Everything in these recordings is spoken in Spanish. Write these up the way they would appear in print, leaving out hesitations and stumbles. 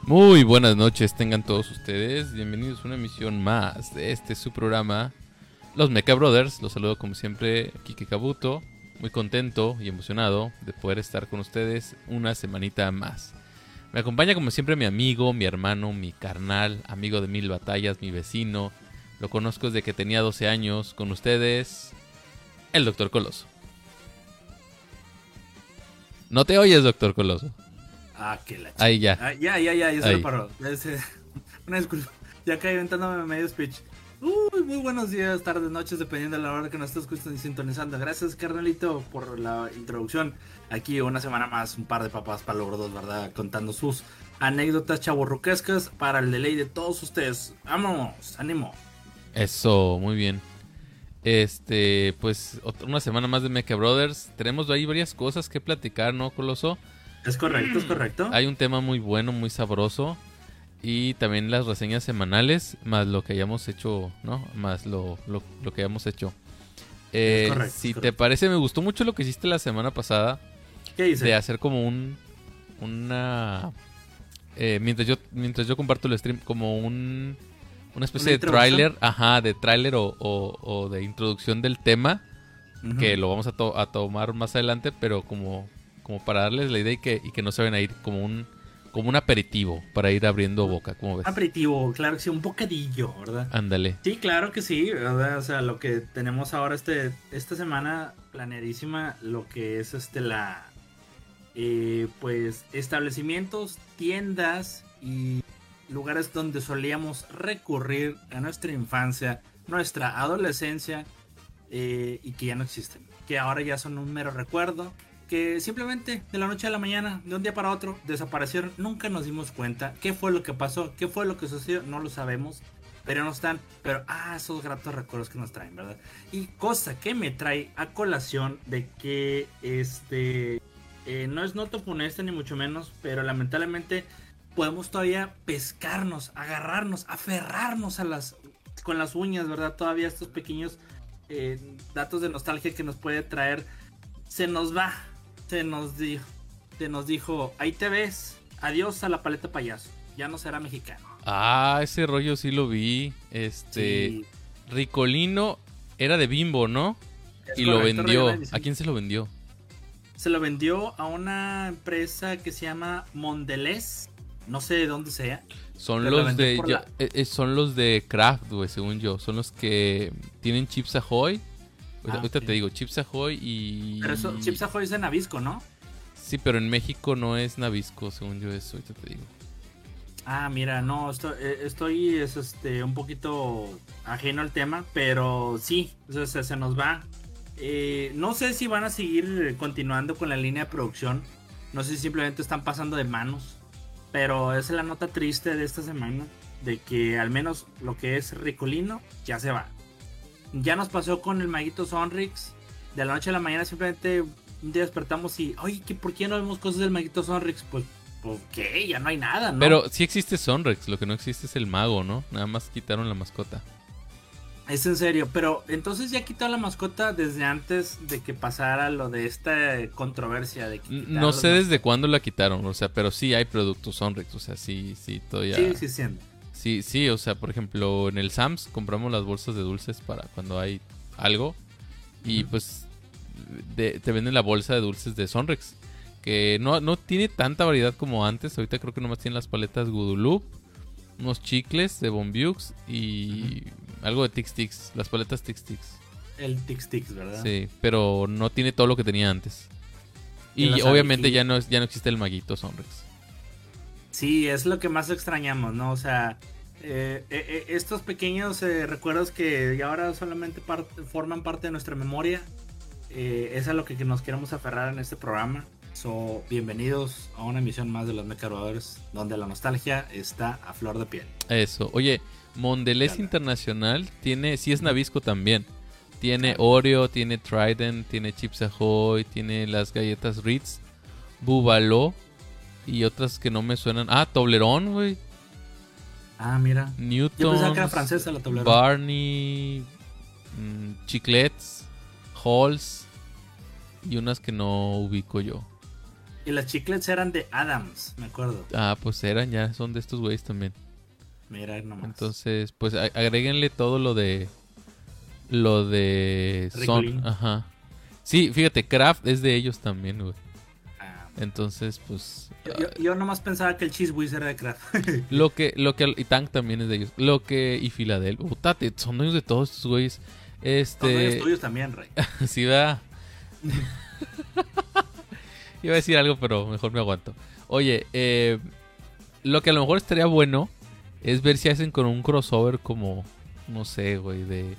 Muy buenas noches tengan todos ustedes, bienvenidos a una emisión más de su programa, Los Mecha Brothers. Los saludo como siempre, Kike Kabuto, muy contento y emocionado de poder estar con ustedes una semanita más. Me acompaña como siempre mi amigo, mi hermano, mi carnal, amigo de mil batallas, mi vecino. Lo conozco desde que tenía 12 años, con ustedes, el Dr. Coloso. No te oyes, Dr. Coloso. Ah, que la chica. Ahí ya. Ya se lo paró. Una disculpa. Ya caí inventándome medio speech. Muy buenos días, tardes, noches, dependiendo de la hora que nos estés escuchando y sintonizando. Gracias, carnalito, por la introducción. Aquí una semana más, un par de papás para los gordos, ¿verdad? Contando sus anécdotas chavorruquescas para el delay de todos ustedes. ¡Vámonos! ¡Ánimo! Eso, muy bien. Pues una semana más de Mecha Brothers. Tenemos ahí varias cosas que platicar, ¿no, Coloso? Es correcto, es correcto. Hay un tema muy bueno, muy sabroso. Y también las reseñas semanales, más lo que hayamos hecho, ¿no? Más lo que hayamos hecho. Correcto, si te parece, me gustó mucho lo que hiciste la semana pasada. ¿Qué hice? De hacer como una... mientras yo comparto el stream, como una especie de tráiler. Ajá, de tráiler o de introducción del tema. Uh-huh. Que lo vamos a tomar más adelante, pero como para darles la idea y que no se vayan a ir como un aperitivo para ir abriendo boca, ¿cómo ves? Aperitivo, claro que sí, un bocadillo, ¿verdad? Ándale. Sí, claro que sí, ¿verdad? O sea, lo que tenemos ahora esta semana planeadísima, lo que es pues establecimientos, tiendas y lugares donde solíamos recurrir a nuestra infancia, nuestra adolescencia y que ya no existen, que ahora ya son un mero recuerdo. Que simplemente de la noche a la mañana, de un día para otro, desaparecieron. Nunca nos dimos cuenta qué fue lo que pasó, qué fue lo que sucedió, no lo sabemos. Pero no están, esos gratos recuerdos que nos traen, ¿verdad? Y cosa que me trae a colación de que no es noto funesta ni mucho menos, pero lamentablemente podemos todavía pescarnos, agarrarnos, aferrarnos con las uñas, ¿verdad? Todavía estos pequeños datos de nostalgia que nos puede traer. Se nos dijo, ahí te ves, adiós a la paleta payaso, ya no será mexicano. Ah, ese rollo sí lo vi. Sí. Ricolino era de Bimbo, ¿no? Es y correcto, lo vendió. ¿A quién se lo vendió? Se lo vendió a una empresa que se llama Mondelez. No sé de dónde sea. Son los de Kraft, güey, según yo. Son los que tienen Chips Ahoy. Ahorita te digo, Chips Ahoy y... Pero eso, Chips Ahoy es de Nabisco, ¿no? Sí, pero en México no es Nabisco, según yo eso, ahorita te digo. Ah, mira, no, estoy un poquito ajeno al tema, pero sí, se nos va. No sé si van a seguir continuando con la línea de producción. No sé si simplemente están pasando de manos. Pero esa es la nota triste de esta semana, de que al menos lo que es Ricolino ya se va. Ya nos pasó con el Maguito Sonrix. De la noche a la mañana simplemente un día despertamos y... Oye, ¿por qué no vemos cosas del Maguito Sonrix? Pues ¿qué? Ya no hay nada, ¿no? Pero sí existe Sonrix, lo que no existe es el mago, ¿no? Nada más quitaron la mascota. Es en serio, pero entonces ya quitó la mascota desde antes de que pasara lo de esta controversia de que no sé desde cuándo la quitaron, o sea, pero sí hay productos Sonrix, o sea, sí, todavía... Sí, existiendo. Sí, o sea, por ejemplo, en el Sam's compramos las bolsas de dulces para cuando hay algo. Y pues te venden la bolsa de dulces de Sonrix, que no tiene tanta variedad como antes. Ahorita creo que nomás tienen las paletas Gudulup, unos chicles de Bombiux y algo de Tix Tix, las paletas Tix Tix. El Tix Tix, ¿verdad? Sí, pero no tiene todo lo que tenía antes. Y obviamente ya no existe el Maguito Sonrix. Sí, es lo que más extrañamos, ¿no? O sea, estos pequeños recuerdos que ahora solamente forman parte de nuestra memoria, es a lo que nos queremos aferrar en este programa. Bienvenidos a una emisión más de los Mecha Brothers, donde la nostalgia está a flor de piel. Eso, oye, Mondelez Internacional sí es Nabisco también. Tiene Oreo, tiene Trident, tiene Chips Ahoy, tiene las galletas Ritz, Bubalo y otras que no me suenan. Ah, Toblerón, güey. Ah, mira. Newton. Yo pensaba que era francesa la Toblerón. Barney, Chiclets, Halls y unas que no ubico yo. Y las chiclets eran de Adams, me acuerdo. Ah, pues son de estos güeyes también. Mira nomás. Entonces, pues agréguenle todo lo de Ricolino. Son, ajá. Sí, fíjate, Kraft es de ellos también, güey. Ah, Entonces, pues yo nomás pensaba que el Cheese Whiz era de Kraft. y Tank también es de ellos. Y Philadelphia, putate, son dueños de todos estos güeyes. Son dueños tuyos también, Rey. Sí, va. Iba a decir algo, pero mejor me aguanto. Oye, lo que a lo mejor estaría bueno es ver si hacen con un crossover como, no sé, güey, de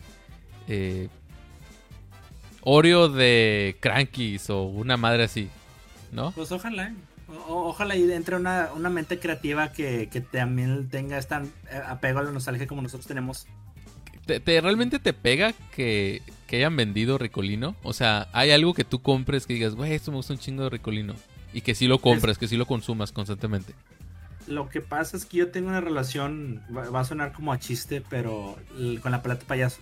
Oreo de Crankies o una madre así, ¿no? Pues ojalá. Ojalá y entre una mente creativa que también tenga tan apego a la nostalgia como nosotros tenemos. ¿Realmente te pega que hayan vendido Ricolino? O sea, ¿hay algo que tú compres que digas, güey, esto me gusta un chingo de Ricolino? Y que sí lo compres, que sí lo consumas constantemente. Lo que pasa es que yo tengo una relación, va a sonar como a chiste, pero con la paleta payaso.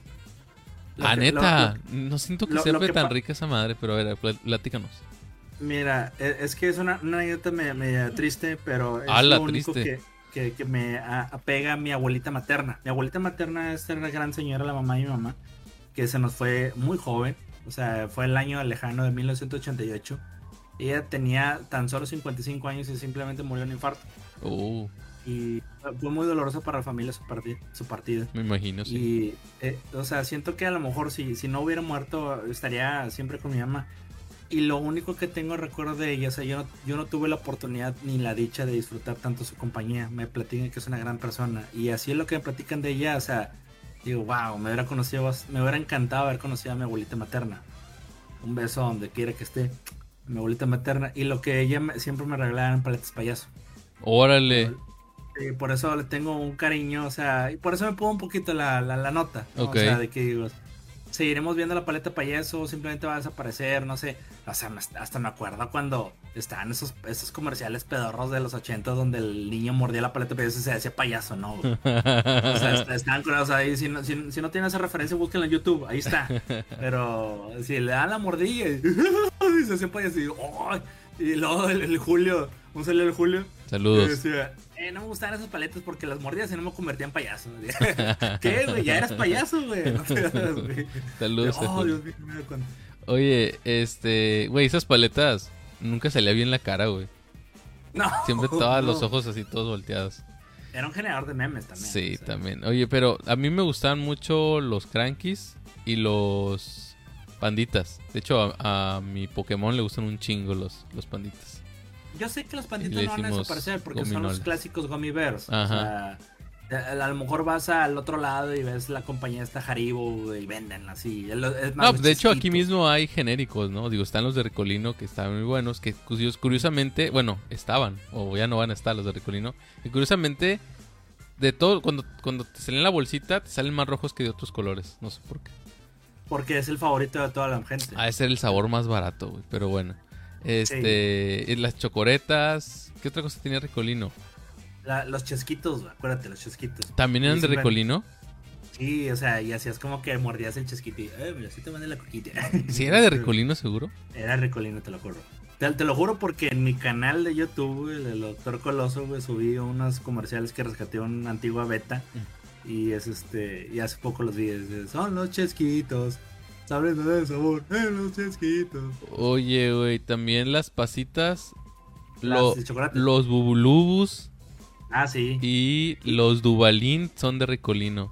Neta, no siento que sea tan rica esa madre, pero a ver, platícanos. Mira, es que es una anécdota media triste, pero es La lo único triste. que me apega a mi abuelita materna. Mi abuelita materna es la gran señora, la mamá de mi mamá, que se nos fue muy joven, o sea, fue el año lejano de 1988. Ella tenía tan solo 55 años y simplemente murió de un infarto. Y fue muy doloroso para la familia su partida. Me imagino, sí. Y, o sea, siento que a lo mejor si no hubiera muerto, estaría siempre con mi mamá. Y lo único que tengo recuerdo de ella, o sea, yo no tuve la oportunidad ni la dicha de disfrutar tanto su compañía. Me platican que es una gran persona. Y así es lo que me platican de ella, o sea, digo, wow, me hubiera encantado haber conocido a mi abuelita materna. Un beso donde quiera que esté, mi abuelita materna. Y lo que ella siempre me regalaba eran paletas payaso. Órale. Por eso le tengo un cariño, o sea, y por eso me pongo un poquito la nota, ¿no? Okay. O sea, de que digo, seguiremos viendo la paleta payaso, simplemente va a desaparecer, no sé. O sea, hasta me acuerdo cuando estaban esos comerciales pedorros de los 80 donde el niño mordía la paleta payaso y se decía payaso, ¿no? O sea, estaban curados ahí. Si no tienen esa referencia, búsquenla en YouTube, ahí está. Pero si le dan la mordilla y se hacía payaso y luego el Julio, un saludo al Julio. Saludos. Decía, no me gustaban esas paletas porque las mordías y no me convertía en payaso. ¿Qué, güey? Ya eras payaso, güey. No te hagas, güey. Saludos. Dios mío, no me da cuenta. Oye, güey, esas paletas nunca salía bien la cara, güey. No. Siempre estaban los ojos así todos volteados. Era un generador de memes también. Sí, o sea, también. Oye, pero a mí me gustaban mucho los Crankies y los panditas. De hecho, a mi Pokémon le gustan un chingo los panditas. Yo sé que los panditas no van a desaparecer porque son los clásicos Gummy Bears. Ajá. O sea, a lo mejor vas al otro lado y ves la compañía esta Haribo y venden así. No, de hecho aquí mismo hay genéricos, ¿no? Digo, están los de Ricolino que están muy buenos, que curiosamente, bueno, estaban, o ya no van a estar los de Ricolino. Y curiosamente, de todo, cuando te salen la bolsita, te salen más rojos que de otros colores. No sé por qué. Porque es el favorito de toda la gente. Ese era el sabor más barato, güey, pero bueno. Sí. Las chocoretas. ¿Qué otra cosa tenía Ricolino? Los chesquitos, acuérdate, los chesquitos. ¿También eran de Ricolino? Sí, o sea, y hacías como que mordías el chesquito y, mira, sí te mandé la coquita. ¿Sí era de Ricolino, seguro? Era Ricolino, te lo juro. Te lo juro porque en mi canal de YouTube, el Doctor Coloso, güey, subí unos comerciales que rescaté una antigua beta. Y y hace poco los vi. Son los chesquitos. Saben de sabor, los chesquitos. Oye, güey, también las pasitas. De chocolate. Los bubulubus. Ah, sí. Y los Duvalín son de Ricolino.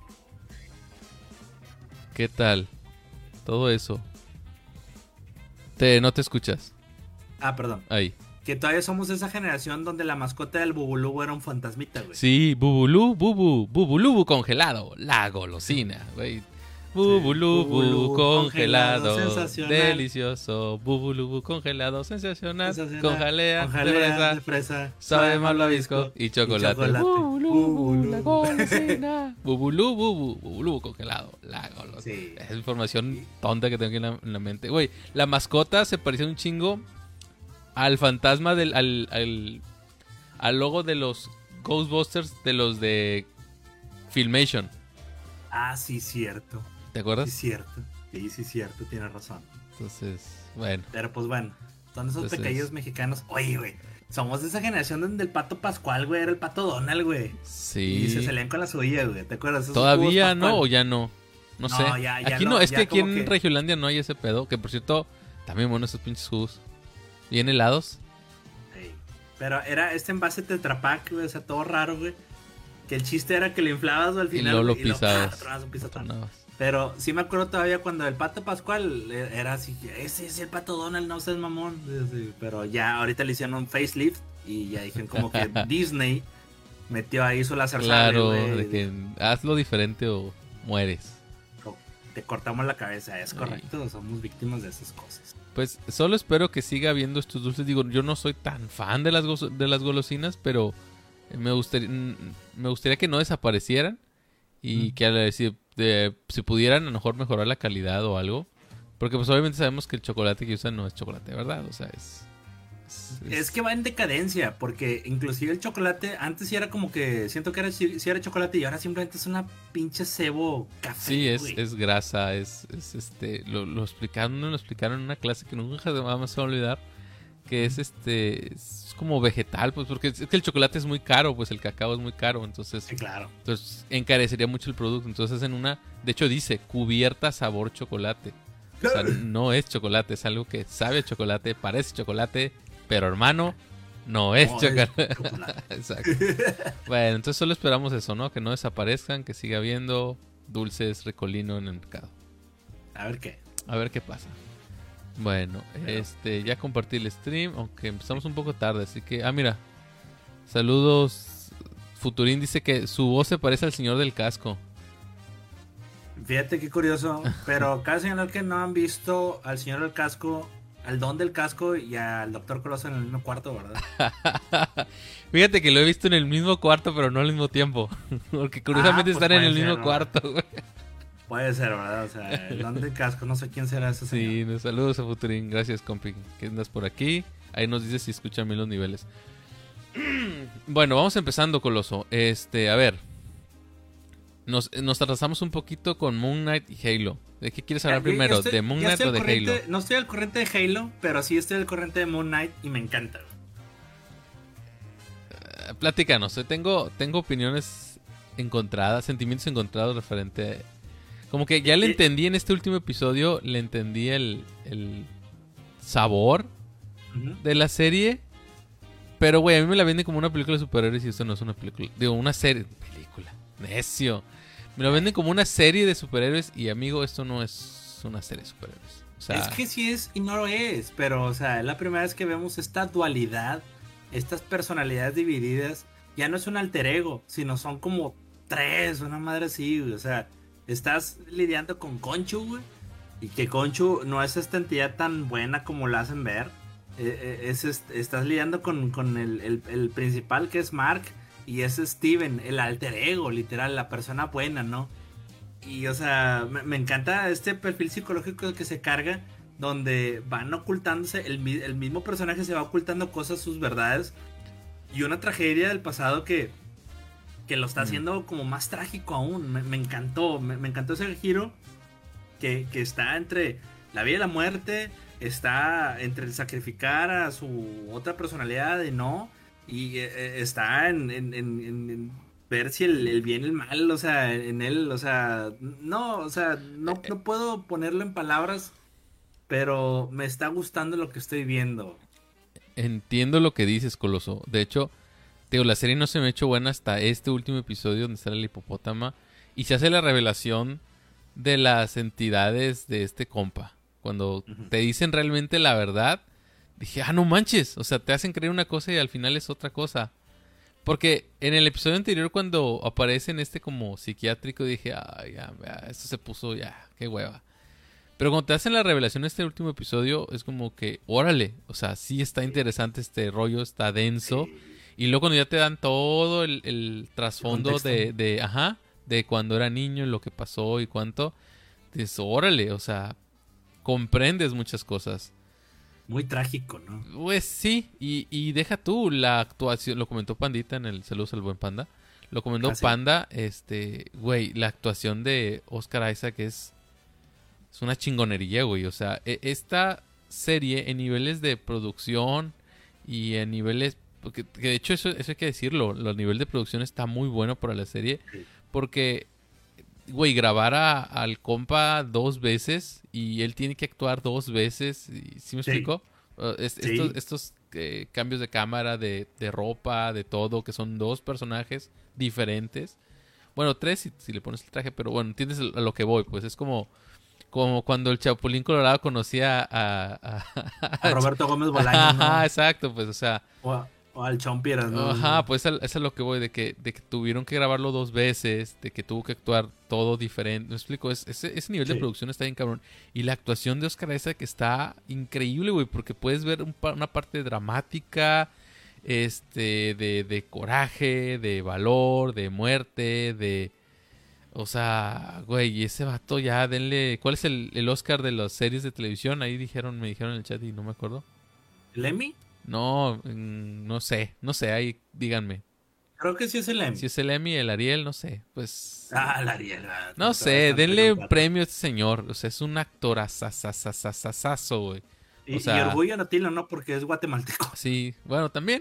¿Qué tal? Todo eso. No te escuchas. Ah, perdón. Ahí. Que todavía somos esa generación donde la mascota del bubulubu era un fantasmita, güey. Sí, bubulubu congelado. La golosina, güey. Bubulubu congelado, delicioso. Bubulubu congelado, sensacional. Con jalea de fresa. Sabe mal avisco y chocolate. Bubulubu, la golosina. Bubulubu congelado, la golosina. Sí. Es información tonta que tengo aquí en la mente. Güey, la mascota se parecía un chingo al fantasma al logo de los Ghostbusters de los de Filmation. Ah, sí, cierto. ¿Te acuerdas? Sí, cierto. Sí, cierto, tienes razón. Entonces, bueno. Pero pues bueno, Son esos Entonces, pecadillos mexicanos. Oye, güey, somos de esa generación donde el Pato Pascual, güey, era el Pato Donald, güey. Y se sí. salían con la suya, güey. ¿Te acuerdas? Esos cubos ¿Todavía Pascual. no o ya no? No sé. No, ya Aquí no, no, es que ya aquí como en que... Regiolandia no hay ese pedo. Que por cierto, también bueno esos pinches jugos. Bien helados. Sí. Pero era este envase Tetra Pak, güey, o sea, todo raro, güey. Que el chiste era que lo inflabas güey, al Y final. luego lo güey, pisabas. tronabas un piso. Tronabas. Pero sí me acuerdo todavía cuando el Pato Pascual era así, ese es el Pato Donald, no seas mamón. Sí, pero ya ahorita le hicieron un facelift y ya dijeron como que Disney metió ahí su láser Claro, sable, de que hazlo diferente o mueres. te cortamos la cabeza, es Sí. correcto, somos víctimas de esas cosas. Pues solo espero que siga habiendo estos dulces. Digo, yo no soy tan fan de las golosinas, pero me gustaría que no desaparecieran y que si pudieran a lo mejor mejorar la calidad o algo. Porque pues obviamente sabemos que el chocolate que usan no es chocolate, ¿verdad? O sea, Es que va en decadencia, porque inclusive el chocolate, antes sí era como que, siento que sí era chocolate y ahora simplemente es una pinche cebo café. Sí, güey. es grasa, lo explicaron en una clase que nunca jamás se va a olvidar, que es como vegetal, pues porque es que el chocolate es muy caro, pues el cacao es muy caro, entonces Sí, claro. encarecería mucho el producto, entonces hacen de hecho dice cubierta sabor chocolate. O sea, no es chocolate, es algo que sabe a chocolate, parece chocolate, pero hermano, no es chocolate. Exacto. Bueno, entonces solo esperamos eso, ¿no? Que no desaparezcan, que siga habiendo dulces Ricolino en el mercado. A ver qué. A ver qué pasa. Bueno, ya compartí el stream, aunque empezamos un poco tarde, así que... Ah, mira. Saludos. Futurín dice que su voz se parece al señor del casco. Fíjate qué curioso, pero cada señor que no han visto al señor del casco, al don del casco y al doctor Coloso en el mismo cuarto, ¿verdad? Fíjate que lo he visto en el mismo cuarto, pero no al mismo tiempo. Porque curiosamente pues están en puede el ser, mismo ¿no? cuarto, güey. Puede ser, ¿verdad? O sea, el don del casco, no sé quién será ese señor. Sí, nos saludos a Futurín. Gracias, compi, que andas por aquí. Ahí nos dice si escuchan bien los niveles. Bueno, vamos empezando, Coloso. A ver. Nos atrasamos un poquito con Moon Knight y Halo. ¿De qué quieres hablar primero? ¿De Moon Knight o de Halo? No estoy al corriente de Halo, pero sí estoy al corriente de Moon Knight y me encanta. Platícanos. Tengo opiniones encontradas, sentimientos encontrados referente. Como que ya le entendí en este último episodio, le entendí el sabor de la serie. Pero, güey, a mí me la venden como una película de superhéroes y esto no es una película. Digo, una serie. Película. Necio. Me lo venden como una serie de superhéroes y, amigo, esto no es una serie de superhéroes. O sea, es que sí es y no lo es, pero, o sea, es la primera vez que vemos esta dualidad, estas personalidades divididas. Ya no es un alter ego, sino son como tres, una madre así, güey. O sea, estás lidiando con Conchu, güey. Y que Conchu no es esta entidad tan buena como la hacen ver. Estás lidiando con el principal que es Mark. Y es Steven, el alter ego, literal, la persona buena, ¿no? Y, o sea, me encanta este perfil psicológico que se carga, donde van ocultándose, el mismo personaje se va ocultando cosas, sus verdades. Y una tragedia del pasado que lo está haciendo como más trágico aún. Me encantó, me encantó ese giro que está entre la vida y la muerte, está entre el sacrificar a su otra personalidad y no, y está en ver si el bien y el mal, o sea, en él, o sea, no puedo ponerlo en palabras, pero me está gustando lo que estoy viendo. entiendo lo que dices, Coloso. De hecho, digo, la serie no se me ha hecho buena hasta este último episodio donde sale el hipopótamo y se hace la revelación de las entidades de este compa. Cuando te dicen realmente la verdad, dije, no manches. O sea, te hacen creer una cosa y al final es otra cosa. Porque en el episodio anterior, cuando aparece en como psiquiátrico, dije, ya, esto se puso ya, qué hueva. Pero cuando te hacen la revelación en este último episodio, es como que, órale, o sea, sí está interesante este rollo, está denso. Sí. Y luego cuando ya te dan todo el trasfondo de cuando era niño, lo que pasó y cuánto, dices, órale, o sea, comprendes muchas cosas. Muy trágico, ¿no? Pues sí, y deja tú la actuación, lo comentó Pandita en el Saludos al Buen Panda, lo comentó Panda, güey, la actuación de Oscar Isaac es una chingonería, güey, o sea, esta serie en niveles de producción y en niveles... Porque, que de hecho eso hay que decirlo, el nivel de producción está muy bueno para la serie, Sí. porque, güey, grabar al compa 2 veces y él tiene que actuar 2 veces, ¿sí me Sí. explico? Sí. Estos cambios de cámara, de ropa, de todo, que son 2 personajes diferentes. Bueno, 3 si le pones el traje, pero bueno, entiendes a lo que voy, pues es como cuando el Chapulín Colorado conocía A Roberto Gómez Bolaños, Ajá, ¿no? exacto, pues, o sea, O al Chompiras, ¿no? ajá, pues eso es lo que voy, de que tuvieron que grabarlo 2 veces, de que tuvo que actuar todo diferente. ¿Me explico? Ese nivel de Sí. producción está bien cabrón. Y la actuación de Oscar Isaac está increíble, güey, porque puedes ver una parte dramática, de coraje, de valor, de muerte, O sea, güey, y ese vato ya, denle... ¿Cuál es el Oscar de las series de televisión? Ahí me dijeron en el chat y no me acuerdo. ¿El Emmy? No, no sé, ahí díganme. Creo que sí es el Emmy. Si es el Emmy, el Ariel, no sé, pues... La Ariel. No sé, denle un premio a este señor. O sea, es un actor asasasasasazo, güey. O Y sea, Orgullo Latino, ¿no? Porque es guatemalteco. sí, bueno, también,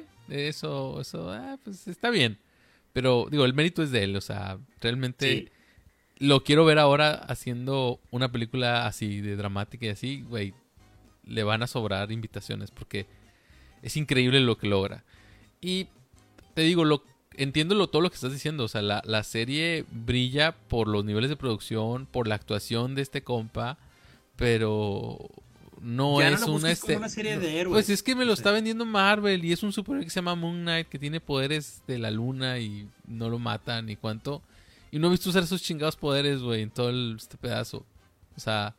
pues está bien. Pero, digo, el mérito es de él, o sea, realmente Sí. lo quiero ver ahora haciendo una película así de dramática y así, güey, le van a sobrar invitaciones porque es increíble lo que logra. Y te digo, entiendo todo lo que estás diciendo. O sea, la serie brilla por los niveles de producción, por la actuación de este compa, pero no Ya no es lo una... busques como una serie de héroes. Pues es que me lo O está sea, vendiendo Marvel y es un superhéroe que se llama Moon Knight que tiene poderes de la luna y no lo matan ni cuánto. Y no he visto usar esos chingados poderes, güey, en todo este pedazo. O sea,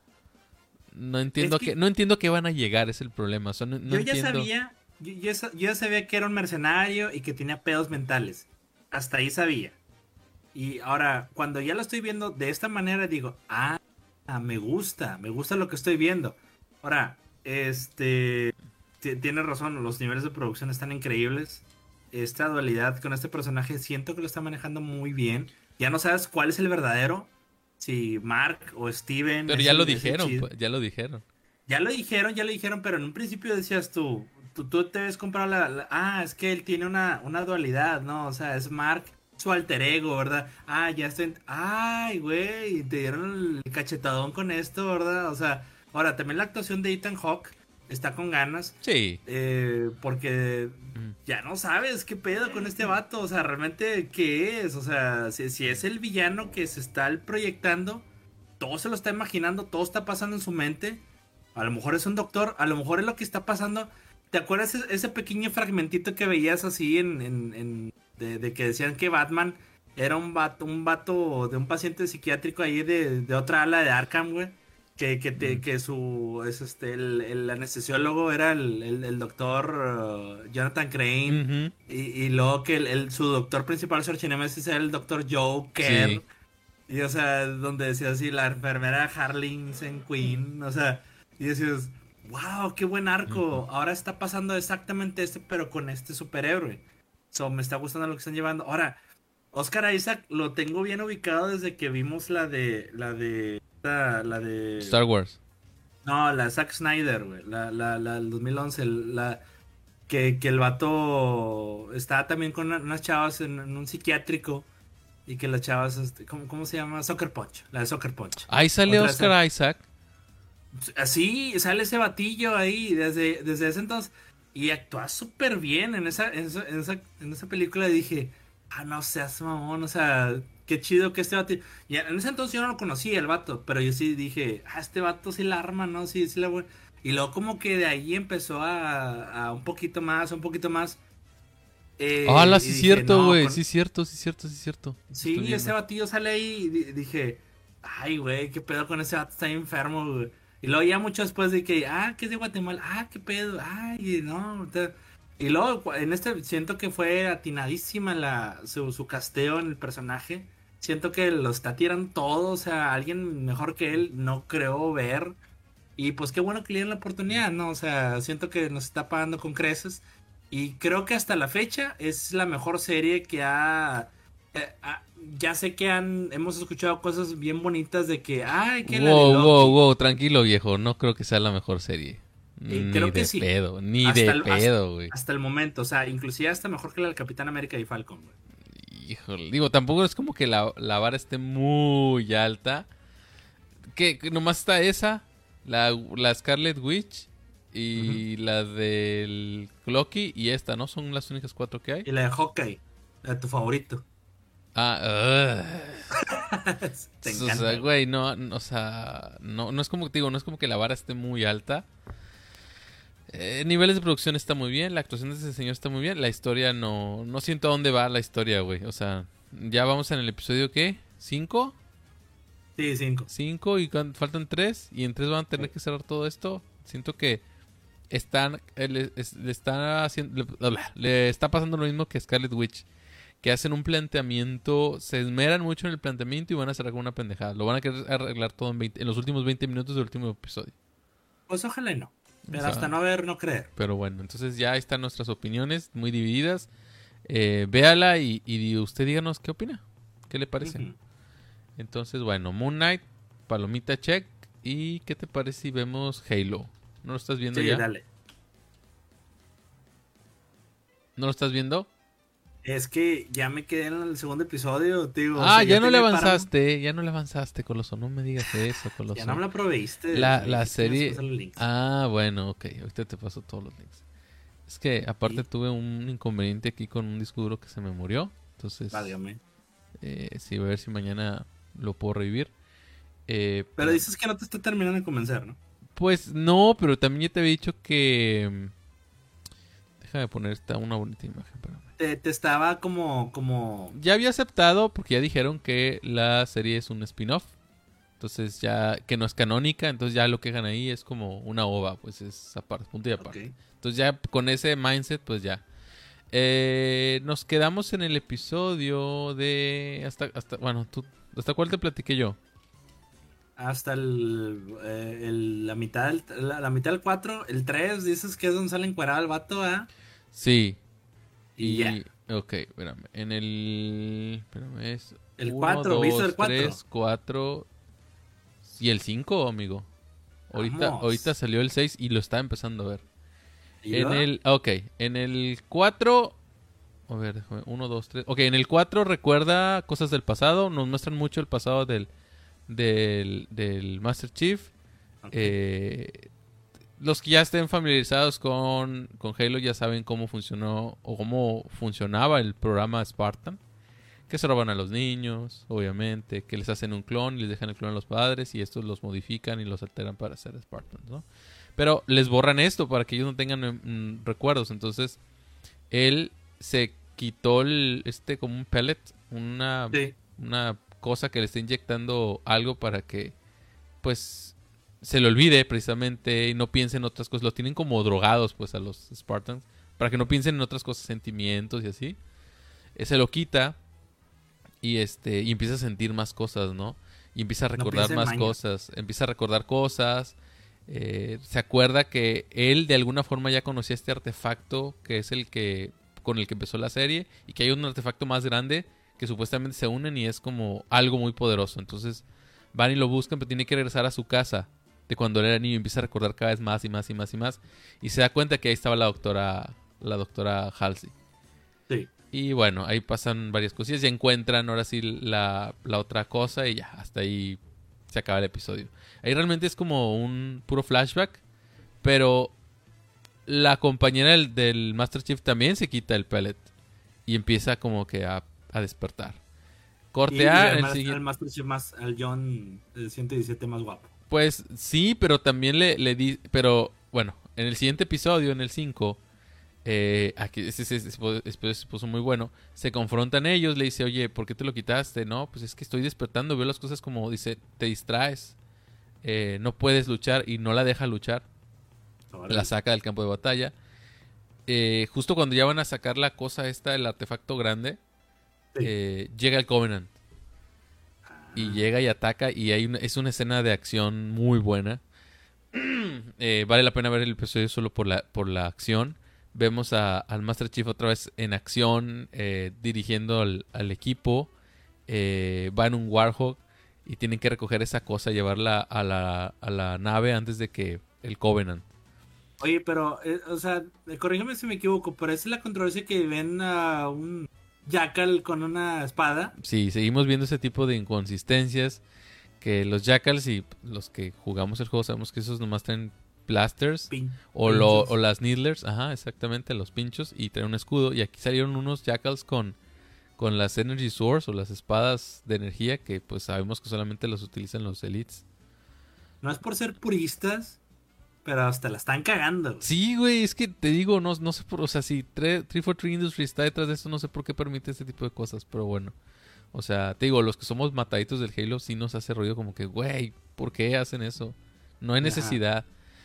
es que no entiendo a qué van a llegar, es el problema. O sea, no yo ya entiendo. sabía, yo ya sabía que era un mercenario y que tenía pedos mentales. Hasta ahí sabía. Y ahora, cuando ya lo estoy viendo de esta manera, digo, me gusta lo que estoy viendo. Ahora, tienes razón, los niveles de producción están increíbles. Esta dualidad con este personaje siento que lo está manejando muy bien. Ya no sabes cuál es el verdadero, si Mark o Steven Pero es ya lo el dijeron, chido. pues, ya lo dijeron. Ya lo dijeron, pero en un principio decías tú te ves comprar es que él tiene una dualidad, ¿no? O sea, es Mark, su alter ego, ¿verdad? Ya estoy, ay, güey, te dieron el cachetadón con esto, ¿verdad? O sea, ahora también la actuación de Ethan Hawke está con ganas, Sí. porque Mm. ya no sabes qué pedo con este vato, o sea, realmente qué es, o sea, si es el villano que se está proyectando, todo se lo está imaginando, todo está pasando en su mente. A lo mejor es un doctor, a lo mejor es lo que está pasando. ¿Te acuerdas ese pequeño fragmentito que veías así de que decían que Batman era un vato de un paciente psiquiátrico ahí de otra ala de Arkham, güey? Que su el anestesiólogo era el doctor Jonathan Crane. Ujú. Y luego que su doctor principal, su archinémesis, era el doctor Joe Sí. Kerr. Y o sea, donde decía así la enfermera Harley Quinn, o sea, y decías, wow, qué buen Ujú. arco. Ahora está pasando exactamente pero con este superhéroe. So, me está gustando lo que están llevando. Ahora, Oscar Isaac lo tengo bien ubicado desde que vimos Star Wars. no, la de Zack Snyder, güey, la del 2011, que el vato estaba también con unas chavas en un psiquiátrico. Y que las chavas, ¿cómo se llama? Soccer Punch, la de Soccer Punch. Ahí sale Otra esa. Oscar Isaac. Así sale ese batillo ahí desde ese entonces. Y actúa súper bien en esa película. Y dije, no seas mamón, o sea, qué chido que este vato. Y en ese entonces yo no lo conocía el vato, pero yo sí dije, este vato sí la arma, ¿no? Sí, sí la voy. Y luego como que de ahí empezó a un poquito más, un poquito más. Hola, Y sí es dije, cierto, no, güey. Sí es cierto, sí es cierto, sí es cierto. Estoy sí, ese viendo. batillo sale ahí y dije, ay, güey, qué pedo con ese vato, está enfermo, güey. Y luego ya mucho después de que es de Guatemala, qué pedo, ay, no. Y luego en siento que fue atinadísima su casteo en el personaje. Siento que lo está tirando todo, o sea, alguien mejor que él no creo ver. Y pues qué bueno que le dieron la oportunidad, ¿no? O sea, siento que nos está pagando con creces. Y creo que hasta la fecha es la mejor serie que ha... eh, ah, ya sé que hemos escuchado cosas bien bonitas de que, que la de Wow, wow, Loki. wow. Tranquilo, viejo. No creo que sea la mejor serie. Ni creo que de sí. pedo, ni de pedo, güey. Hasta el momento, o sea, inclusive hasta mejor que la del Capitán América y Falcon, güey. Híjole, digo, tampoco es como que la vara esté muy alta. Que nomás está esa, la Scarlet Witch y la del Loki y esta, ¿no? Son las únicas 4 que hay. Y la de Hawkeye, la de tu favorito. Ah, Te o encanta. sea, güey, no, o sea, no es como, digo, no es como que la vara esté muy alta. Niveles de producción está muy bien, la actuación de ese señor está muy bien, la historia no siento a dónde va la historia, güey. O sea, ya vamos en el episodio, ¿qué? ¿5? Sí, 5. 5 y faltan 3 y en 3 van a tener que cerrar todo esto. Siento que le está pasando lo mismo que Scarlet Witch, que hacen un planteamiento, se esmeran mucho en el planteamiento y van a cerrar con una pendejada. Lo van a querer arreglar todo en los últimos 20 minutos del último episodio. Pues ojalá y no. Pero O sea, hasta no ver, no creer. Pero bueno, entonces ya están nuestras opiniones muy divididas. Véala y usted díganos qué opina. ¿Qué le parece? Ujú. Entonces, bueno, Moon Knight, palomita check. ¿Y qué te parece si vemos Halo? ¿No lo estás viendo Sí, ya? dale. ¿No lo estás viendo? Es que ya me quedé en el segundo episodio, tío. Ah, ya no le avanzaste, ya no le avanzaste, Coloso. No me digas eso, Coloso. Ya no me la proveíste. La Me dijiste que serie... ibas a pasar los links. Ah, bueno, ok. Ahorita te paso todos los links. Es que aparte ¿Y? tuve un inconveniente aquí con un disco duro que se me murió. Entonces, Válgame. sí, voy a ver si mañana lo puedo revivir. Pero dices que no te está terminando de convencer, ¿no? Pues no, pero también ya te había dicho que... Déjame poner una bonita imagen, espérame. Te estaba como... Ya había aceptado porque ya dijeron que la serie es un spin-off. Entonces ya que no es canónica, entonces ya lo que hagan ahí es como una ova, pues es aparte, punto y aparte. Ok. Entonces ya con ese mindset, pues ya. Nos quedamos en el episodio de... Bueno, ¿hasta cuál te platiqué yo? Hasta la mitad la mitad del 4, el 3, dices que es donde sale encuadrado el vato, ¿ah? Sí. Y ya. Ok, espérame. En el... Espérame, es... El 1, 4, ¿viste el 2, 4? 3, 4... Y el 5, amigo. Vamos. Ahorita salió el 6 y lo estaba empezando a ver. ¿Y En luego? el... Ok, en el 4... A ver, déjame. 1, 2, 3... Ok, en el 4 recuerda cosas del pasado. Nos muestran mucho el pasado del Master Chief. Okay. Los que ya estén familiarizados con Halo ya saben cómo funcionó o cómo funcionaba el programa Spartan. Que se roban a los niños, obviamente, que les hacen un clon y les dejan el clon a los padres y estos los modifican y los alteran para ser Spartans, ¿no? Pero les borran esto para que ellos no tengan recuerdos. Entonces, él se quitó como un pellet, una cosa que le está inyectando algo para que, pues, se le olvide precisamente y no piense en otras cosas. Los tienen como drogados, pues, a los Spartans, para que no piensen en otras cosas, sentimientos y así. Se lo quita y empieza a sentir más cosas, ¿no? Y empieza a recordar más cosas. Empieza a recordar cosas. Se acuerda que él de alguna forma ya conocía este artefacto que es con el que empezó la serie y que hay un artefacto más grande que supuestamente se unen y es como algo muy poderoso. Entonces van y lo buscan, pero tiene que regresar a su casa de cuando él era niño y empieza a recordar cada vez más y más y más y más. Y se da cuenta que ahí estaba la doctora Halsey. Sí. Y bueno, ahí pasan varias cosillas. Ya encuentran ahora sí la otra cosa y ya, hasta ahí se acaba el episodio. Ahí realmente es como un puro flashback, pero la compañera del Master Chief también se quita el pellet y empieza como que a despertar. Corte A, el Master Chief al John 117 más guapo. Pues sí, pero también le di... Pero bueno, en el siguiente episodio, en el 5... aquí se puso muy bueno. Se confrontan ellos, le dice, oye, ¿por qué te lo quitaste? No, pues es que estoy despertando, veo las cosas como, dice, te distraes, no puedes luchar y no la deja luchar. Ahora. La saca del campo de batalla. Justo cuando ya van a sacar la cosa esta, el artefacto grande, sí. Llega el Covenant. Y llega y ataca y es una escena de acción muy buena. Vale la pena ver el episodio solo por la acción. Vemos al Master Chief otra vez en acción, dirigiendo al equipo. Va en un Warhawk y tienen que recoger esa cosa, llevarla a la nave antes de que el Covenant. Oye, pero, o sea, corrígeme si me equivoco, pero esa es la controversia que ven a un Jackal con una espada. Sí, seguimos viendo ese tipo de inconsistencias. Que los Jackals y los que jugamos el juego sabemos que esos nomás traen blasters. O Pinchos. las Needlers, ajá, exactamente, los pinchos. Y traen un escudo. Y aquí salieron unos Jackals con las Energy Swords o las espadas de energía. Que pues sabemos que solamente los utilizan los Elites. No es por ser puristas, pero hasta la están cagando, güey. Sí, güey, es que te digo, no sé por, o sea, si 343 Industries está detrás de esto, no sé por qué permite este tipo de cosas, pero bueno. O sea, te digo, los que somos mataditos del Halo sí nos hace ruido como que, güey, ¿por qué hacen eso? No hay Ajá. necesidad.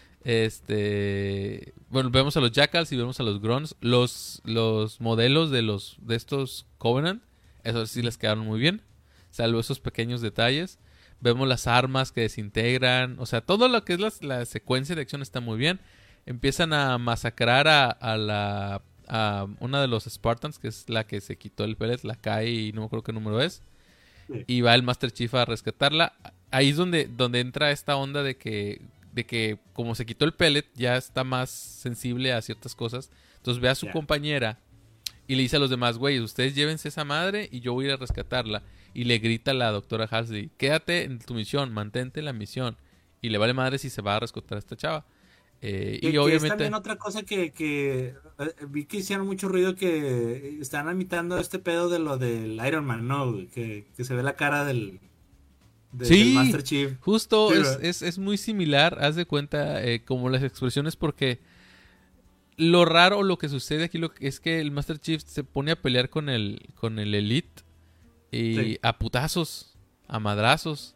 Bueno, vemos a los Jackals y vemos a los Grunts. Los modelos de estos Covenant, esos sí les quedaron muy bien. Salvo esos pequeños detalles. Vemos las armas que desintegran. O sea, todo lo que es la secuencia de acción está muy bien. Empiezan a masacrar a una de los Spartans, que es la que se quitó el pellet, la cae y no me acuerdo qué número es. Sí. Y va el Master Chief a rescatarla. Ahí es donde entra esta onda de que como se quitó el pellet, ya está más sensible a ciertas cosas. Entonces ve a su Ya. compañera y le dice a los demás, güey, ustedes llévense esa madre y yo voy a ir a rescatarla. Y le grita a la doctora Halsey, quédate en tu misión, mantente en la misión. Y le vale madre si se va a rescatar a esta chava. Y Que es también obviamente... otra cosa que vi que hicieron mucho ruido que están imitando este pedo de lo del Iron Man, ¿no? Güey? Que se ve la cara del Sí, Master Chief. justo Sí, es, ¿verdad? es, es muy similar, haz de cuenta, como las expresiones, porque lo raro, lo que sucede aquí es que el Master Chief se pone a pelear con el Elite y Sí. a putazos, a madrazos,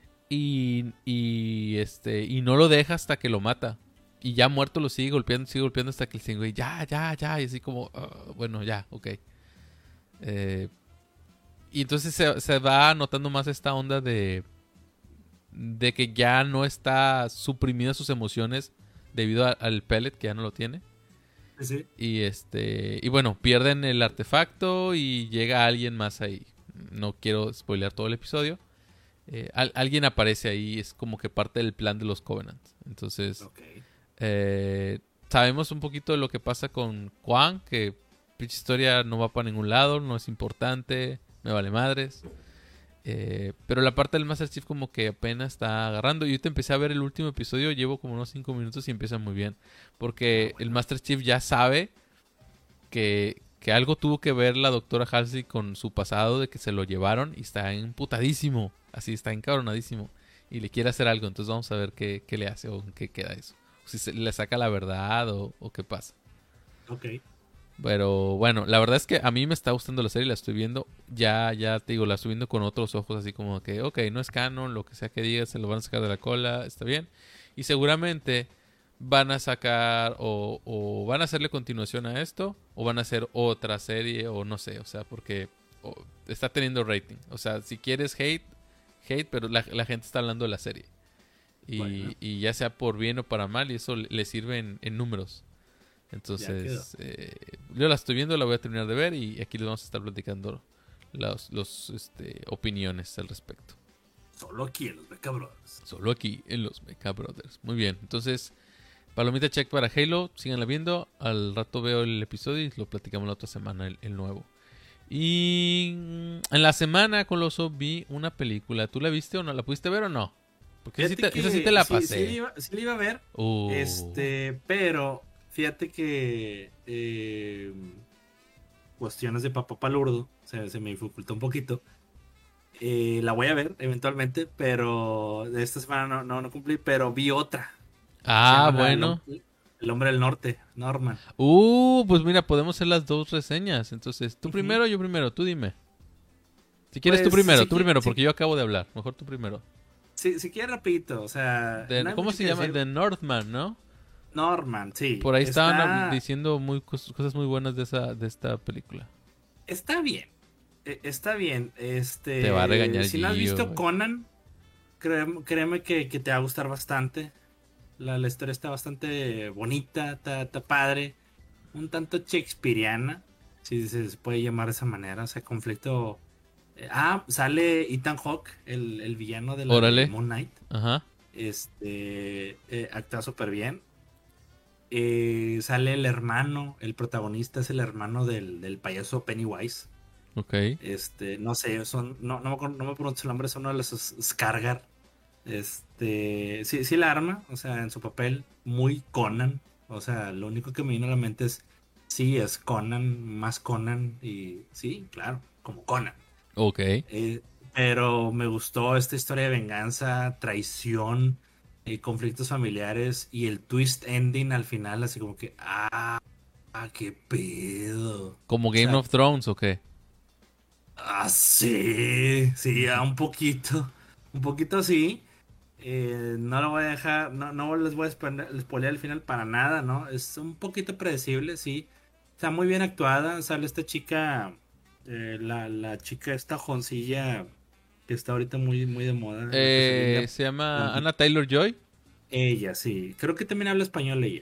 y no lo deja hasta que lo mata. Y ya muerto lo sigue golpeando hasta que el güey, ya, ya, ya, y así como, bueno, ya, ok. Eh, y entonces se va notando más esta onda de que ya no está suprimidas sus emociones debido al pellet que ya no lo tiene. Sí, sí. Y bueno, pierden el artefacto y llega alguien más ahí. No quiero spoilear todo el episodio. Alguien aparece ahí, es como que parte del plan de los Covenant. Entonces, Ok. eh, sabemos un poquito de lo que pasa con Juan, que pinche historia no va para ningún lado, no es importante, me vale madres. Pero la parte del Master Chief como que apenas está agarrando. Y yo te empecé a ver el último episodio, llevo como unos 5 minutos y empieza muy bien. Ah, Porque el bueno. Master Chief ya sabe que algo tuvo que ver la doctora Halsey con su pasado de que se lo llevaron y está emputadísimo. Así está encabronadísimo. Y le quiere hacer algo. Entonces vamos a ver qué le hace o en qué queda eso. Si le saca la verdad o qué pasa. Ok. Pero bueno, la verdad es que a mí me está gustando la serie, la estoy viendo. Ya te digo, la estoy viendo con otros ojos, así como que, ok, no es canon, lo que sea que digas, se lo van a sacar de la cola, está bien. Y seguramente van a sacar o van a hacerle continuación a esto, o van a hacer otra serie, o no sé, o sea, porque está teniendo rating. O sea, si quieres hate, pero la gente está hablando de la serie. Bueno, Y ya sea por bien o para mal, y eso le sirve en números. ya quedó. Entonces, yo la estoy viendo, la voy a terminar de ver y aquí les vamos a estar platicando los opiniones al respecto. Solo aquí en los Mecha Brothers. Solo aquí en los Mecha Brothers. Muy bien, entonces, palomita check para Halo, síganla viendo. Al rato veo el episodio y lo platicamos la otra semana, el nuevo. Y en la semana, Coloso, vi una película. ¿Tú la viste o no? ¿La pudiste ver o no? Porque Fíjate esa sí te que la sí, pasé. sí le iba a ver. Uh, Pero fíjate que cuestiones de papá palurdo, se me dificultó un poquito. La voy a ver eventualmente, pero de esta semana no cumplí, pero vi otra. Se llama bueno. El Hombre del Norte, Norman. Pues mira, podemos hacer las dos reseñas. Entonces, tú Ujú. primero, yo primero, tú dime. Si quieres Pues tú sí, primero, porque yo acabo de hablar. Mejor tú primero. si quieres rapidito, o sea, no hay ¿Cómo mucho se que llama? decir. The Northman, ¿no? Norman, sí, Por ahí estaban está, diciendo cosas muy buenas de esta película. está bien, está bien. Te va a regañar Si no has Gio, visto güey. Conan, créeme que te va a gustar bastante. La historia está bastante bonita, está padre, un tanto shakespeariana, si se puede llamar de esa manera, o sea, conflicto. Sale Ethan Hawke, el villano de la de Órale. Moon Knight. Ajá. Actúa súper bien. Sale el hermano, el protagonista es el hermano del payaso Pennywise. Ok. No sé, no me pronuncio el nombre, es uno de los Skargar. Sí, sí la arma, o sea, en su papel, muy Conan. O sea, lo único que me vino a la mente es, sí, es Conan, más Conan, y sí, claro, como Conan. Ok. Eh, pero me gustó esta historia de venganza, traición, conflictos familiares y el twist ending al final, así como que, qué pedo. ¿Como O Game sea, of Thrones o qué? sí, sí, un poquito sí. No lo voy a dejar, no les voy a spoilear el final para nada, ¿no? Es un poquito predecible, sí. Está muy bien actuada, sale esta chica, la chica esta joncilla que está ahorita muy, muy de moda, la que salió en Se llama la- Anna Taylor-Joy. Ella, sí, creo que también habla español ella.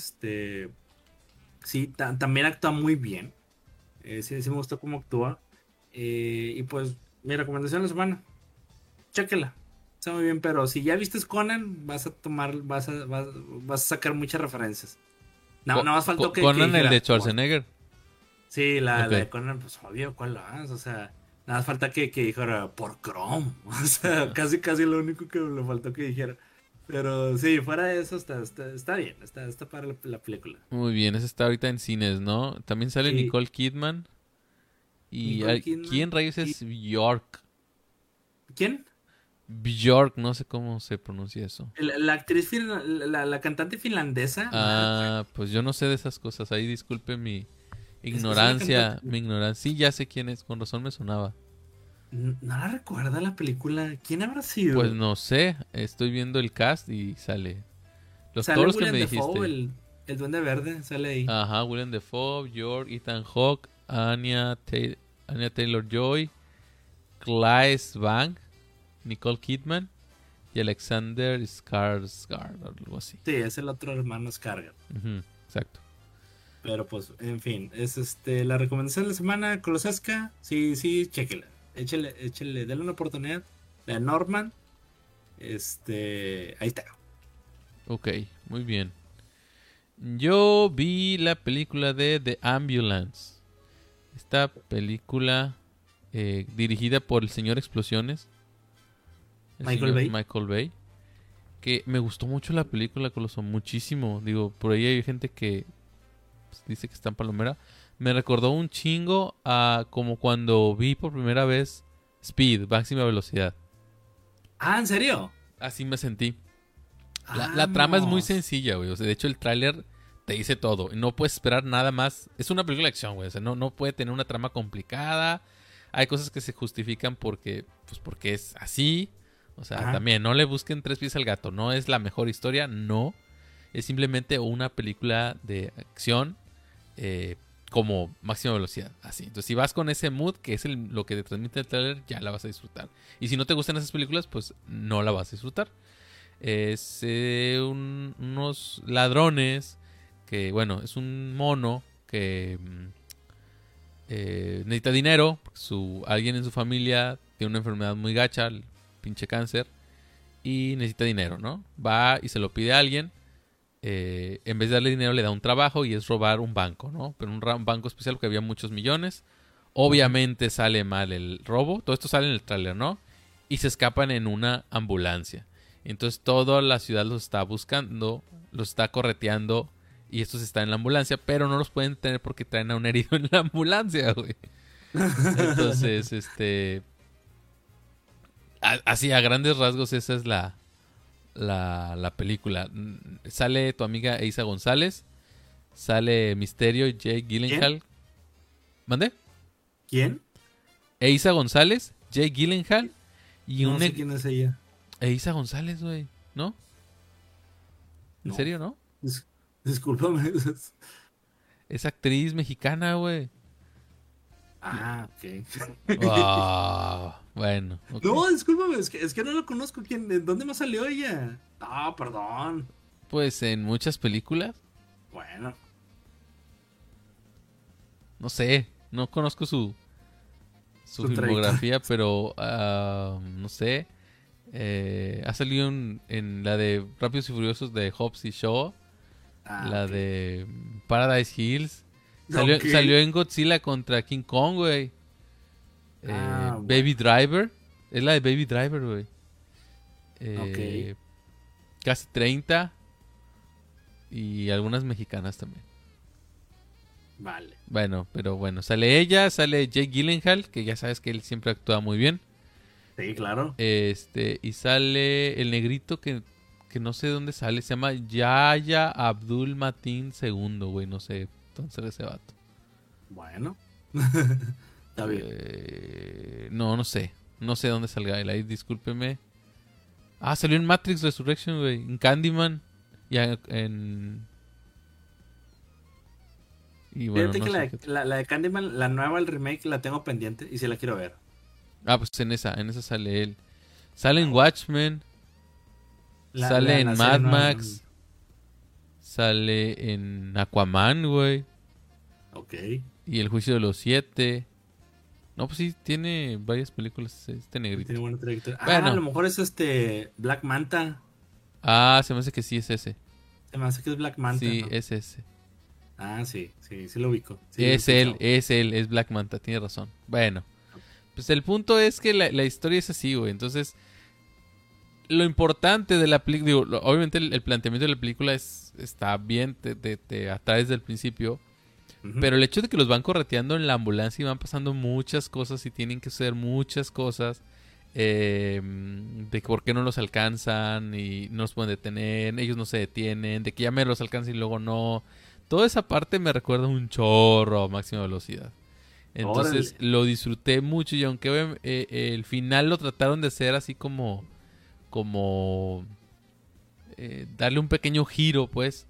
Sí, también actúa muy bien. Sí, sí me gustó cómo actúa. Y pues, mi recomendación de la semana, chéquela. Está muy bien, pero si ya viste Conan, vas a sacar muchas referencias. No, nada más faltó que Conan el de dijera, Schwarzenegger. sí, la Ok. de Conan, pues obvio, ¿cuál más? O sea, nada más falta que dijera por Chrome. O sea, casi, casi lo único que le faltó que dijera. Pero sí, fuera de eso está bien, está para la película. Muy bien, ese está ahorita en cines, ¿no? También sale Sí, Nicole Kidman. Y Nicole ¿quién Kidman rayos y es Bjork? ¿quién? Bjork, no sé cómo se pronuncia eso. La actriz, la cantante finlandesa, no la recuerdo. Ah, pues yo no sé de esas cosas. Ahí disculpe mi Es una cantante, ignorancia, mi ignorancia. Sí, ya sé quién es, con razón me sonaba. no la recuerda la película. ¿Quién habrá Pues sido? no sé, estoy viendo el cast y sale. Todos Sale los que William me Dafoe, dijiste. el Duende Verde, sale ahí. Ajá, Willem Dafoe, Bjork, Ethan Hawke, Anya Taylor-Joy, Claes Svang, Nicole Kidman y Alexander Skarsgård, algo así. Sí, es el otro hermano Skargar. Ujú, exacto. Pero pues, en fin, es la recomendación de la semana, Colosesca. Sí, sí, chéquela. Échele, dale una oportunidad. La Norman, ahí está. Ok, muy bien. Yo vi la película de The Ambulance. Esta película dirigida por el señor Explosiones, el Michael señor Bay. Michael Bay. Que me gustó mucho la película, Coloso, muchísimo. Digo, por ahí hay gente que pues, dice que está en palomera. Me recordó un chingo a como cuando vi por primera vez Speed, máxima velocidad. Ah, ¿en serio? Así me sentí. La trama es muy Vamos. sencilla, güey. O sea, de hecho, el tráiler te dice todo. Y no puedes esperar nada más. Es una película de acción, güey. O sea, no puede tener una trama complicada. Hay cosas que se justifican porque es así. O sea, Ajá. también no le busquen tres pies al gato. No es la mejor historia, no. Es simplemente una película de acción eh, como máxima velocidad. Así. Entonces, si vas con ese mood, que es lo que te transmite el tráiler, ya la vas a disfrutar. Y si no te gustan esas películas, pues no la vas a disfrutar. Es unos ladrones que, bueno, es un mono que necesita dinero. Alguien en su familia tiene una enfermedad muy gacha, el pinche cáncer, y necesita dinero, ¿no? Va y se lo pide a alguien. En vez de darle dinero, le da un trabajo y es robar un banco, ¿no? Pero un banco especial porque había muchos millones. Ujú. Obviamente sale mal el robo. Todo esto sale en el tráiler, ¿no? Y se escapan en una ambulancia. Entonces toda la ciudad los está buscando, los está correteando y estos están en la ambulancia, pero no los pueden tener porque traen a un herido en la ambulancia, güey. Entonces, así a grandes rasgos esa es la película. Sale tu amiga Eiza González, sale Misterio y Jake ¿Quién? Gyllenhaal. ¿Mande? ¿Quién? Eiza González, Jake Gyllenhaal y No sé quién es ella. Eiza González, güey, ¿no? ¿En No. serio, no? Dis- Discúlpame. Es actriz mexicana, güey. Ok. Ah, bueno, ok. No, discúlpame, es que no lo conozco. ¿De dónde me salió ella? Ah, perdón. Pues en muchas películas, Bueno, no sé, no conozco su su trayectoria. filmografía, pero no sé. Ha salido en la de Rápidos y Furiosos de Hobbs y Shaw. La Ok. de Paradise Hills. Ok. Salió en Godzilla contra King Kong, güey. Baby Bueno. Driver. Es la de Baby Driver, güey. Ok. Casi 30. Y algunas mexicanas también. Vale. Bueno, pero bueno. Sale ella, sale Jake Gyllenhaal, que ya sabes que él siempre actúa muy bien. Sí, claro. Y sale el negrito que no sé dónde sale. Se llama Yaya Abdul Mateen segundo, güey. No sé dónde sale ese vato. Bueno. Está bien. No sé. No sé dónde salga él ahí, discúlpeme. Ah, salió en Matrix Resurrection, güey. En Candyman. Y bueno, Fíjate no que sé qué otro. la de Candyman, la nueva, el remake, la tengo pendiente y sí la quiero ver. Ah, pues en esa sale él. Sale Ah, en bueno. Watchmen. Sale en La serie Mad nueva no. Max. Sale en Aquaman, güey. Ok. Y El Juicio de los Siete. No, pues sí, tiene varias películas este Tiene negrito. buena trayectoria. Ah, a lo Bueno. mejor es Black Manta. Ah, se me hace que sí es ese. Se me hace que es Black Manta, Sí, ¿no? es ese. Ah, sí, sí, sí lo ubico. Sí lo he Es él, escuchado. es Black Manta, tiene razón. Bueno, pues el punto es que la historia es así, güey. Entonces, lo importante de la película, digo, obviamente el planteamiento de la película está bien, te atrae desde el principio. Ujú. Pero el hecho de que los van correteando en la ambulancia y van pasando muchas cosas y tienen que hacer muchas cosas, de por qué no los alcanzan y no los pueden detener, ellos no se detienen, de que ya me los alcanzan y luego no. Toda esa parte me recuerda un chorro a máxima velocidad. Entonces Órale. lo disfruté mucho y aunque el final lo trataron de hacer así como darle un pequeño giro, pues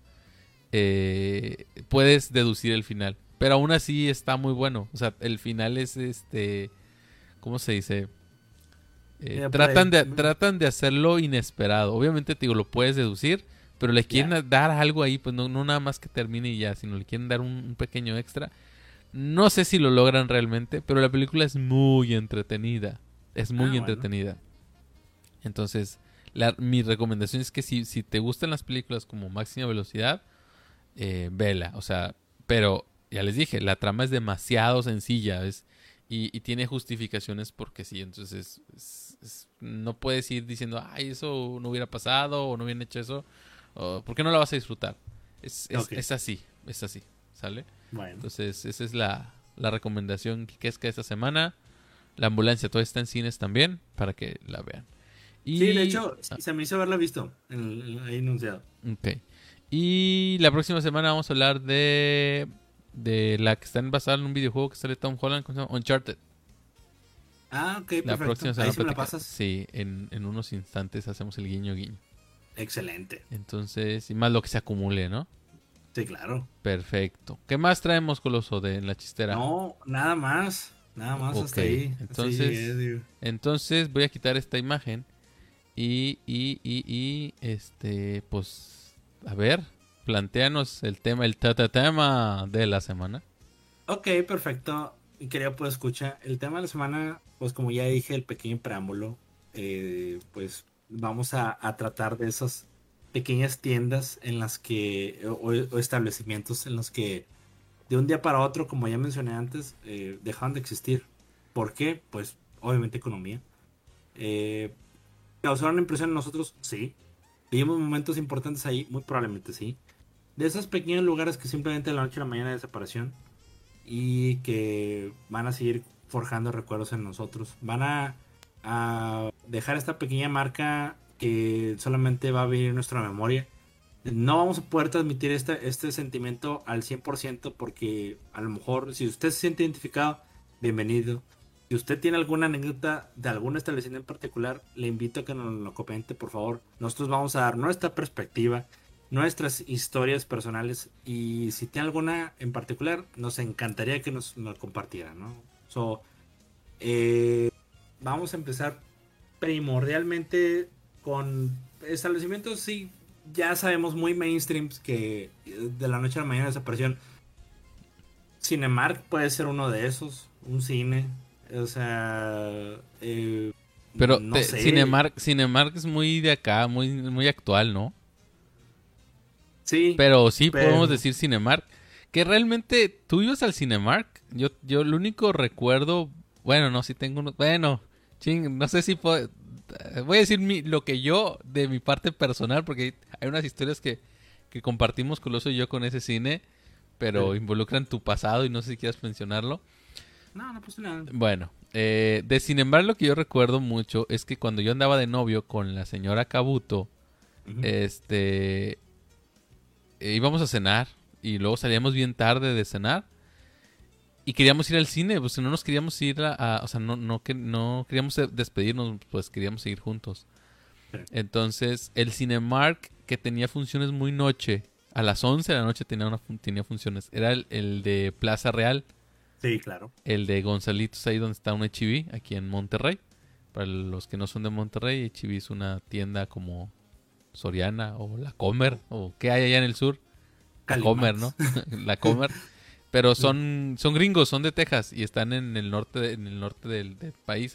puedes deducir el final. Pero aún así está muy bueno. O sea, el final es ¿cómo se dice? Por ahí. Tratan de hacerlo inesperado. Obviamente, te digo, lo puedes deducir, pero le Ya. quieren dar algo ahí, pues no nada más que termine y ya, sino le quieren dar un pequeño extra. No sé si lo logran realmente, pero la película es muy entretenida. Es muy Ah, bueno. entretenida. Entonces, mi recomendación es que si te gustan las películas como Máxima Velocidad, vela. O sea, pero ya les dije, la trama es demasiado sencilla y tiene justificaciones porque sí. Entonces, no puedes ir diciendo, ay, eso no hubiera pasado o no hubieran hecho eso. ¿Por qué no la vas a disfrutar? Ok. Es así, es así, ¿sale? Bueno. Entonces, esa es la recomendación que es que esta semana. La ambulancia todavía está en cines también para que la vean. Sí, de Y. hecho, se me hizo haberla visto ahí anunciado. Ok. Y la próxima semana vamos a hablar de la que está basada en un videojuego que sale Tom Holland, ¿cómo se llama? Uncharted. Ah, ok, La perfecto. próxima Ahí semana sí me la platicar. pasas. Sí, en unos instantes hacemos el guiño guiño. Excelente. Entonces, y más lo que se acumule, ¿no? Sí, claro. Perfecto. ¿Qué más traemos, Coloso, en la chistera? No, nada más. Nada más Ok. hasta ahí. Hasta ahí llegué, Entonces, digo. entonces voy a quitar esta imagen pues, a ver, planteanos el tema, el tema de la semana. Ok, perfecto. Y quería pues escuchar el tema de la semana, pues como ya dije, el pequeño preámbulo, pues vamos a tratar de esas pequeñas tiendas en las que, o establecimientos en los que de un día para otro, como ya mencioné antes, dejaron de existir. ¿Por qué? Pues obviamente economía. Eh, ¿Causaron impresión en nosotros? Sí. ¿Vivimos momentos importantes ahí? Muy probablemente sí. De esos pequeños lugares que simplemente de la noche a la mañana desaparecieron y que van a seguir forjando recuerdos en nosotros. Van a dejar esta pequeña marca que solamente va a vivir en nuestra memoria. No vamos a poder transmitir este sentimiento al 100% porque a lo mejor si usted se siente identificado, bienvenido. Si usted tiene alguna anécdota de algún establecimiento en particular, le invito a que nos lo comente, por favor. Nosotros vamos a dar nuestra perspectiva, nuestras historias personales y si tiene alguna en particular, nos encantaría que nos compartiera, ¿no? So, eh, vamos a empezar primordialmente con establecimientos, sí, ya sabemos muy mainstreams que de la noche a la mañana desaparecieron. Cinemark puede ser uno de esos, un cine, o sea, Pero no sé. Cinemark es muy de acá, muy, muy actual, ¿no? Sí, Pero sí pero podemos decir Cinemark. Que realmente tú ibas al Cinemark. Yo el único recuerdo. Bueno, no, si tengo uno. Bueno, ching, no sé si puedo. Voy a decir lo que yo, de mi parte personal, porque hay unas historias que compartimos Coloso y yo con ese cine, pero sí. involucran tu pasado y no sé si quieras mencionarlo. No, no pasa nada. Bueno, de Cinemark lo que yo recuerdo mucho es que cuando yo andaba de novio con la señora Kabuto, Ujú. íbamos a cenar y luego salíamos bien tarde de cenar y queríamos ir al cine, pues no nos queríamos ir o sea, no queríamos despedirnos, pues queríamos seguir juntos. Sí. Entonces, el Cinemark que tenía funciones muy noche, a las 11 de la noche tenía funciones, era el de Plaza Real, Sí, claro. el de Gonzalitos, ahí donde está un H-E-B, aquí en Monterrey. Para los que no son de Monterrey, H-E-B es una tienda como Soriana o La Comer, o ¿qué hay allá en el sur? La Comer, Calimax. ¿no? La Comer. Pero son gringos, son de Texas y están en el norte, en el norte del país,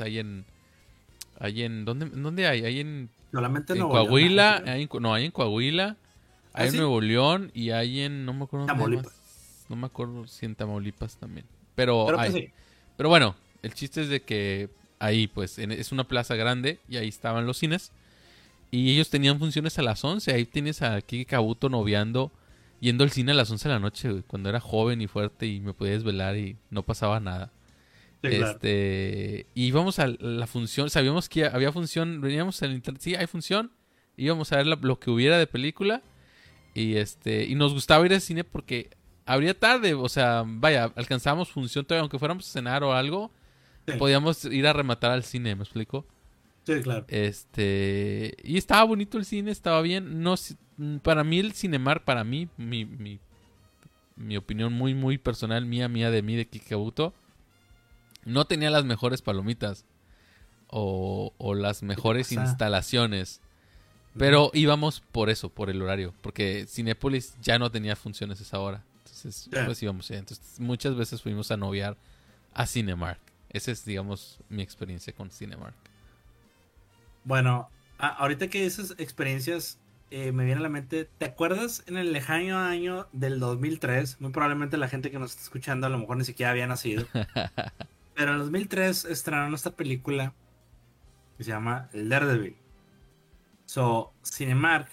¿dónde hay? Hay Solamente en Nuevo León, Coahuila, creo. hay en Coahuila, ¿Ah, hay en sí? Nuevo León y hay en, no me acuerdo dónde más, Tamaulipas. no me acuerdo si en Tamaulipas también. Pero Pero pues hay. sí. Pero bueno, el chiste es de que ahí, pues, es una plaza grande y ahí estaban los cines. Y ellos tenían funciones a las 11. Ahí tienes a Kiki Kabuto noviando, yendo al cine a las 11 de la noche, güey, cuando era joven y fuerte y me podía desvelar y no pasaba nada. Sí, claro. Y íbamos a la función, sabíamos que había función, veníamos al internet, sí, hay función, íbamos a ver lo que hubiera de película y nos gustaba ir al cine porque abría tarde, o sea, vaya, alcanzábamos función todavía, aunque fuéramos a cenar o algo, Sí, podíamos ir a rematar al cine, ¿me explico? sí, claro. Y estaba bonito el cine, estaba bien. No, para mí el Cinemark, para mí, mi opinión muy, muy personal, mía, de mí, de Kikabuto, no tenía las mejores palomitas o las ¿Qué te mejores pasa? instalaciones. Ujú. Pero íbamos por eso, por el horario. Porque Cinépolis ya no tenía funciones a esa hora. Entonces, Sí. pues íbamos. Entonces, muchas veces fuimos a noviar a Cinemark. Esa es, digamos, mi experiencia con Cinemark. Bueno, ahorita que dices experiencias, me viene a la mente, ¿te acuerdas en el lejano año del 2003? Muy probablemente la gente que nos está escuchando a lo mejor ni siquiera había nacido. Pero en el 2003 estrenaron esta película que se llama El Daredevil. So, Cinemark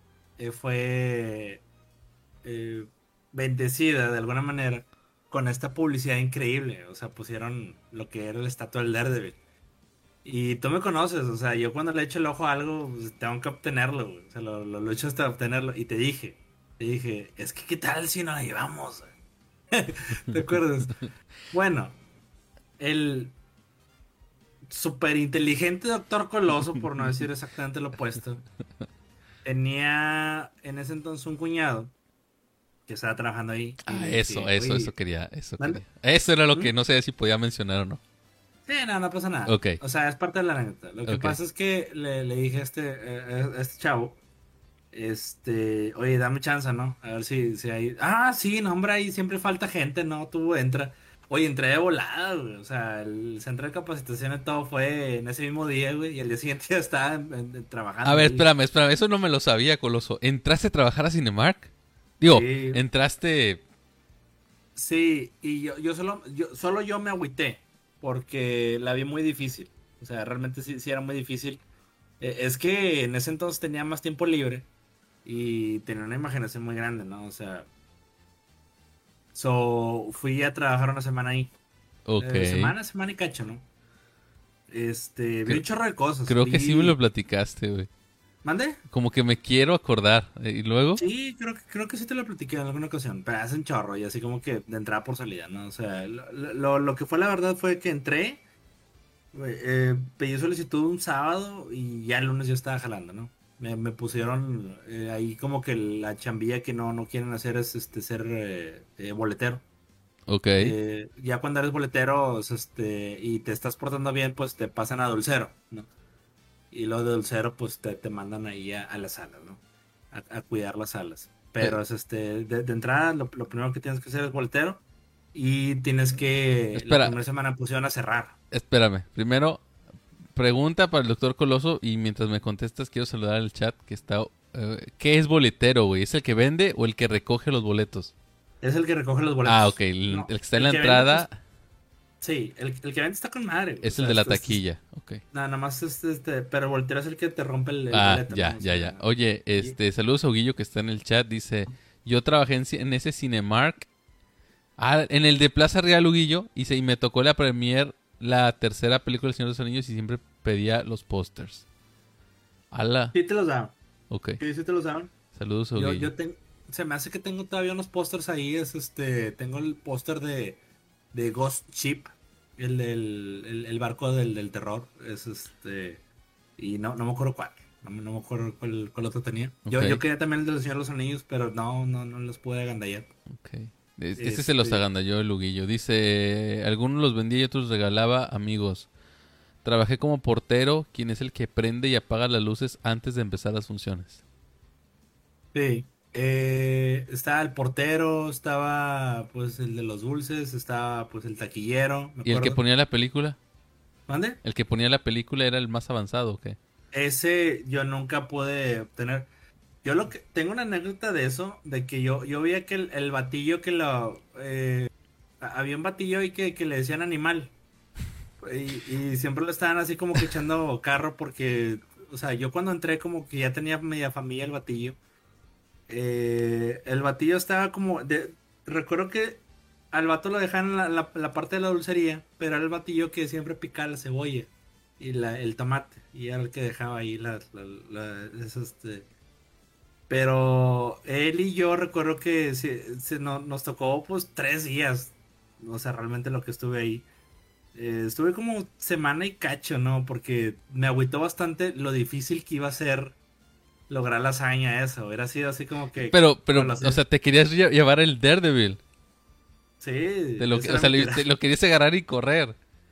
fue eh, bendecida de alguna manera con esta publicidad increíble. O sea, pusieron lo que era el estatua del Daredevil. Y tú me conoces, o sea, yo cuando le echo el ojo a algo, pues, tengo que obtenerlo, güey. O sea, lo echo hasta obtenerlo. Y te dije, es que ¿qué tal si no la llevamos, güey? ¿Te acuerdas? Bueno, el súper inteligente doctor Coloso, por no decir exactamente lo opuesto, tenía en ese entonces un cuñado que estaba trabajando ahí y Ah, le eso, dije, eso, eso oye, quería, eso ¿mande? quería. Eso era lo ¿Mm? que no sé si podía mencionar o no. Sí, no, no pasa nada. Ok, O sea, es parte de la anécdota. Lo que ok. pasa es que le dije a este chavo, oye, dame chance, ¿no? A ver si hay. Ah, sí, no, hombre, ahí siempre falta gente, ¿no? Tú entra. Oye, entré de volada, güey. O sea, el centro de capacitación y todo fue en ese mismo día, güey. Y al día siguiente ya estaba A trabajando ver, ahí. espérame, eso no me lo sabía, Coloso. ¿Entraste a trabajar a Cinemark? Digo, Sí, entraste... sí, y solo yo me agüité, porque la vi muy difícil. O sea, realmente sí, sí era muy difícil. Es que en ese entonces tenía más tiempo libre y tenía una imaginación muy grande, ¿no? O sea, fui a trabajar una semana ahí. Ok. Semana y cacho, ¿no? Vi un Cre- chorro de cosas. Creo que sí me lo platicaste, güey. ¿Mande? Como que me quiero acordar. ¿Y luego? Sí, creo que sí te lo platiqué en alguna ocasión, pero hace un chorro y así como que de entrada por salida, ¿no? O sea, lo que fue la verdad fue que entré, pedí solicitud un sábado y ya el lunes yo estaba jalando, ¿no? Me pusieron ahí como que la chambilla que no quieren hacer es ser boletero. Ok. Ya cuando eres boletero y te estás portando bien, pues te pasan a dulcero, ¿no? Y los de dulcero, pues te mandan ahí a las salas, ¿no? A cuidar las salas. Eh, Pero de entrada, lo primero que tienes que hacer es voltero. Y tienes que, la espera, primera semana pusieron a cerrar. espérame. Primero, pregunta para el doctor Coloso y mientras me contestas quiero saludar al chat que está ¿Qué es boletero, güey? ¿Es el que vende o el que recoge los boletos? Es el que recoge los boletos. Ah, ok. El, No, el que está en el la que vende, entrada pues, sí, el que vende está con madre, güey. O es el sea, de la taquilla. Ok. nada más pero voltero es el que te rompe el Ah, boleto, ¿no? ya, O ya, ya. sea, Oye, y- saludos a Guillo que está en el chat. Dice, yo trabajé en ese Cinemark. Ah, en el de Plaza Real, Huguillo. Y me tocó la premier, la tercera película del Señor de los Anillos y siempre pedía los pósters. Ala. sí te los daban. Ok. Sí, sí te los daban. Saludos a Yo, Huguillo. yo tengo, se me hace que tengo todavía unos pósters ahí. Tengo el póster de Ghost Ship, el barco del terror. Y no me acuerdo cuál. No me acuerdo cuál otro tenía. Yo, Ok. yo quería también el de los Señor de los Anillos, pero no los pude agandallar. Ok. Este se los agandalló el Huguillo. Dice, algunos los vendía y otros regalaba amigos. Trabajé como portero, quien es el que prende y apaga las luces antes de empezar las funciones. Sí. Estaba el portero, estaba pues el de los dulces, estaba pues el taquillero, me ¿Y el que acuerdo. ponía la película? ¿Mande? ¿El que ponía la película era el más avanzado o qué? Ese yo nunca pude obtener. Yo lo que tengo una anécdota de eso, de que yo veía que el batillo que había un batillo ahí que le decían animal. Y siempre lo estaban así como que echando carro porque, o sea, yo cuando entré como que ya tenía media familia el batillo. El batillo estaba recuerdo que al vato lo dejaban en la parte de la dulcería, pero era el batillo que siempre picaba la cebolla y el tomate, y era el que dejaba ahí pero él y yo recuerdo que nos tocó pues 3 días, o sea, realmente lo que estuve ahí. Estuve como semana y cacho, ¿no? Porque me agüitó bastante lo difícil que iba a ser lograr la hazaña eso. Hubiera sido así como que Pero, con o sea, te querías llevar el Daredevil. Sí, O esa era sea, mi tirada. te lo querías agarrar y correr.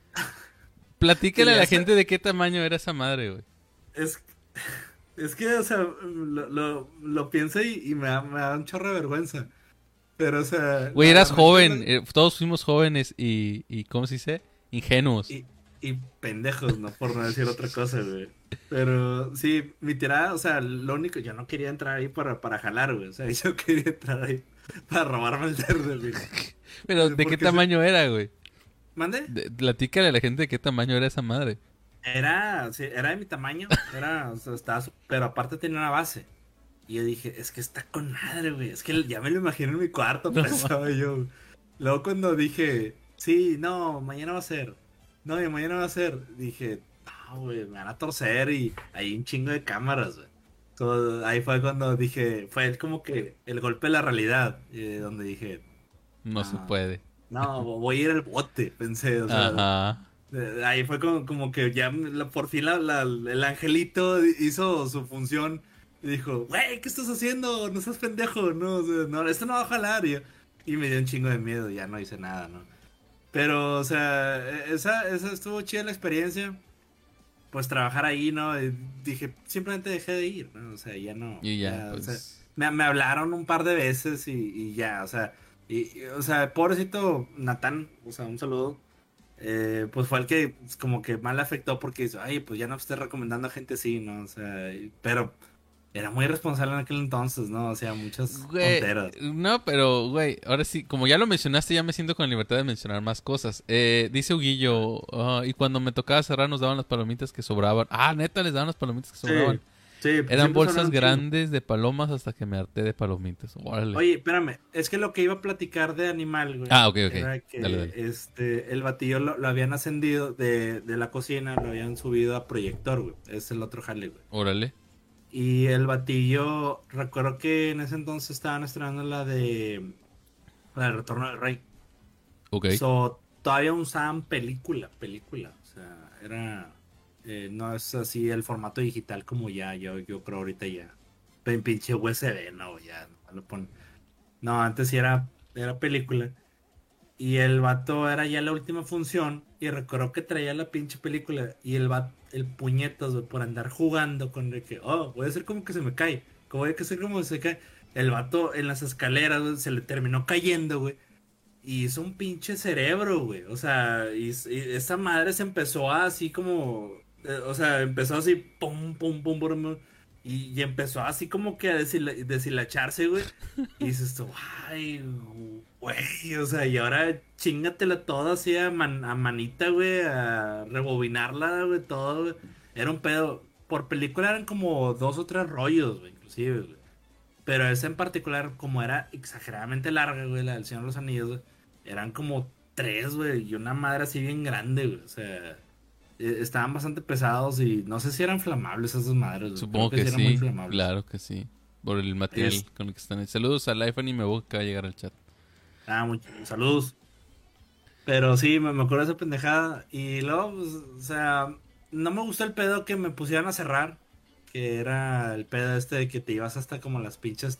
Sí, Platícale a ya la sé. gente de qué tamaño era esa madre, güey. Es, es que, o sea, lo pienso y me da un chorro de vergüenza. Pero, o sea, Güey, eras la neta, joven. Todos fuimos jóvenes y ¿cómo se dice? Ingenuos. y pendejos, ¿no? Por no decir otra cosa, güey. Pero sí, mi tirada, o sea, lo único, yo no quería entrar ahí para jalar, güey. O sea, yo quería entrar ahí para robarme el Daredevil. Pero, ¿de qué Porque se... tamaño era, güey? ¿Mande? Platícale a la gente de qué tamaño era esa madre. Sí, era de mi tamaño, o sea, pero aparte tenía una base. Y yo dije, es que está con madre, güey. Es que ya me lo imagino en mi cuarto, No, pensaba yo. Luego cuando dije, sí, no, mañana va a ser. No, y mañana va a ser. Dije, no, güey, me van a torcer y hay un chingo de cámaras, güey. Ahí fue cuando dije, fue como que el golpe de la realidad. Donde dije, no se no, puede. no, voy a ir al bote, pensé, o sea. Ajá. Ahí fue como que ya por fin el angelito hizo su función y dijo, güey, ¿qué estás haciendo? No seas pendejo, no, o sea, no, esto no va a jalar. Y me dio un chingo de miedo, ya no hice nada, ¿no? Pero, o sea, esa estuvo chida la experiencia, pues trabajar ahí, ¿no? Y dije, simplemente dejé de ir, ¿no? O sea, ya no, Y ya, ya, o sea, pues. me hablaron un par de veces y ya, o sea, o sea, pobrecito Natán, o sea, un saludo. Pues fue el que pues, como que mal le afectó porque dice, ay, pues ya no estés recomendando a gente así, ¿no? O sea, pero era muy responsable en aquel entonces, ¿no? O sea, muchas Güey, tonteras. no, pero, güey, ahora sí, como ya lo mencionaste, ya me siento con libertad de mencionar más cosas. Dice Huguillo, y cuando me tocaba cerrar nos daban las palomitas que sobraban. Ah, neta, les daban las palomitas que sobraban. Sí, sí, Eran siempre bolsas sonaron un chingo. grandes de palomas hasta que me harté de palomitas. Órale. Oye, espérame, es que lo que iba a platicar de Animal, güey, Ah, ok, ok. era Dale, que dale. el batillo lo habían ascendido de la cocina, lo habían subido a proyector, güey. Es el otro jale, güey. Órale. Y el batillo, recuerdo que en ese entonces estaban estrenando la de Retorno del Rey. Ok. Todavía usaban película. O sea, no es así el formato digital como ya, yo creo ahorita ya. Pinche USB, no, ya, no lo ponen. No, antes sí era película. Y el vato era ya la última función. Y recuerdo que traía la pinche película. Y el puñetas, güey, por andar jugando con el que, oh, voy a hacer como que se me cae. Como voy a hacer como se cae. El vato en las escaleras, güey, se le terminó cayendo, güey. Y hizo un pinche cerebro, güey. O sea, y esa madre se empezó así como. O sea, empezó así, pum, pum, pum, pum. Y empezó así como que a deshilacharse, güey. Y dices tú, ay, güey, o sea, y ahora chingatela toda así a manita, güey, a rebobinarla, güey, todo, güey. Era un pedo. Por película eran como 2 o 3 rollos, güey, inclusive, güey. Pero esa en particular, como era exageradamente larga, güey, la del Señor de los Anillos, güey, eran como 3, güey, y una madre así bien grande, güey. O sea, estaban bastante pesados y no sé si eran flamables esas madres, güey. Creo Supongo que que sí eran muy sí, flamables. claro que sí. Por el material Es, con el que están. Saludos al iPhone y me voy a llegar al chat. saludos. Pero sí, me acuerdo de esa pendejada. Y luego, pues, o sea, no me gustó el pedo que me pusieran a cerrar. Que era el pedo este de que te ibas hasta como las pinches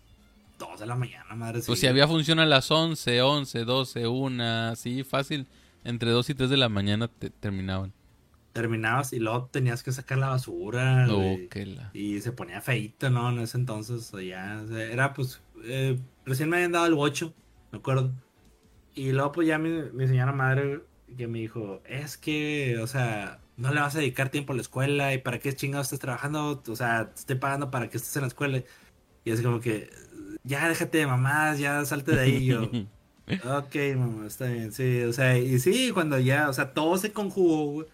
2 de la mañana, madre Pues sí, si güey. había función a las 11, 12, 1, así fácil. Entre 2 y 3 de la mañana terminaban. Terminabas y luego tenías que sacar la basura, Oh, güey. qué la. Y se ponía feíto, ¿no? En ese entonces, o ya, o sea, era pues, recién me habían dado el bocho, me acuerdo. Y luego pues ya mi señora madre que me dijo, es que, o sea, no le vas a dedicar tiempo a la escuela y para qué chingados estás trabajando, o sea, te estoy pagando para que estés en la escuela. Y es como que, ya déjate de mamás, ya salte de ahí. Y yo, ok, mamá, está bien, sí, o sea, y sí, cuando ya, o sea, todo se conjugó, güey.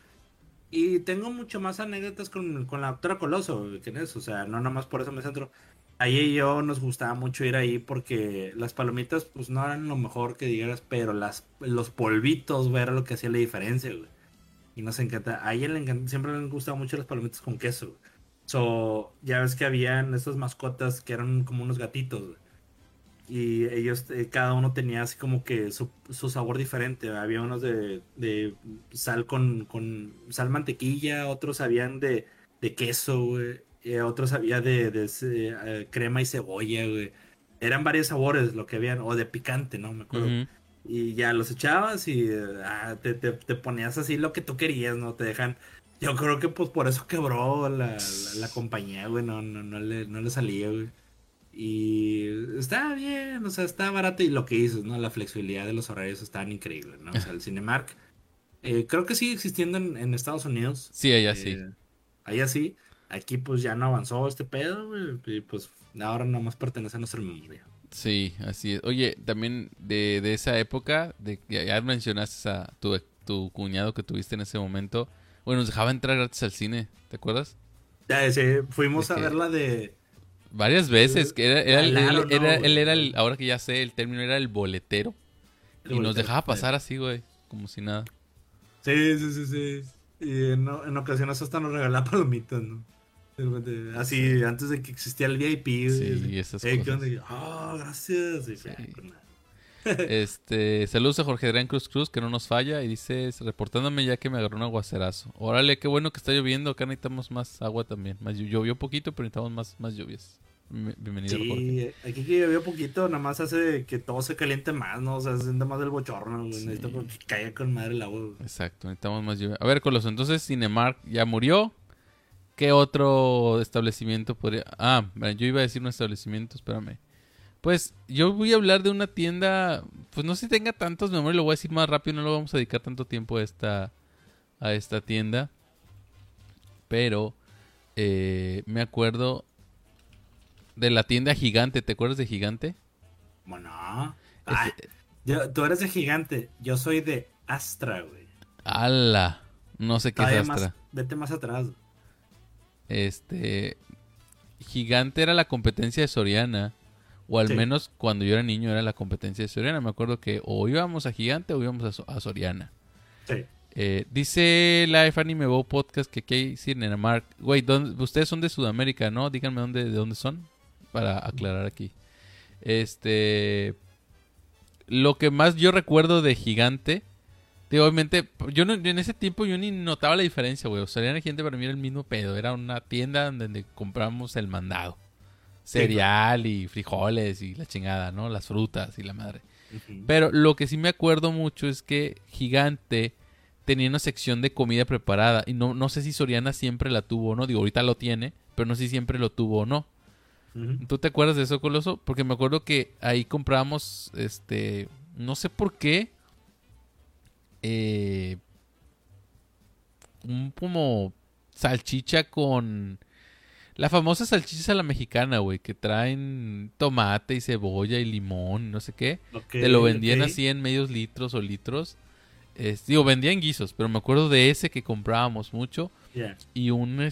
Y tengo mucho más anécdotas con la doctora Coloso, que en eso, o sea, no nomás por eso me centro. Ahí y yo nos gustaba mucho ir ahí porque las palomitas, pues no eran lo mejor que dijeras, pero los polvitos, güey, era lo que hacía la diferencia, güey. Y nos encanta, a ella le encanta, siempre le han gustado mucho las palomitas con queso, güey. So, ya ves que habían estas mascotas que eran como unos gatitos, güey. Y ellos, cada uno tenía así como que su sabor diferente. Había unos de sal con sal mantequilla, otros habían de queso, güey. Otros había crema y cebolla, güey. Eran varios sabores lo que habían, o de picante, ¿no? Me acuerdo. Ujú. Y ya los echabas y te ponías así lo que tú querías, ¿no? Te dejan. Yo creo que pues por eso quebró la compañía, güey. No le salía, güey. Y está bien, o sea, está barato y lo que dices, ¿no? La flexibilidad de los horarios están increíbles, ¿no? O sea, el Cinemark, creo que sigue existiendo en Estados Unidos. Sí, allá sí. Allá sí, aquí pues ya no avanzó este pedo, güey, y pues ahora nomás pertenece a nuestra memoria. Sí, así es. Oye, también de esa época, de que ya mencionaste a tu cuñado que tuviste en ese momento. Bueno, nos dejaba entrar gratis al cine, ¿te acuerdas? Ya, sí, De fuimos a ver que la de varias veces, que la del Aro, ¿no, él güey? era el, ahora que ya sé el término, era el boletero. El Y nos boletero. dejaba pasar así, güey, como si nada. Sí, sí, sí, sí. Y en ocasiones hasta nos regalaba palomitas, ¿no? Sí, Así, antes de que existía el VIP, güey. sí, esas ¿Qué onda? cosas. Y yo, gracias. Y Sí. ya, con nada. Saludos a Jorge Adrián Cruz Cruz, que no nos falla. Y dice, reportándome ya que me agarró un aguacerazo. Órale, qué bueno que está lloviendo. Acá necesitamos más agua también. Llovió poquito, pero necesitamos más lluvias. Bienvenido, Jorge. Sí, aquí que llovió poquito, nada más hace que todo se caliente más, ¿no? O sea, se siente más el bochorno, güey. Sí, Necesito que caiga con madre el agua, güey. exacto, necesitamos más lluvia. A ver, Coloso, entonces Cinemark ya murió. ¿Qué otro establecimiento podría...? Ah, yo iba a decir un establecimiento, espérame. Pues yo voy a hablar de una tienda, pues no sé si tenga tantos memorias, lo voy a decir más rápido, no lo vamos a dedicar tanto tiempo a esta tienda. Pero me acuerdo de la tienda Gigante, ¿te acuerdas de Gigante? Bueno, Ese, tú eres de Gigante, yo soy de Astra, güey. ala, no sé qué es Todavía más, Astra. vete más atrás. Este, Gigante era la competencia de Soriana. O al Sí, menos cuando yo era niño era la competencia de Soriana. Me acuerdo que o íbamos a Gigante o íbamos a Soriana. sí. Dice Life Anime Bow Podcast que aquí hay Cinemark. Güey, ustedes son de Sudamérica, ¿no? Díganme de dónde son. Para aclarar aquí. Lo que más yo recuerdo de Gigante. Digo, obviamente, en ese tiempo yo ni notaba la diferencia, güey. O Soriana y Gigante para mí era el mismo pedo. Era una tienda donde compramos el mandado. Sí, claro. Cereal y frijoles y la chingada, ¿no? Las frutas y la madre. Ujú. Pero lo que sí me acuerdo mucho es que Gigante tenía una sección de comida preparada. Y no sé si Soriana siempre la tuvo o no. Digo, ahorita lo tiene, pero no sé si siempre lo tuvo o no. Ujú. ¿Tú te acuerdas de eso, Coloso? Porque me acuerdo que ahí comprábamos, no sé por qué, eh, un como salchicha con... La famosa salchicha a la mexicana, güey, que traen tomate y cebolla y limón, no sé qué. Ok, Te lo vendían ok. así en medios litros o litros. Digo, vendían guisos, pero me acuerdo de ese que comprábamos mucho. Ya. Y un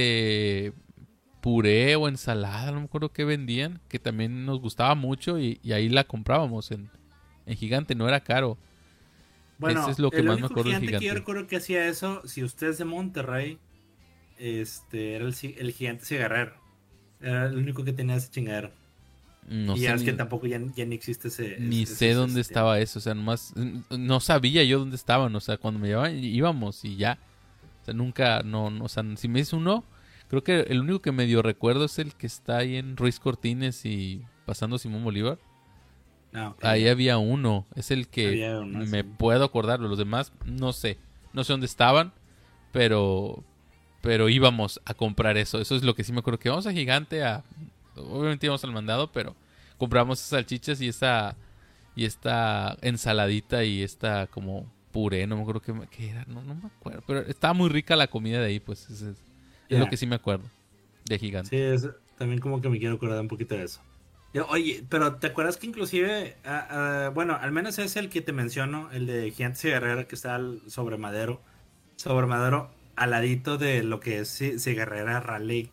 puré o ensalada, no me acuerdo qué vendían, que también nos gustaba mucho y ahí la comprábamos en Gigante, no era caro. Ese es Bueno, lo que el más me único acuerdo de gigante que yo Gigante. recuerdo que hacía eso, si usted es de Monterrey, era el gigante cigarrero. Era el único que tenía ese chingadero. No Y ya sé es que ni, tampoco ya ni existe ni sé ese dónde sistema. estaba eso, o sea, nomás no sabía yo dónde estaban, o sea, cuando me llevaban íbamos y ya. O sea, nunca, no, o sea, si me dices uno, creo que el único que medio recuerdo es el que está ahí en Ruiz Cortines y pasando Simón Bolívar. Ah, ok, Ahí ya. había uno, es el que Había uno me así. puedo acordar, los demás no sé dónde estaban, pero íbamos a comprar eso. Eso es lo que sí me acuerdo, que vamos a Gigante obviamente íbamos al mandado, pero compramos esas salchichas y esta ensaladita y esta como puré, no me acuerdo qué era, no me acuerdo, pero estaba muy rica la comida de ahí, pues es lo Ya. que sí me acuerdo de Sí, Gigante. también como que me quiero acordar un poquito de eso. Oye, pero ¿te acuerdas que inclusive, bueno, al menos es el que te menciono, el de Gigantes y Guerrera, que está sobre Madero, al ladito de lo que es Cigarrera Raleigh,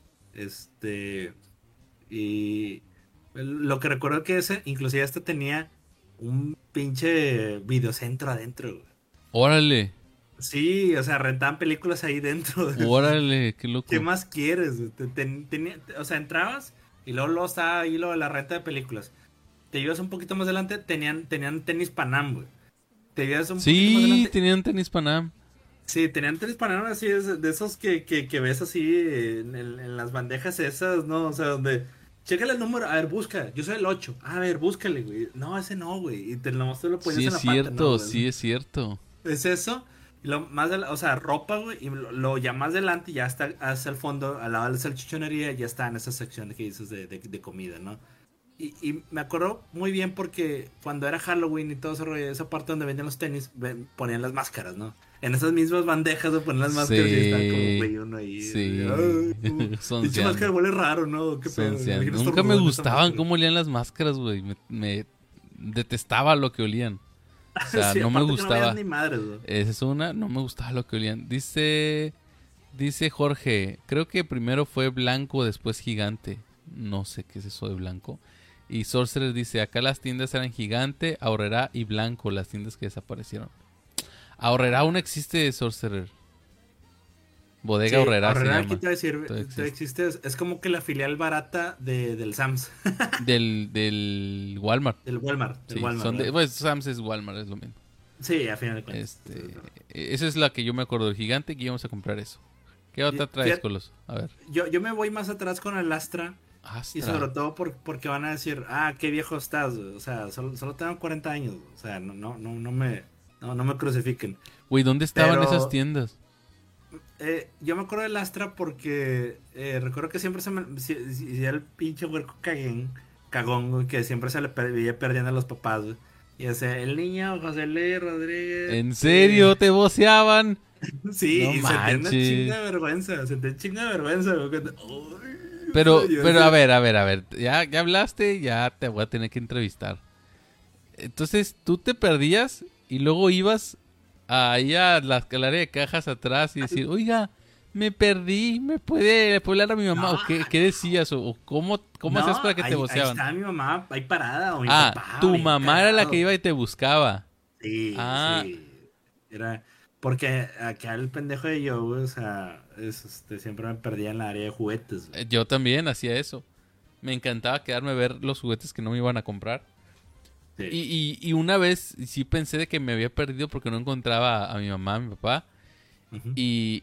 y lo que recuerdo que ese, inclusive este tenía un pinche videocentro adentro, güey. Órale, Sí, o sea, rentaban películas ahí dentro. órale, qué ¿Qué loco. más quieres? O sea, entrabas y luego estaba ahí lo de la renta de películas. Te ibas un poquito más adelante, tenían tenis Panam, güey. Te ibas un poquito más Sí, adelante. tenían tenis Panam. Sí, tenían tenis Panam así, de esos que ves así en las bandejas esas, ¿no? O sea, donde... Chécale el número, a ver, busca. Yo soy el 8. A ver, búscale, güey. No, ese no, güey. Y nomás te lo Sí ponías en es la pata, ¿no, cierto, güey? sí es cierto. Es eso. Y o sea, ropa, güey. Y lo ya más adelante, ya está hacia el fondo, al lado de la salchichonería, ya está en esa sección que dices de comida, ¿no? Y me acuerdo muy bien porque cuando era Halloween y todo ese rollo, esa parte donde vendían los tenis, ponían las máscaras, ¿no? En esas mismas bandejas de poner las máscaras y estaba como, Sí, güey, uno ahí. sí, Ay, pinche máscara sonseando, huele raro, ¿no? ¿Qué pedo? Me sonseando. imagino Nunca me estornudar en esa gustaban máscara. cómo olían las máscaras, güey. Me detestaba lo que olían. O sea, Sí, no me aparte que no veías gustaba. ni madres, güey. Esa es una, no me gustaba lo que olían. Dice Jorge, creo que primero fue blanco, después gigante. No sé qué es eso de blanco. Y Sorcerer dice, acá las tiendas eran gigante, Aurrera y blanco, las tiendas que desaparecieron. Aurrera aún existe, Sorcerer. Bodega Sí, Aurrera se ahorrar aquí llama. te voy a decir, Todavía te existe. existe, es como que la filial barata del Sam's, Del Walmart. Del Sí, Walmart, son de... ¿verdad? Pues Sam's es Walmart, es lo mismo. Sí, a final de cuentas. Este... Esa es la que yo me acuerdo del gigante que íbamos a comprar eso. ¿Qué otra traes, Fíjate, Colos? A ver. yo me voy más atrás con el Astra y sobre Astra. todo porque van a decir, qué viejo estás, güey. O sea, solo tengo 40 años, güey. O sea, no me crucifiquen. Güey, ¿dónde estaban esas Pero tiendas? yo me acuerdo del Astra porque recuerdo que siempre si el pinche huerco cagón, güey, que siempre se le veía perdiendo a los papás, güey. Y ese, el niño José Luis Rodríguez. ¿En serio te voceaban? Sí, No y sentía una manches. chinga de vergüenza, sentía chinga de vergüenza, güey. Uy, o sea, yo Pero decía, a ver. Ya hablaste, ya te voy a tener que entrevistar. Entonces, tú te perdías y luego ibas ahí a al área de cajas atrás y decir, oiga, me perdí, ¿le puede hablar a mi mamá? no, ¿O qué decías? ¿O cómo hacías no, para que te ahí voceaban? está mi mamá, ahí parada, o mi Ah, papá, tu bien mamá era la que cagado. iba y te buscaba. Sí, Ah, sí. Era. Porque acá el pendejo de yo, güey, o sea, siempre me perdía en la área de juguetes, güey. yo también hacía eso. Me encantaba quedarme a ver los juguetes que no me iban a comprar. Sí. Y una vez sí pensé de que me había perdido porque no encontraba a mi mamá, a mi papá. Ujú.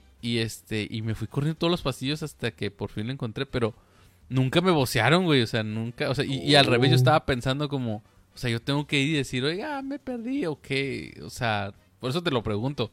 Y me fui corriendo todos los pasillos hasta que por fin lo encontré, pero nunca me vocearon, güey. O sea, nunca. O sea, y al revés yo Oh. estaba pensando como, o sea, yo tengo que ir y decir, oiga, me perdí o qué. O sea, por eso te lo pregunto.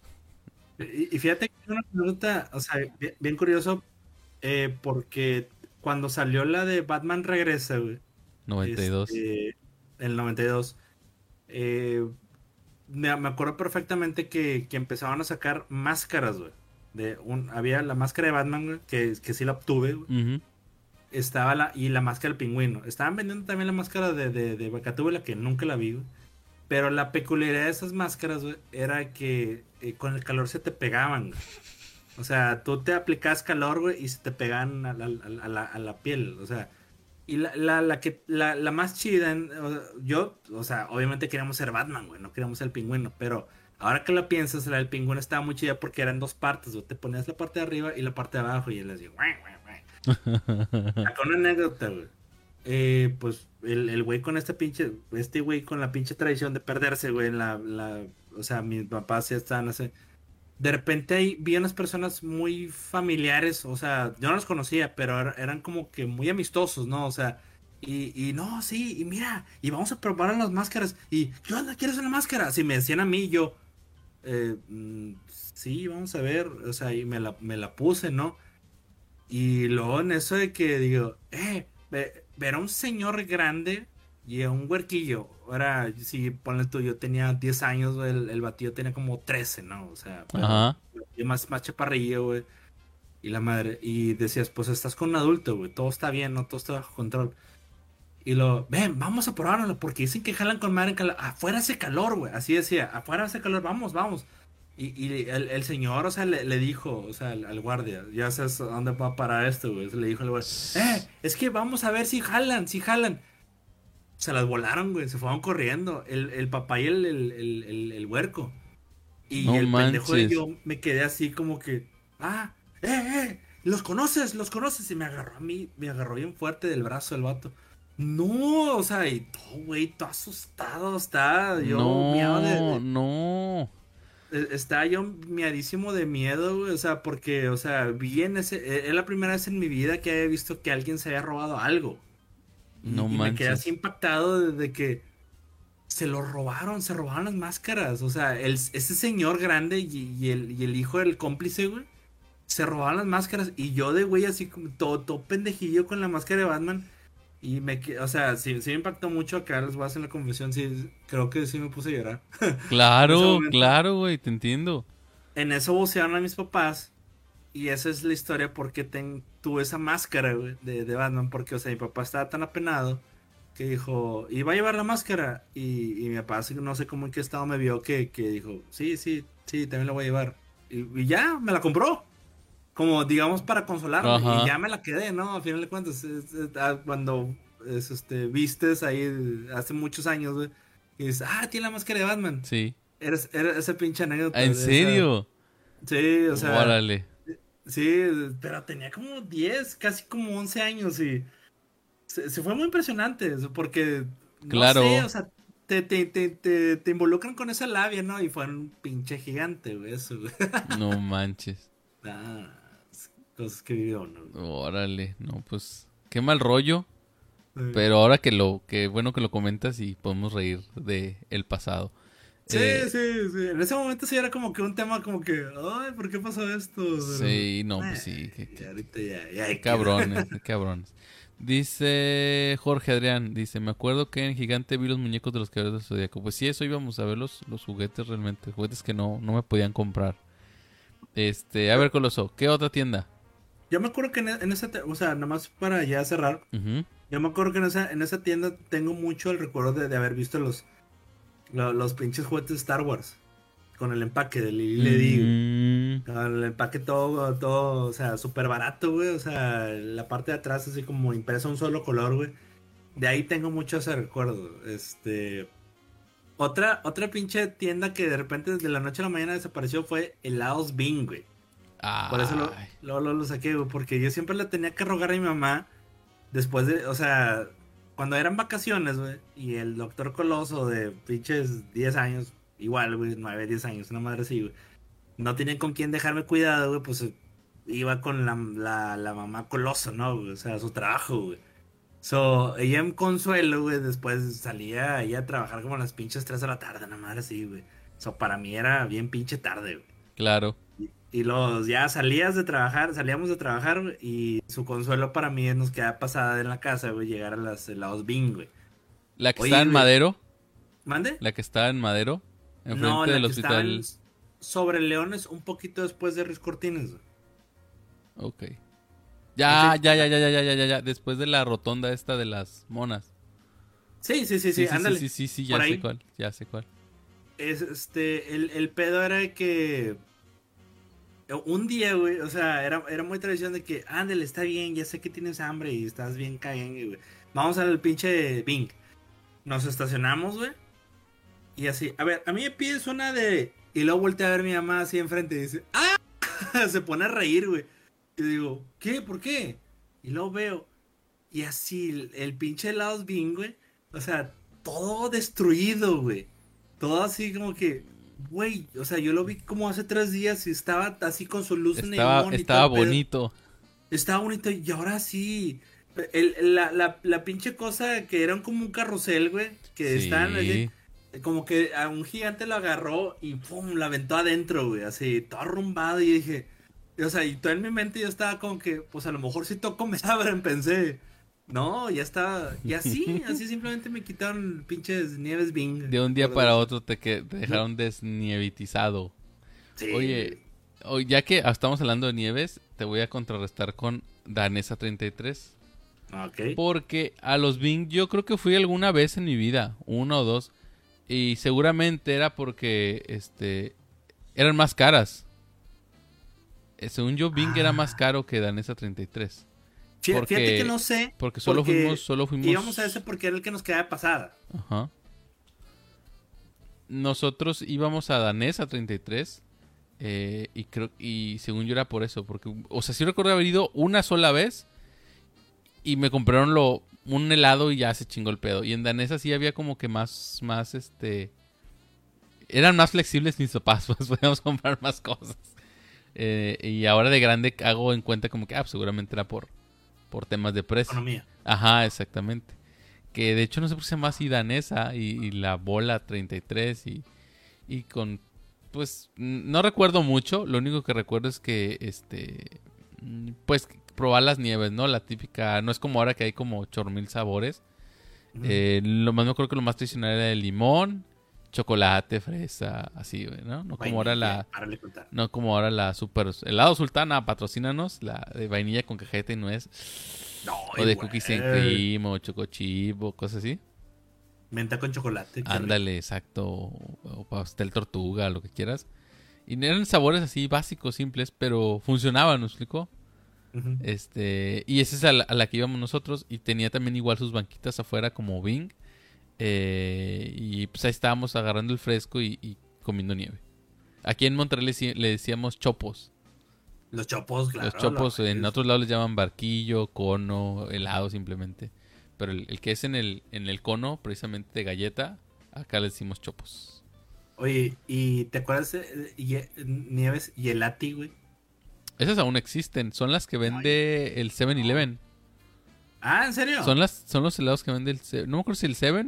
Y fíjate que es una pregunta, o sea, bien curioso, porque cuando salió la de Batman Regresa, güey, 92. el 92, eh, me acuerdo perfectamente que empezaban a sacar máscaras, güey. Había la máscara de Batman, güey, que sí la obtuve, güey. Ujú. Estaba y la máscara del pingüino. Estaban vendiendo también la máscara de Gatúbela, que nunca la vi, güey. Pero la peculiaridad de esas máscaras, güey, era que con el calor se te pegaban, güey. O sea, tú te aplicabas calor, güey, y se te pegaban a la piel. O sea, y la más chida, o sea, obviamente queríamos ser Batman, güey, no queríamos ser el pingüino, pero ahora que lo piensas, la del pingüino estaba muy chida porque eran dos partes, güey. Te ponías la parte de arriba y la parte de abajo, y él decía, güey, güey, güey. Acá una anécdota, güey. Pues el güey con este güey con la pinche tradición de perderse, güey, o sea, mis papás ya estaban así. De repente ahí vi unas personas muy familiares, o sea, yo no los conocía, pero eran como que muy amistosos, ¿no? O sea, y no, sí, y mira, y vamos a probar las máscaras, y ¿qué onda? ¿Quieres una máscara? Si me decían a mí, yo, sí, vamos a ver, o sea, y me la puse, ¿no? Y luego en eso de que digo, ver a un señor grande y a un huerquillo. Ahora, si ponle tú, yo tenía 10 años, güey, el batillo tenía como 13, ¿no? O sea, pero Ajá. yo más chaparrillo, güey. Y la madre, y decías, pues estás con un adulto, güey, todo está bien, ¿no? Todo está bajo control. Y ven, vamos a probarlo, porque dicen que jalan con madre en calor. Afuera hace calor, güey. Así decía, afuera hace calor, vamos, vamos. Y el señor, o sea, le dijo, o sea, al guardia, ya sabes a dónde va a parar esto, güey. Le dijo al guardia, es que vamos a ver si jalan, si jalan. Se las volaron, güey, se fueron corriendo. El papá y el huerco. Y No el pendejo de manches. yo me quedé así como que, los conoces, los conoces. Y me agarró a mí, me agarró bien fuerte del brazo el vato. No, o sea, y todo, güey, todo asustado, está yo miado No, no. estaba yo miadísimo de miedo, güey, o sea, porque, o sea, es la primera vez en mi vida que había visto que alguien se había robado algo. No Y me quedé así manches. impactado de que se robaron las máscaras, o sea, ese señor grande y el hijo del cómplice, güey, se robaron las máscaras y yo de güey así como todo pendejillo con la máscara de Batman. O sea, sí me impactó mucho acá, les voy a hacer la confesión, sí, creo que sí me puse a llorar en ese Claro, momento. claro, güey, te entiendo. En eso vocearon a mis papás. Y esa es la historia porque tuve esa máscara, güey, de Batman. Porque, o sea, mi papá estaba tan apenado que dijo, iba a llevar la máscara. Y mi papá, no sé cómo en qué estado me vio que dijo, sí, sí, sí, también la voy a llevar. Y ya, me la compró. Como, digamos, para consolarme. Y Ajá, ya me la quedé, ¿no? A final de cuentas, cuando vistes ahí hace muchos años, güey. Y dices, tiene la máscara de Batman. sí. Era esa pinche Ah, anécdota ¿en de esa. serio? Sí, o sea. Órale. Sí, pero tenía como 10 casi como 11 años y se fue muy impresionante, porque, no sé, o Claro. sea, te involucran con esa labia, ¿no? Y fue un pinche gigante, güey, eso, güey. No manches. Ah, cosas que vivió, ¿no? Órale. No, pues. Qué mal rollo. Sí, Pero ahora qué bueno que lo comentas y podemos reír de el pasado. sí, Eh, sí, sí. En ese momento sí era como que un tema como que, ay, ¿por qué pasó esto? Pero, sí, no, pues sí, y ahorita ya qué X. cabrones, qué cabrones. Dice Jorge Adrián, dice, me acuerdo que en Gigante vi los muñecos de los Caballeros del Zodíaco. Pues sí, eso íbamos a ver los juguetes realmente, juguetes que no me podían comprar. A ver, Coloso, ¿qué otra tienda? Yo me acuerdo que en esa, o sea, nada más para ya cerrar. Ujú. Yo me acuerdo que en esa tienda tengo mucho el recuerdo de haber visto los pinches juguetes de Star Wars. Con el empaque del Lady. Mm, Con el empaque todo, o sea, súper barato, güey. O sea, la parte de atrás así como impresa un solo color, güey. De ahí tengo mucho ese recuerdo. Otra pinche tienda que de repente desde la noche a la mañana desapareció fue Helados Bing, güey. Por eso ay, lo saqué, güey. Porque yo siempre le tenía que rogar a mi mamá. Después o sea, cuando eran vacaciones, güey, y el doctor Coloso de pinches 10 años, igual, güey, 9 10 años, una madre así, güey, no tenían con quién dejarme cuidado, güey, pues iba con la mamá Coloso, ¿no? Güey? O sea, su trabajo, güey. Ella en Consuelo, güey, después salía ahí a trabajar como a las pinches 3 de la tarde, una madre así, güey. Para mí era bien pinche tarde, güey. claro. Y ya salíamos de trabajar, güey, y su consuelo para mí nos quedaba pasada en la casa, güey, llegar a las helados Bing, güey. La que está Oye, en güey, Madero, ¿mande? la que está en Madero, No, enfrente del la que estaba hospital. sobre Leones un poquito después de Ruiz Cortines, güey. Ok. Ya. Después de la rotonda esta de las monas. Sí, ándale. Sí, Por ahí. ya sé cuál. El pedo era de que un día, güey, o sea, era muy tradición de que, ándale, está bien, ya sé que tienes hambre y estás bien caguen, güey. Vamos al pinche Bing. Nos estacionamos, güey. Y así, a ver, a mí me pides una de... Y luego volteé a ver a mi mamá así enfrente y dice, ¡ah! Se pone a reír, güey. Y digo, ¿qué? ¿Por qué? Y luego veo. Y así, el pinche helados Bing, güey. O sea, todo destruido, güey. Todo así como que, güey, o sea, yo lo vi como hace 3 días y estaba así con su luz neón y todo Estaba el pedo. bonito. Estaba bonito y ahora sí. La pinche cosa que era como un carrusel, güey. Que estaban así, Sí. como que a un gigante lo agarró y pum, la aventó adentro, güey. Así, todo arrumbado. Y dije, o sea, y todo en mi mente yo estaba como que, pues a lo mejor si toco me abren, pensé. No, ya estaba. Y así simplemente me quitaron pinches nieves Bing. De un día Por para eso. otro te dejaron desnievitizado. Sí. Oye, ya que estamos hablando de nieves, te voy a contrarrestar con Danesa 33. Ok. Porque a los Bing yo creo que fui alguna vez en mi vida, una o dos. Y seguramente era porque eran más caras. Según yo, Bing era más Ah. caro que Danesa 33. Fíjate que Porque, no sé, porque porque solo íbamos a fuimos. ese porque era el que nos quedaba de pasada. Ajá. Nosotros íbamos a Danesa 33. Y según yo era por eso. Porque, o sea, sí recuerdo haber ido una sola vez. Y me compraron un helado y ya se chingó el pedo. Y en Danesa sí había como que eran más flexibles mis papás, pues podíamos comprar más cosas. Y ahora de grande hago en cuenta como que, pues, seguramente era por temas de precio. Economía. Ajá, exactamente. Que de hecho no sé por qué se llama así danesa y la bola 33 y con... Pues no recuerdo mucho, lo único que recuerdo es que, pues probar las nieves, ¿no? La típica, no es como ahora que hay como 8000 sabores. Lo más, me acuerdo que lo más tradicional era el limón, chocolate, fresa, así, güey, ¿no? Vainilla, párale de contar. No como ahora la super helado sultana, patrocínanos, la de vainilla con cajeta y nuez. No, O de güey. cookies and cream, o chocochip, o cosas así. Menta con chocolate, qué rico. Ándale, exacto. O pastel tortuga, lo que quieras. Y eran sabores así básicos, simples, pero funcionaban, ¿me explico? Ujú. Y esa es a la que íbamos nosotros. Y tenía también igual sus banquitas afuera como Bing. Y pues ahí estábamos agarrando el fresco y comiendo nieve. Aquí en Monterrey le decíamos chopos. Los chopos, Los claro. chopos en otros lados les llaman barquillo, cono, helado simplemente. Pero el que es en el cono, precisamente de galleta, acá le decimos chopos. Oye, ¿y te acuerdas de Nieves y el Ati, güey? Esas aún existen. Son las que Ay, vende el 7-Eleven. Ah, ¿en serio? Son los helados que vende no me acuerdo si el 7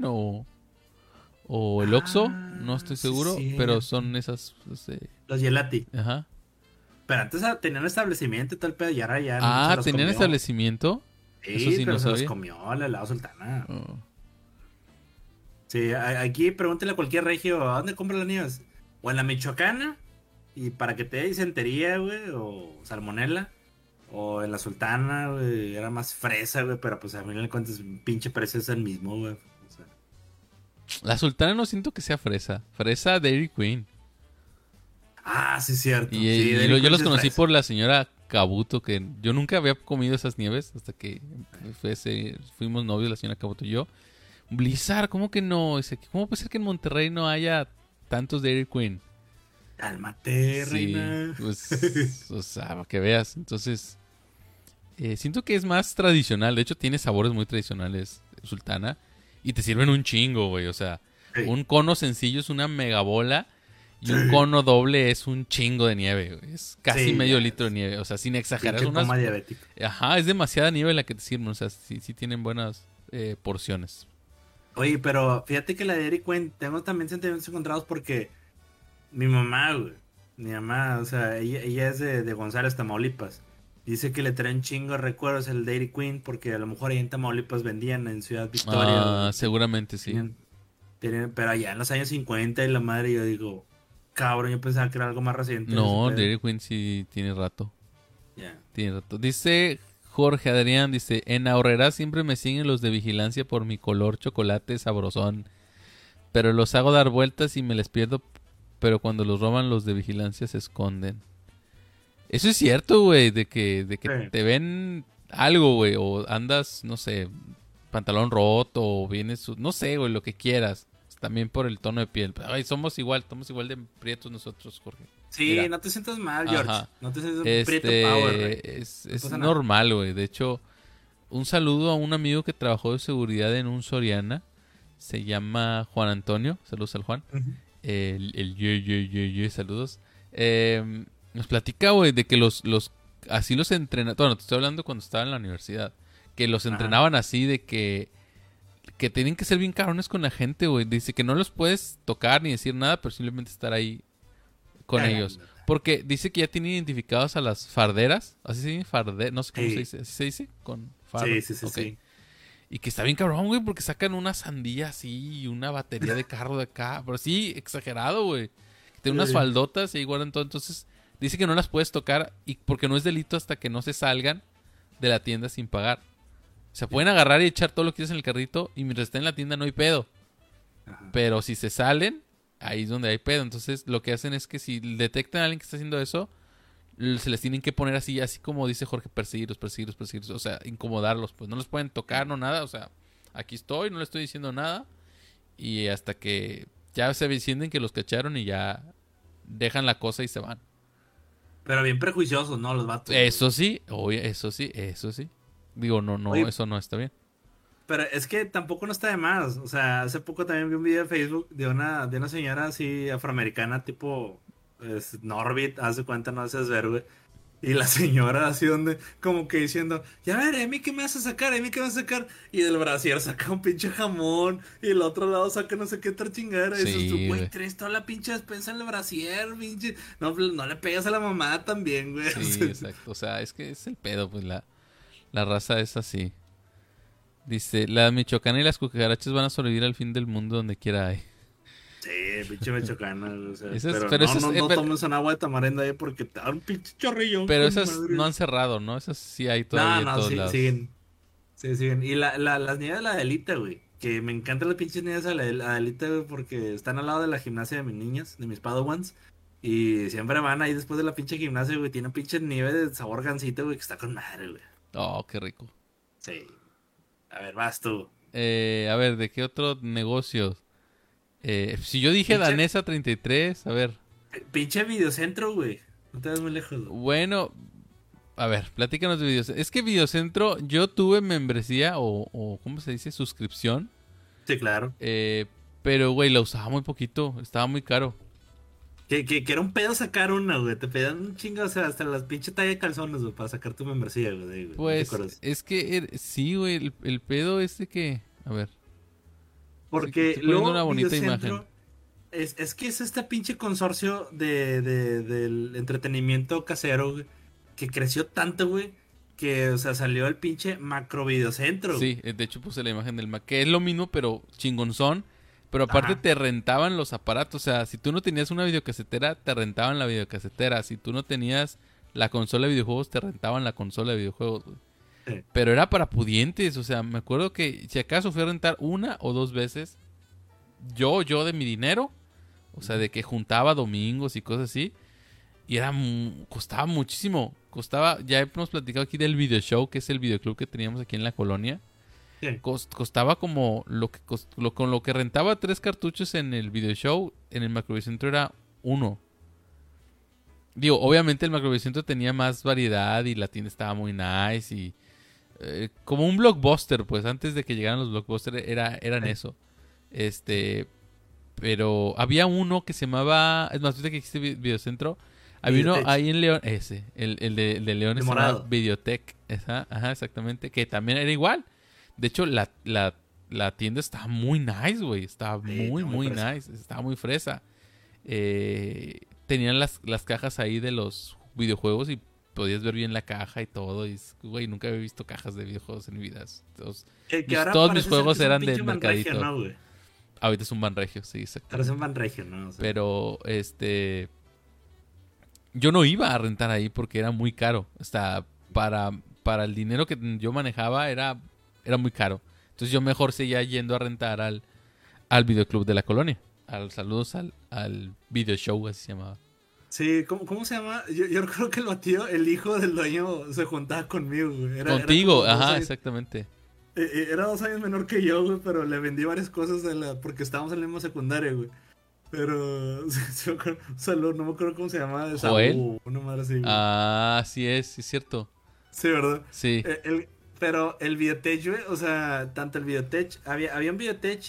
o el Oxxo. No Ah, estoy sí, seguro. Pero cierto. son esas. Los Yelati. Ajá. Pero antes tenían establecimiento y todo el pedo y ahora ya se los ¿Tenían comió. establecimiento? Eso Sí, sí no pero se los sabía. comió la helado sultana. Oh. Sí, aquí pregúntale a cualquier regio, ¿a dónde compra las nieves? O en la Michoacana, y para que te dé disentería, güey, o salmonela. O en la Sultana, güey, era más fresa, güey, pero pues a final de cuentas, pinche precio es el mismo, güey. O sea, La sultana no siento que sea fresa. Fresa Dairy Queen. sí, cierto. Y, Sí, y Dairy yo Queen los sí es conocí fresa. por la señora Cabuto, que yo nunca había comido esas nieves hasta que fuimos novios, la señora Cabuto y yo. Blizzard, ¿cómo que no? Dice, ¿cómo puede ser que en Monterrey no haya tantos Dairy Queen? Cálmate, Sí, reina. pues, o sea, para que veas. Entonces, siento que es más tradicional. De hecho, tiene sabores muy tradicionales, Sultana. Y te sirven un chingo, güey. O sea, Sí, un cono sencillo es una megabola. Y un sí, cono doble es un chingo de nieve, güey. Es casi sí, medio ya litro de es. nieve. O sea, sin exagerar. Pinche coma diabético. Ajá, es demasiada nieve la que te sirven. O sea, sí, sí tienen buenas porciones. Oye, pero fíjate que la de Dairy Queen, tengo también sentimientos encontrados porque mi mamá, güey. Mi mamá, o sea, ella es de González, Tamaulipas. Dice que le traen chingo de recuerdos el Dairy Queen porque a lo mejor ahí en Tamaulipas vendían en Ciudad Victoria, güey. Seguramente sí. Tenían, pero allá en los años 50 y la madre, yo digo, Cabrón, yo pensaba que era algo más reciente. No, Dairy Queen sí tiene rato. Ya. Tiene rato. Dice Jorge Adrián, dice, en Aurrera siempre me siguen los de vigilancia por mi color chocolate sabrosón. Pero los hago dar vueltas y me les pierdo. Pero cuando los roban los de vigilancia se esconden. Eso es cierto, güey, de que Sí. te ven algo, güey, o andas, no sé, pantalón roto, o vienes, no sé, güey, lo que quieras. También por el tono de piel. Pero, ay, somos igual de prietos nosotros, Jorge. Sí, Mira, no te sientas mal, George. ajá, No te sientas Prieto Power, güey. No es pasa nada. normal, güey. De hecho, un saludo a un amigo que trabajó de seguridad en un Soriana. Se llama Juan Antonio. Saludos al Juan. Ujú. Saludos. Nos platica, güey, de que así los entrenan. Bueno, te estoy hablando cuando estaba en la universidad. Que los Ajá. entrenaban así de que tienen que ser bien cabrones con la gente, güey. Dice que no los puedes tocar ni decir nada, pero simplemente estar ahí con ellos. Cagando. Porque dice que ya tienen identificados a las farderas. Así se dice, no sé cómo se Sí, dice. ¿Así se dice? Con fardo. sí, sí, sí, Ok. sí. Y que está bien cabrón, güey, porque sacan una sandía así y una batería de carro de acá. Pero sí, exagerado, güey. Tiene unas Sí. faldotas y ahí guardan todo. Entonces, dice que no las puedes tocar y porque no es delito hasta que no se salgan de la tienda sin pagar. O sea, pueden agarrar y echar todo lo que tienes en el carrito y mientras estén en la tienda no hay pedo. Ajá. Pero si se salen, ahí es donde hay pedo. Entonces, lo que hacen es que si detectan a alguien que está haciendo eso, se les tienen que poner así, así como dice Jorge, perseguirlos. O sea, incomodarlos. Pues no los pueden tocar, no nada. O sea, aquí estoy, no le estoy diciendo nada. Y hasta que ya se sienten que los cacharon y ya dejan la cosa y se van. Pero bien prejuiciosos, ¿no? Los vatos, güey. Eso sí, oye, eso sí. Digo, no, Oye, eso no está bien. pero es que tampoco no está de más. O sea, hace poco también vi un video de Facebook de una señora así afroamericana, tipo Norbit, hace cuenta, no haces ver, güey. Y la señora así donde, como que diciendo, ya ver, Emi, ¿qué me vas a sacar? Emi, ¿qué me vas a sacar? Y del brasier saca un pinche jamón. Y el otro lado saca no sé qué otra chingadera. Y dices tú, Sí, güey, güey. traes toda la pinche despensa en el brasier, pinche. No, pues, no le pegas a la mamá también, güey. O Sí, sea, exacto. O sea, es que es el pedo, pues la raza es así. Dice, la Michoacana y las cucarachas van a sobrevivir al fin del mundo donde quiera hay. sí, pinche michoacana, o sea, Esas, pero pero no, esas, no, no tomes un agua de tamarindo ahí porque te da un pinche chorrillo pero con esas no madre. han cerrado, ¿no? Esas sí hay No, todavía en no, todos sí, lados. siguen. Sí, siguen. Y las niñas de la Adelita, güey. Que me encantan las pinches niñas de la Adelita, güey, porque están al lado de la gimnasia de mis niñas, de mis Padawans. Y siempre van ahí después de la pinche gimnasia, güey. Tiene un pinche nieve de sabor gansito, güey, que está con madre, güey. Oh, qué rico. Sí. A ver, vas tú. A ver, ¿de qué otro negocio? Si yo dije Pinche, Danesa 33, a ver. pinche videocentro, güey. No te vas muy lejos, güey. Bueno, a ver, platícanos de Videocentro. Es que Videocentro, yo tuve membresía o ¿cómo se dice? Suscripción. Sí, claro. eh, pero, güey, la usaba muy poquito. Estaba muy caro. Que era un pedo sacar una, güey. Te pedían un chingo, o sea, hasta las pinche talla de calzones, güey, para sacar tu membresía, güey. De ahí, güey. ¿No te Pues, acuerdas? es que sí, güey, el pedo es de que... A ver, Porque estoy poniendo una luego bonita imagen. Videocentro es que es este pinche consorcio del entretenimiento casero, güey, que creció tanto, güey, que, o sea, salió el pinche macro videocentro, güey. Sí, de hecho puse la imagen del Mac, que es lo mismo, pero chingonzón. Pero aparte Ajá. te rentaban los aparatos. O sea, si tú no tenías una videocasetera, te rentaban la videocasetera. Si tú no tenías la consola de videojuegos, te rentaban la consola de videojuegos, güey. Sí. Pero era para pudientes. O sea, me acuerdo que si acaso fui a rentar una o dos veces, yo de mi dinero, o sea, de que juntaba domingos y cosas así. Y costaba muchísimo. Costaba, ya hemos platicado aquí del video show, que es el videoclub que teníamos aquí en la colonia. Sí. Costaba como con lo que rentaba tres cartuchos en el video show, en el Macrovicentro era uno. Digo, obviamente el Macrovicentro tenía más variedad y la tienda estaba muy nice y como un blockbuster, pues antes de que llegaran los blockbusters eran Sí. eso. Este, pero había uno que se llamaba, es más, ahorita que existe Videocentro, había uno Videotech. ahí en León, ese, el de León De se llamaba morado. Videotech, ajá, exactamente, que también era igual. De hecho, la tienda estaba muy nice, güey, estaba Sí, está muy muy fresca. nice, estaba muy fresa. Tenían las cajas ahí de los videojuegos y podías ver bien la caja y todo. Y, güey, nunca había visto cajas de videojuegos en mi vida. Que ahora Todos mis parece ser que juegos es un eran del pinche Banregio, mercadito. ¿no, güey? Ahorita es un Banregio, sí, Ahora es exactamente. un Banregio, ¿no? O sea, Pero, yo no iba a rentar ahí porque era muy caro. Hasta para el dinero que yo manejaba era muy caro. Entonces yo mejor seguía yendo a rentar al videoclub de la colonia. Saludos al video show, así se llamaba. sí, ¿cómo se llama? Yo recuerdo que el hijo del dueño se juntaba conmigo, güey. Era Contigo, como dos ajá, años, exactamente. era 2 años menor que yo, güey, pero le vendí varias cosas porque estábamos en la misma secundaria, güey. Pero, sí me acuerdo, un saludo, no me acuerdo cómo se llamaba, de Joel. Saúl, una madre así, güey. Ah, sí es cierto. Sí, ¿verdad? Sí. Pero el Videotech, güey, o sea, tanto el Videotech, había un Videotech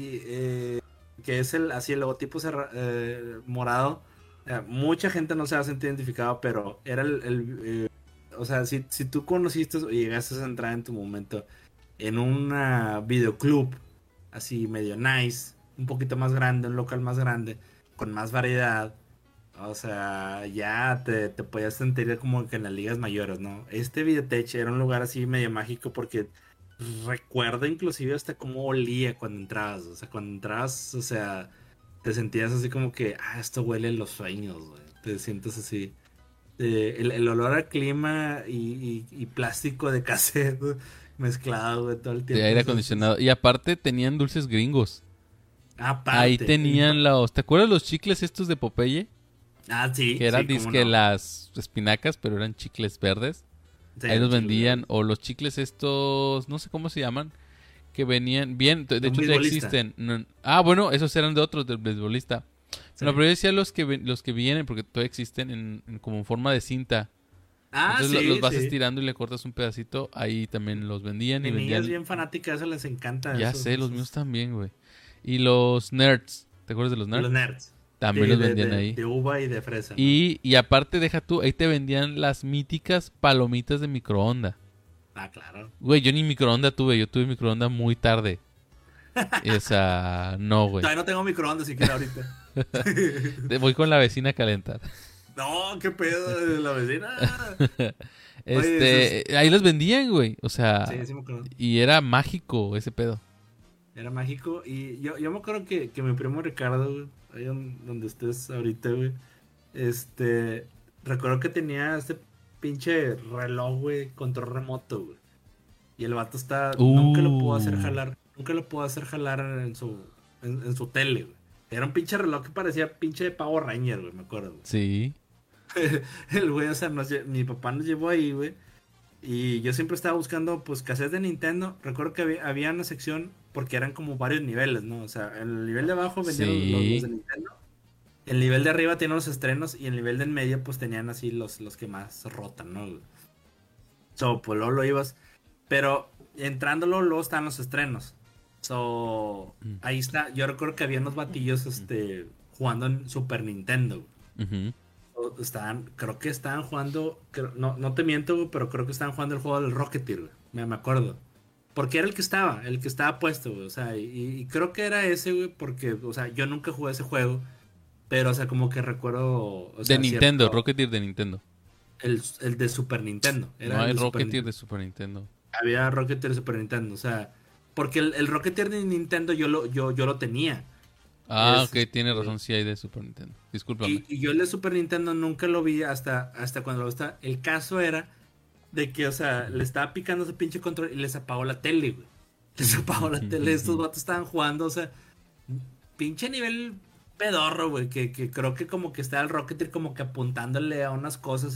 que es así el logotipo morado. Mucha gente no se va a sentir identificado, pero era o sea, si tú conociste o llegaste a entrar en tu momento en un videoclub así medio nice, un poquito más grande, un local más grande, con más variedad. O sea, ya te podías sentir como que en las ligas mayores, ¿no? Este Videotech era un lugar así medio mágico porque recuerdo inclusive hasta cómo olía cuando entrabas. O sea, cuando entrabas, o sea, te sentías así como que, esto huele a los sueños, güey. Te sientes así. El olor a clima y plástico de cassette güey, mezclado, güey, todo el De tiempo. aire acondicionado. Y aparte tenían dulces gringos. Ahí Aparte. tenían ¿te acuerdas los chicles estos de Popeye? Sí, Que eran sí, cómo disque no. las espinacas, pero eran chicles verdes. Sí, Ahí los chile, vendían. O los chicles estos, no sé cómo se llaman. Que venían bien, de un hecho ya beisbolista. existen. Bueno, esos eran de otros, del beisbolista. Sí. Bueno, pero yo decía los que vienen, porque todavía existen como en forma de cinta. Entonces los Sí, vas sí. estirando y le cortas un pedacito. Ahí también los vendían y Mi niña es vendían. bien fanática, eso les encanta. Ya Esos, sé, los míos esos. también, güey. Y los nerds, ¿te acuerdas de los De los nerds? nerds. Sí, También los vendían ahí. de uva y de fresa, ¿no? Y aparte, deja tú, ahí te vendían las míticas palomitas de microondas. Claro. Güey, yo ni microondas tuve, yo tuve microondas muy tarde. Esa, no, güey. Todavía no tengo microondas siquiera ahorita. Voy con la vecina a calentar. No, qué pedo de la vecina. Oye, Ahí los vendían, güey. O sea, sí me acuerdo. y era mágico ese pedo. Era mágico. Y yo me acuerdo que mi primo Ricardo, güey, ahí donde estés ahorita, güey. Recuerdo que tenía este pinche reloj, güey, control remoto, güey. Y el vato nunca lo pudo hacer jalar. Nunca lo pudo hacer jalar en su tele, güey. Era un pinche reloj que parecía pinche de Power Ranger, güey, me acuerdo. Güey. Sí. El güey, o sea, mi papá nos llevó ahí, güey. Y yo siempre estaba buscando, pues, cassettes de Nintendo. Recuerdo que había una sección, porque eran como varios niveles, ¿no? O sea, en el nivel de abajo vendían los de Sí. Nintendo. El nivel de arriba tenían los estrenos. Y el nivel de en medio, pues, tenían así los que más rotan, ¿no? Pues, luego lo ibas. Pero entrándolo, luego están los estrenos. Ahí está. Yo recuerdo que había unos batillos, jugando en Super Nintendo. Ujú. Creo que estaban jugando, no te miento, güey, pero creo que estaban jugando el juego del Rocketeer, güey. Me acuerdo. Porque era el que estaba puesto, güey. O sea, y creo que era ese, güey, porque, o sea, yo nunca jugué ese juego. Pero, o sea, como que recuerdo, o De sea, Nintendo, Rocketeer de Nintendo. el de Super Nintendo. No Era hay el de Super Rocketeer Nintendo. de Super Nintendo. Había Rocketeer de Super Nintendo, o sea, porque el Rocketeer de Nintendo yo lo tenía. Ah, Es, ok, tiene razón, sí hay de Super Nintendo. Discúlpame. y yo el de Super Nintendo nunca lo vi hasta cuando lo estaba. El caso era de que, o sea, le estaba picando ese pinche control y les apagó la tele, güey. Les apagó la tele. Estos vatos estaban jugando, o sea, pinche nivel pedorro, güey. Que creo que como que estaba el Rocketeer como que apuntándole a unas cosas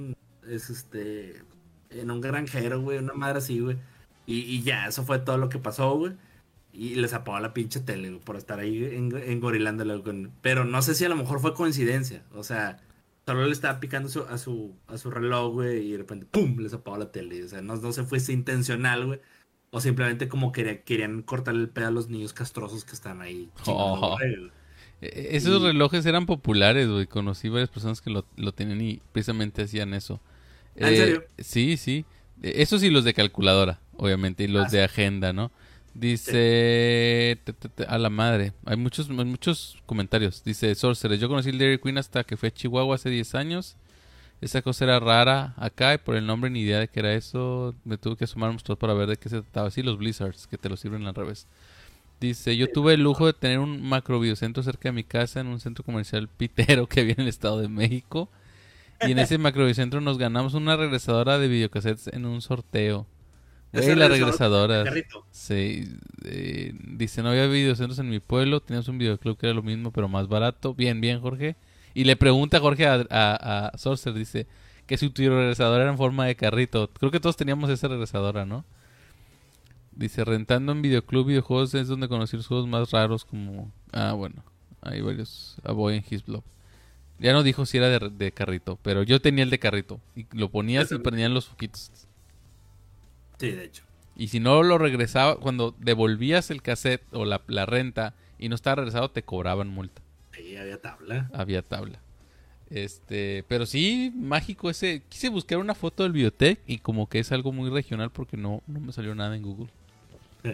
en un granjero, güey. Una madre así, güey. Y ya, eso fue todo lo que pasó, güey. Y les apagó la pinche tele, güey, por estar ahí engorilándole. Pero no sé si a lo mejor fue coincidencia. O sea, solo le estaba picando a su reloj, güey, y de repente, ¡pum!, les apagó la tele. O sea, no se fuese intencional, güey. O simplemente como querían cortarle el pedo a los niños castrosos que están ahí chingando Oh. borregos. Esos Y, relojes eran populares, güey. Conocí varias personas que lo tenían y precisamente hacían eso. ¿En serio? Sí, sí. Esos y los de calculadora, obviamente, y los de Sí. agenda, ¿no? Sí. Dice, a la madre, hay muchos comentarios. Dice, Sorcerer, yo conocí el Dairy Queen hasta que fue a Chihuahua hace 10 años. Esa cosa era rara acá y por el nombre ni idea de qué era eso. Me tuve que asomar todos para ver de qué se trataba. Sí, los Blizzards, que te lo sirven al revés. Dice, yo tuve el lujo de tener un macro videocentro cerca de mi casa en un centro comercial pitero que había en el Estado de México. Y en ese macro videocentro nos ganamos una regresadora de videocassettes en un sorteo. Güey, las regresadoras. Sí. Dice, no había videocentros en mi pueblo. Teníamos un videoclub que era lo mismo, pero más barato. Bien, bien, Jorge. Y le pregunta a Jorge a Sorcer, dice, que si tu regresadora era en forma de carrito. Creo que todos teníamos esa regresadora, ¿no? Dice, rentando en videoclub videojuegos es donde conocí los juegos más raros como... Ah, bueno. Hay varios. A Boy en His Blob. Ya no dijo si era de carrito, pero yo tenía el de carrito. Y lo ponías y prendían los foquitos. Sí, de hecho. Y si no lo regresaba, cuando devolvías el cassette o la renta y no estaba regresado, te cobraban multa. Sí, había tabla. Había tabla. Pero sí, mágico ese. Quise buscar una foto del Biotech y como que es algo muy regional porque no me salió nada en Google. Sí.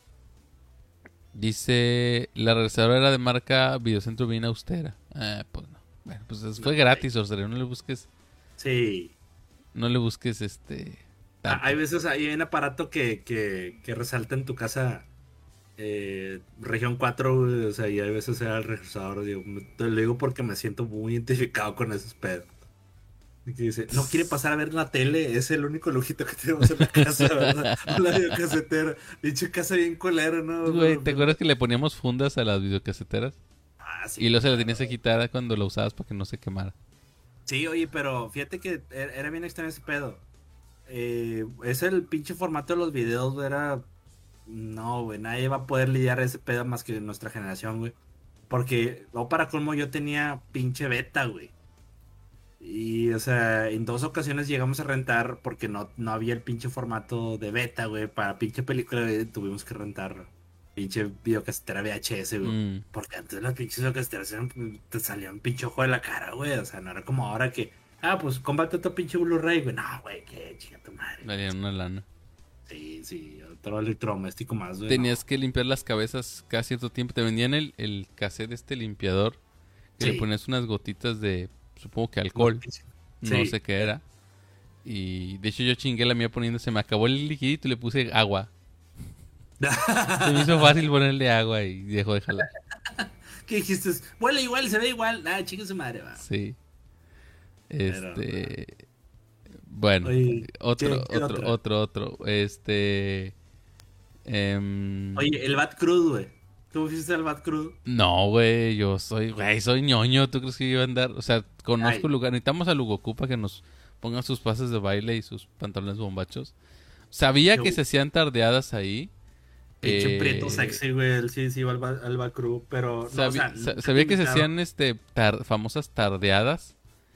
Dice, la regresadora era de marca Videocentro bien austera. Ah, pues no. Bueno, pues fue gratis, Orcel, no le busques. Sí. No le busques Hay veces hay un aparato que resalta en tu casa región 4, güey, o sea, y hay veces era el regresador, digo, te lo digo porque me siento muy identificado con esos pedos. Y que dice, no quiere pasar a ver la tele, es el único lujito que tenemos en la casa, ¿verdad? La videocasetera. Dicho casa bien colera, ¿no? Güey, ¿te acuerdas que le poníamos fundas a las videocaseteras? Sí. Y luego se las tenías que quitar cuando la usabas para que no se quemara. Sí, oye, pero fíjate que era bien extraño ese pedo. Es el pinche formato de los videos, era... No, güey, nadie va a poder lidiar ese pedo más que nuestra generación, güey. Porque, no para colmo, yo tenía pinche beta, güey. Y, o sea, en 2 ocasiones llegamos a rentar porque no había el pinche formato de beta, güey. Para pinche película, güey, tuvimos que rentar pinche videocasetera VHS, güey. Porque antes las pinches videocaseteras te salían pinche ojo de la cara, güey. O sea, no era como ahora que, pues cómprate otro pinche Blu-ray, güey. No, güey, qué chinga tu madre. Darían una lana. Sí, otro electrodoméstico más, güey. Tenías que limpiar las cabezas cada cierto tiempo. Te vendían el cassette limpiador. Que le ponías unas gotitas de, supongo que alcohol. No sé qué era. Y de hecho yo chingué la mía poniendo, se me acabó el liquidito y le puse agua. Se me hizo fácil ponerle agua y dejó de jalar. ¿Qué dijiste? Huele igual, se ve igual. Chinga su madre, va. Sí. Bueno, oye, otro. Oye, el Bad Crud, güey. ¿Tú fuiste al Bad Crud? No, güey, soy ñoño. ¿Tú crees que yo iba a andar? O sea, conozco el lugar. Necesitamos a Lugoku para que nos pongan sus pases de baile y sus pantalones bombachos. Sabía que se hacían tardeadas ahí. Pinche prieto sexy, güey. Él sí iba al Bad Crud, pero... sabía que se hacían famosas tardeadas.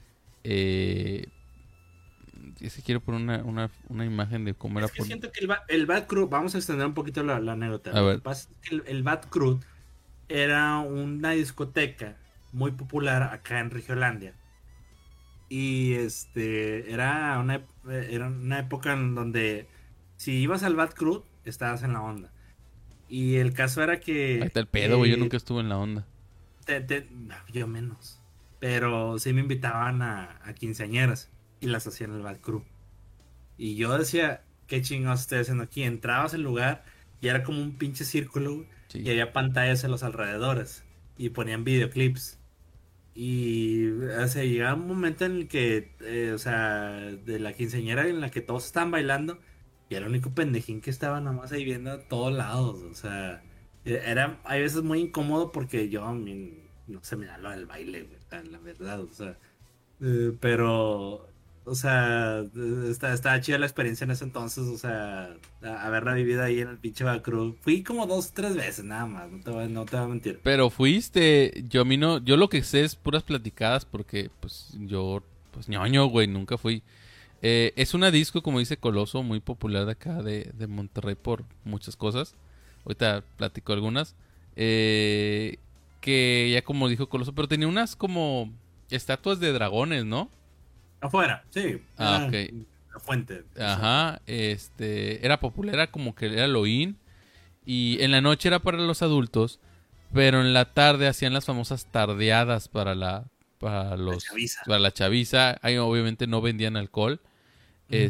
Si quiero poner una imagen de cómo era. Siento que el Bad Crud, vamos a extender un poquito la anécdota. A ver. El Bad Crud era una discoteca muy popular acá en Regiolandia. Y era una época en donde si ibas al Bad Crud, estabas en la onda. Y el caso era que... Ahí está el pedo, güey. Yo nunca estuve en la onda. Yo menos. Pero sí me invitaban a quinceañeras. Y las hacían en el Bad Crud. Y yo decía, ¿qué chingados estoy haciendo aquí? Entrabas al lugar y era como un pinche círculo. Sí. Y había pantallas en los alrededores. Y ponían videoclips. Y llegaba un momento en el que, de la quinceañera en la que todos estaban bailando. Y era el único pendejín que estaba nomás ahí viendo a todos lados. O sea, hay veces muy incómodo porque yo no se me da lo del baile, güey, la verdad. O sea, pero... O sea, estaba chida la experiencia en ese entonces, o sea, haberla vivido ahí en el pinche Bacruz. Fui como 2-3 veces nada más, no te voy a mentir. Pero fuiste, yo lo que sé es puras platicadas porque pues yo, ñoño, güey, nunca fui. Es una disco, como dice Coloso, muy popular de acá de Monterrey por muchas cosas. Ahorita platico algunas. Que ya como dijo Coloso, pero tenía unas como estatuas de dragones, ¿no? Afuera, sí. Ok. La fuente. Ajá, era popular, era como que era lo in. Y en la noche era para los adultos, pero en la tarde hacían las famosas tardeadas para la chaviza. Ahí obviamente no vendían alcohol.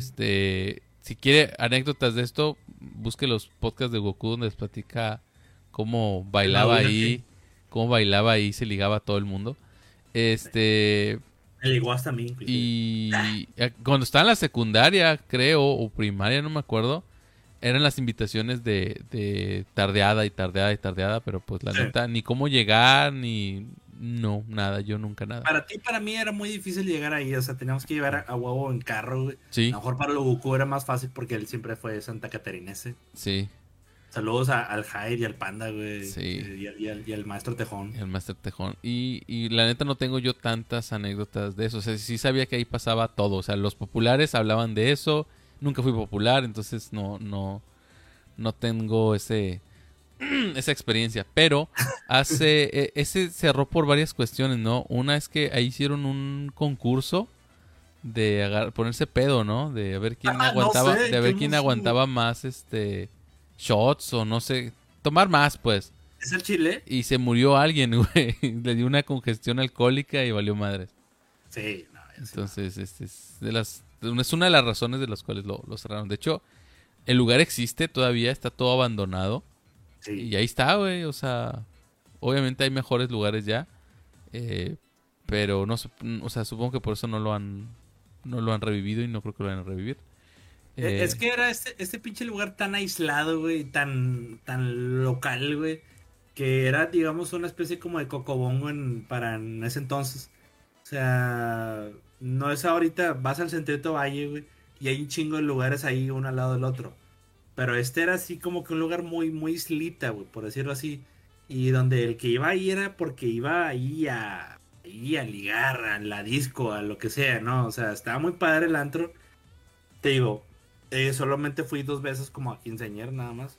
Si quiere anécdotas de esto, busque los podcasts de Goku donde les platica cómo bailaba ahí, se ligaba a todo el mundo. Me ligó hasta a mí, inclusive. Y cuando estaba en la secundaria, creo, o primaria, no me acuerdo, eran las invitaciones de tardeada, pero pues la neta, ni cómo llegar, ni... No, nada, yo nunca nada. Para mí era muy difícil llegar ahí, o sea, teníamos que llevar a huevo en carro, güey. Sí. A lo mejor para Goku era más fácil porque él siempre fue Santa Catarinense. Sí. Saludos al Jair y al Panda, güey. Sí. Y al Maestro Tejón. El Maestro Tejón. Y la neta no tengo yo tantas anécdotas de eso. O sea, sí sabía que ahí pasaba todo. O sea, los populares hablaban de eso. Nunca fui popular, entonces no tengo esa experiencia. Pero ese cerró por varias cuestiones, ¿no? Una es que ahí hicieron un concurso de ponerse pedo, ¿no? De ver quién aguantaba, no sé, de ver quién aguantaba más shots o no sé, tomar más, pues. ¿Es el Chile? Y se murió alguien, güey. Le dio una congestión alcohólica y valió madres. Sí, no, entonces, es una de las razones de las cuales lo cerraron. De hecho, el lugar existe todavía, está todo abandonado. Sí. Y ahí está, güey. O sea, obviamente hay mejores lugares ya. Pero no, o sea, supongo que por eso no lo han revivido y no creo que lo vayan a revivir. Es que era este pinche lugar tan aislado, güey, tan local, güey, que era, digamos, una especie como de cocobongo para en ese entonces. O sea, no es ahorita, vas al Centrito Valle, güey, y hay un chingo de lugares ahí uno al lado del otro. Pero este era así como que un lugar muy, muy islita, güey, por decirlo así. Y donde el que iba ahí era porque iba ahí a ligar, a la disco, a lo que sea, ¿no? O sea, estaba muy padre el antro. Te digo, solamente fui 2 veces como a quinceañera nada más.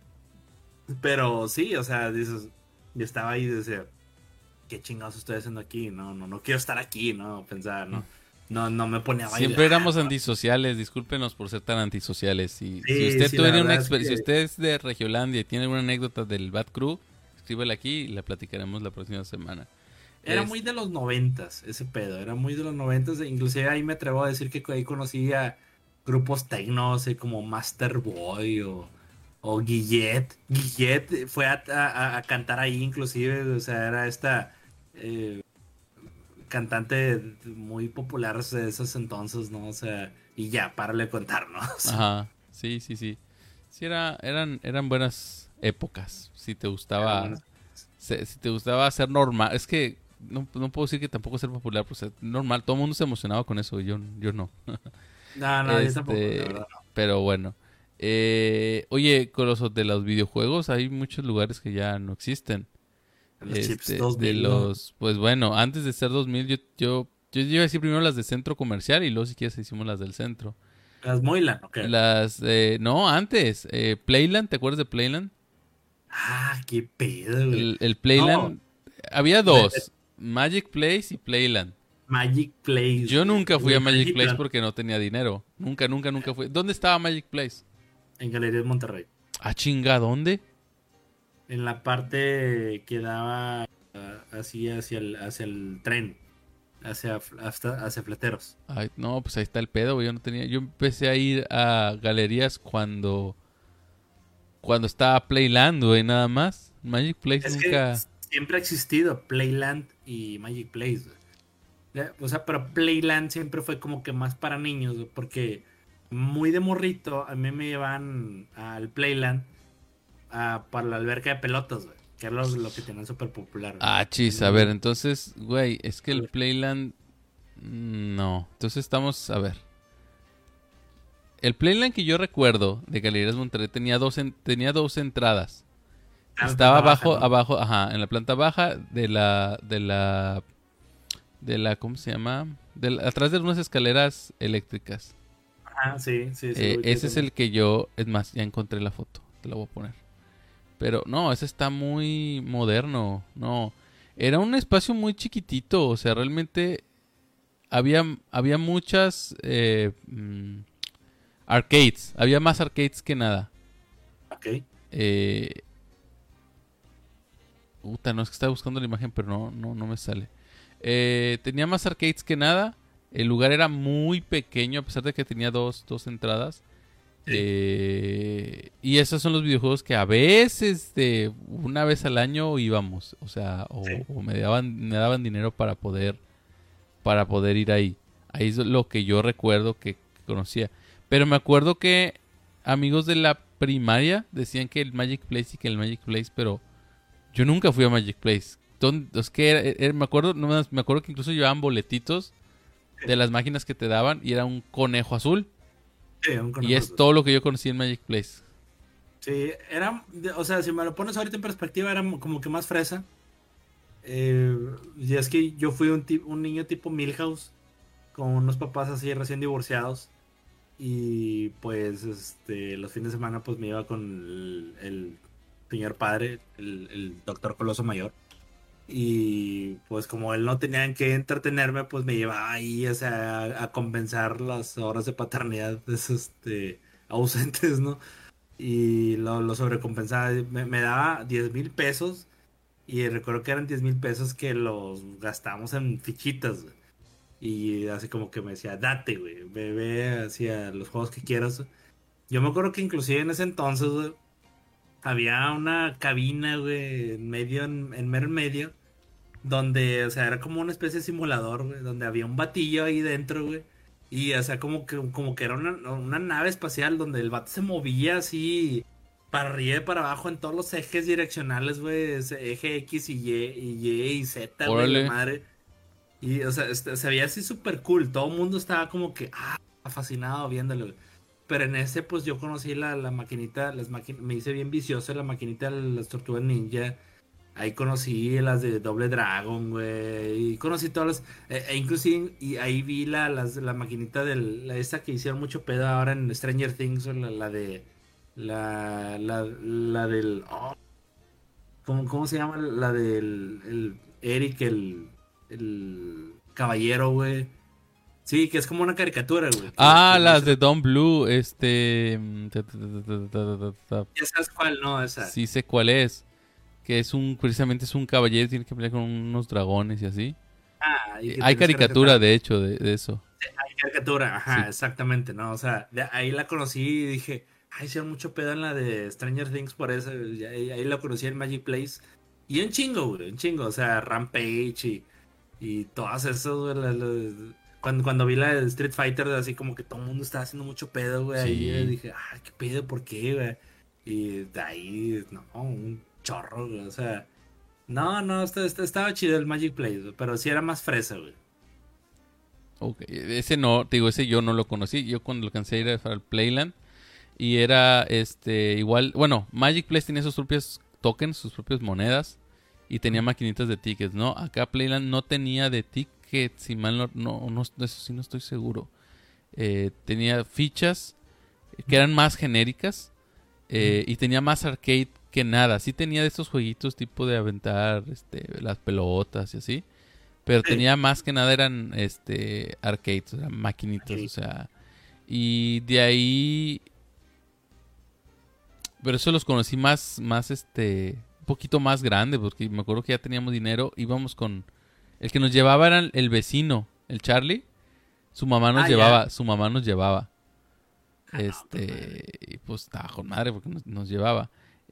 Pero sí, o sea, dices, yo estaba ahí y decía, ¿qué chingados estoy haciendo aquí? No quiero estar aquí, ¿no? Pensaba, no me ponía a bailar. Siempre éramos antisociales, discúlpenos por ser tan antisociales. Si usted sí, si usted es de Regiolandia y tiene alguna anécdota del Bad Crew, escríbela aquí y la platicaremos la próxima semana. Era muy de los 90s ese pedo, era muy de los 90s, inclusive ahí me atrevo a decir que ahí conocí a grupos techno, como Master Boy o Guillet. Guillet fue a cantar ahí inclusive, o sea, era esta cantante muy popular de esos entonces, ¿no? O sea, y ya, párale de contar, ¿no? O sea, ajá, sí. Sí, eran buenas épocas, si te gustaba ser normal. Es que no puedo decir que tampoco ser popular, pues normal, todo el mundo se emocionaba con eso, yo no. No, yo tampoco, la verdad no. Pero bueno. Oye, con los de los videojuegos hay muchos lugares que ya no existen. Los chips 2000, pues bueno, antes de ser 2000 yo iba a decir primero las de centro comercial y luego si quieres hicimos las del centro. Las Moyland, ok. No, antes. Playland, ¿te acuerdas de Playland? Ah, qué pedo, güey. El Playland. Había dos. Magic Place y Playland. Magic Place. Yo nunca fui a Magic Place porque no tenía dinero. Nunca fui. ¿Dónde estaba Magic Place? En Galerías Monterrey. Ah, chinga, ¿dónde? En la parte que daba así hacia el tren. Hacia Fleteros. Ay, no, pues ahí está el pedo, güey. Yo empecé a ir a galerías cuando estaba Playland, güey, nada más. Magic Place nunca... siempre ha existido Playland y Magic Place, güey. O sea, pero Playland siempre fue como que más para niños, güey, porque muy de morrito a mí me llevan al Playland para la alberca de pelotas, güey, que era lo que tenían súper popular. Ah, chis, a ver, entonces, güey, es que el Playland... No, entonces estamos, a ver. El Playland que yo recuerdo de Galerías Monterrey tenía dos entradas. Estaba abajo, ajá, en la planta baja de la ¿cómo se llama? Atrás de unas escaleras eléctricas. Ah, sí. Ese es el que es más, ya encontré la foto, te la voy a poner. Pero no, ese está muy moderno, no. Era un espacio muy chiquitito, o sea, realmente había muchas arcades, había más arcades que nada. Ok. No es que estaba buscando la imagen, pero no me sale. Tenía más arcades que nada. El lugar era muy pequeño, a pesar de que tenía dos entradas. Sí, Y esos son los videojuegos que a veces, una vez al año íbamos. O sea, sí. o me daban dinero para poder ir ahí. Ahí es lo que yo recuerdo que conocía. Pero me acuerdo que amigos de la primaria decían que el Magic Place y que el Magic Place, pero yo nunca fui a Magic Place. Es que me acuerdo, no, me acuerdo que incluso llevaban boletitos de las máquinas que te daban y era un conejo azul. Sí, un Y conejo es azul. todo lo que yo conocí en Magic Place. Sí, o sea, si me lo pones ahorita en perspectiva, era como que más fresa. Y es que yo fui un niño tipo Milhouse, con unos papás así recién divorciados. Y pues, los fines de semana, pues me iba con el señor padre, el doctor Coloso Mayor. Y pues como él no tenía en qué entretenerme, pues me llevaba ahí, o sea, a compensar las horas de paternidad de ausentes, ¿no? Y lo sobrecompensaba. Me daba 10,000 pesos y recuerdo que eran 10,000 pesos que los gastamos en fichitas, güey. Y así como que me decía, date, güey, ve hacia los juegos que quieras. Yo me acuerdo que inclusive en ese entonces, güey, había una cabina, güey, en mero medio donde, o sea, era como una especie de simulador, güey, donde había un batillo ahí dentro, güey. Y, o sea, como que era una nave espacial donde el vato se movía así para arriba y para abajo en todos los ejes direccionales, güey. Eje X y Z, güey, la Órale. madre. Y, o sea, se veía así súper cool. Todo el mundo estaba como que, fascinado viéndolo, güey. Pero en ese, pues yo conocí la maquinita, me hice bien vicioso la maquinita de las tortugas ninja. Ahí conocí las de Doble Dragon, güey. Y conocí todas las. Inclusive, y ahí vi la maquinita esta que hicieron mucho pedo ahora en Stranger Things, o la de. La del. ¿Cómo se llama? La del. Eric, el caballero, güey. Sí, que es como una caricatura, güey. Que me Las hizo. de Don Blue, Ya sabes cuál, ¿no? Esa. sí sé cuál es. Que precisamente es un caballero y tiene que pelear con unos dragones y así. Y que Hay tienes que caricatura, rescatar. de hecho, de eso. Caricatura, Sí. ajá, exactamente, ¿no? O sea, ahí la conocí y dije, hicieron mucho pedo en la de Stranger Things por eso, y ahí la conocí en Magic Place. Y un chingo, güey, un chingo, o sea, Rampage y todas esas, güey, cuando vi la de Street Fighter, así como que todo el mundo estaba haciendo mucho pedo, güey, ahí Sí. dije, qué pedo, ¿por qué, güey? Y de ahí, no, un chorro, güey, o sea, no, estaba chido el Magic Place, güey, pero sí era más fresa, güey. Ok. Ese no, te digo, ese yo no lo conocí. Yo cuando lo alcancé a ir al Playland. Y era igual. Bueno, Magic Place tenía sus propios tokens, sus propias monedas. Y tenía maquinitas de tickets, ¿no? Acá Playland no tenía de tickets. Si mal no, eso sí no estoy seguro. Tenía fichas que eran más genéricas. Ujú. Y tenía más arcade que nada. Sí tenía de estos jueguitos tipo de aventar las pelotas y así. Pero Sí, tenía más que nada eran arcades, o sea, maquinitas, o aquí. sea. Y de ahí. Pero eso los conocí un poquito más grande, porque me acuerdo que ya teníamos dinero, íbamos con. El que nos llevaba era el vecino, el Charlie. Ya. Su mamá nos llevaba. No, con madre. Y pues estaba con madre porque nos llevaba.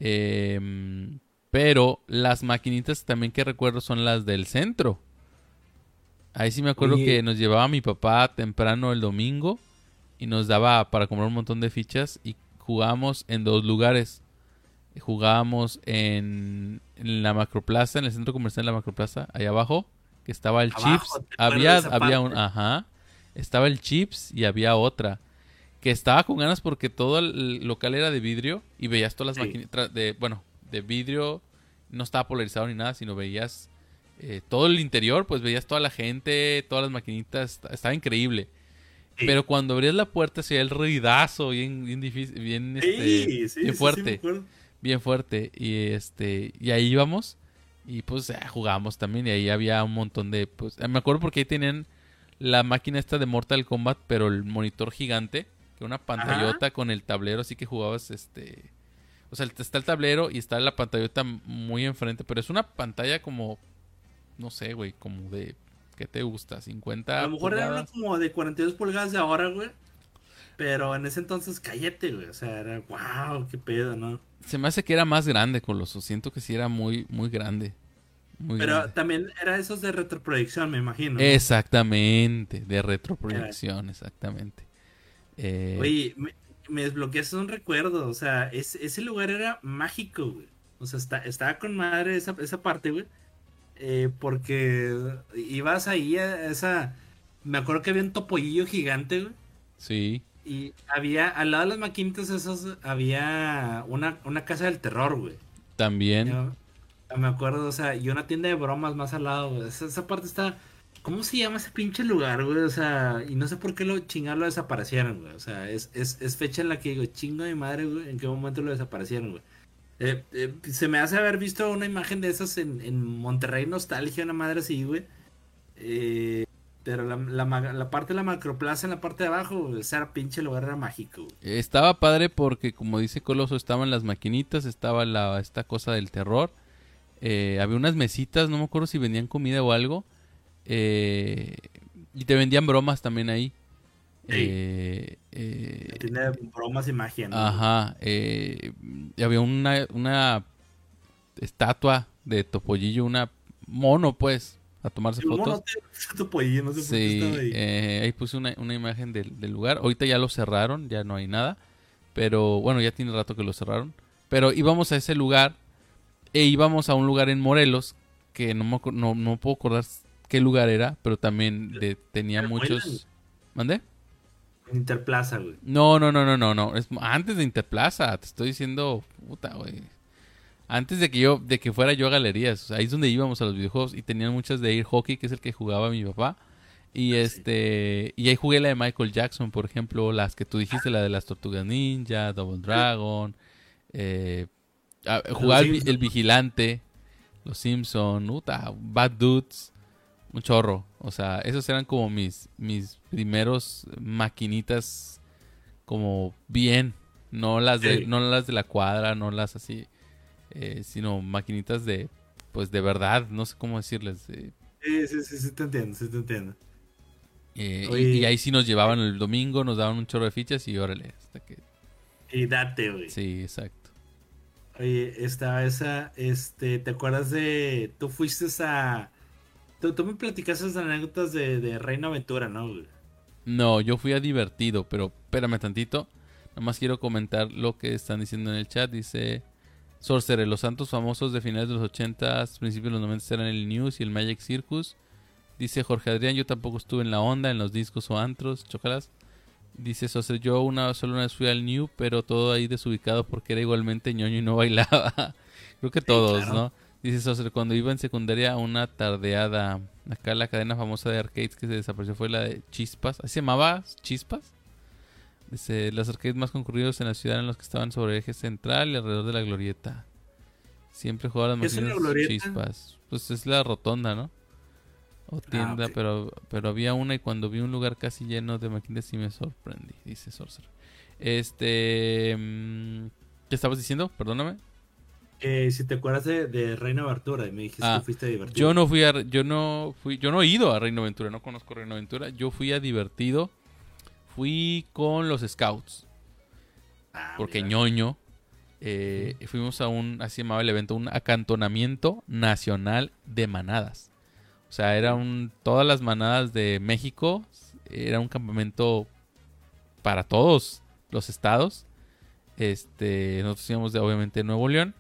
Pero las maquinitas también que recuerdo son las del centro. Ahí sí me acuerdo que Oye, nos llevaba mi papá temprano el domingo y nos daba para comprar un montón de fichas y jugábamos en dos lugares. Jugábamos en la Macroplaza, en el centro comercial de la Macroplaza, ahí abajo, que estaba el abajo, Chips. ¿te acuerdas de esa Había un, parte? ajá, estaba el Chips y había otra. Que estaba con ganas porque todo el local era de vidrio y veías todas las Sí, maquinitas, bueno, de vidrio, no estaba polarizado ni nada, sino veías todo el interior, pues veías toda la gente, todas las maquinitas, estaba increíble. sí. Pero cuando abrías la puerta se veía el ruidazo bien, bien difícil, bien, bien Sí, me fuerte, acuerdo. bien fuerte. Y ahí íbamos y pues jugábamos también y ahí había un montón de, pues, me acuerdo porque ahí tenían la máquina esta de Mortal Kombat, pero el monitor gigante, que una Ajá. pantallota con el tablero, así que jugabas, o sea, está el tablero y está la pantallota muy enfrente, pero es una pantalla como, no sé, güey, como de, ¿qué te gusta? A lo ¿50 mejor era una pulgadas? como de 42 pulgadas de ahora, güey. Pero en ese entonces, cállate, güey. O sea, era, wow, qué pedo, ¿no? Se me hace que era más grande, Coloso. Siento que sí era muy, muy grande. Muy Pero grande. también era esos de retroproyección, me imagino, ¿no? Exactamente, de Era- retroproyección, exactamente. Eh, Oye, me desbloqueaste un recuerdo. O sea, ese lugar era mágico, güey. O sea, estaba con madre esa parte, güey. Porque ibas ahí a esa. Me acuerdo que había un topollillo gigante, güey. sí, Y había, al lado de las maquinitas esos, había una casa del terror, güey. también. Yo me acuerdo, o sea, y una tienda de bromas más al lado, güey. Esa parte está. ¿Cómo se llama ese pinche lugar, güey? O sea, y no sé por qué lo chingaron, lo desaparecieron, güey. O sea, es fecha en la que digo, chingo de madre, güey, en qué momento lo desaparecieron, güey. Se me hace haber visto una imagen de esas en Monterrey Nostalgia, una madre así, güey. Eh, pero la parte de la macroplaza en la parte de abajo, güey, ese era pinche lugar era mágico, güey. Estaba padre porque, como dice Coloso, estaban las maquinitas, estaba esta cosa del terror. Había unas mesitas, no me acuerdo si vendían comida o algo. eh, y te vendían bromas también ahí. Ey, Eh, eh, tiene bromas y magia, ¿no, güey? ajá. Y había una estatua de Topollillo, una mono, pues, a tomarse El mono fotos. te tu pollillo, no sé por qué estaba Sí, ahí. ahí puse una imagen del lugar. Ahorita ya lo cerraron, ya no hay nada. Pero bueno, ya tiene rato que lo cerraron. Pero íbamos a ese lugar e íbamos a un lugar en Morelos que no puedo acordar qué lugar era, pero también tenía El Moylan, muchos... ¿Mandé? Interplaza, güey. No. Es antes de Interplaza, te estoy diciendo, puta, güey. Antes de que fuera yo a galerías, o sea, ahí es donde íbamos a los videojuegos y tenían muchas de Air Hockey, que es el que jugaba mi papá. Y Sí. y ahí jugué la de Michael Jackson, por ejemplo, las que tú dijiste, la de las Tortugas Ninja, Double Dragon, eh, Los jugaba Simpsons. el Vigilante, Los Simpson, Bad Dudes, un chorro. O sea, esos eran como mis primeros maquinitas como bien, Sí, no las de la cuadra, no las así, sino maquinitas pues de verdad, no sé cómo decirles. sí, te entiendo, sí te entiendo. Y Oye, ahí sí nos llevaban el domingo, nos daban un chorro de fichas y órale, hasta que... y date, güey. Sí, exacto. Oye, estaba esa, ¿te acuerdas de, tú fuiste a, tú me platicaste esas anécdotas de Reino Aventura, ¿no, güey? No, yo fui a divertido, pero espérame tantito. Nada más quiero comentar lo que están diciendo en el chat. Dice Sorcerer, los santos famosos de finales de los 80, principios de los 90 eran el News y el Magic Circus. Dice Jorge Adrián, yo tampoco estuve en la onda, en los discos o antros, chocalas. Dice Sorcerer, yo solo una vez fui al New, pero todo ahí desubicado porque era igualmente ñoño y no bailaba. Creo que Sí, todos, claro. ¿no? Dice Sorcerer, cuando iba en secundaria una tardeada, acá la cadena famosa de arcades que se desapareció fue la de Chispas. ¿Así se llamaba? ¿Chispas? Dice, los arcades más concurridos en la ciudad eran los que estaban sobre el eje central y alrededor de la glorieta. Siempre jugaba las ¿Qué es una máquinas glorieta? Chispas. Pues es la rotonda, ¿no? O Ah, tienda, ok. pero había una y cuando vi un lugar casi lleno de máquinas sí me sorprendí, dice Sorcerer. Este... ¿Qué estabas diciendo? Perdóname. Si te acuerdas de Reino Aventura y me dijiste que Ah, fuiste divertido. yo no he ido a Reino Aventura, no conozco Reino Aventura. Yo fui a divertido, fui con los Scouts, Ah, porque mira. ñoño. Ujú. Fuimos así se llamaba el evento, un acantonamiento nacional de manadas. O sea, todas las manadas de México, era un campamento para todos los estados. Nosotros íbamos obviamente de Nuevo León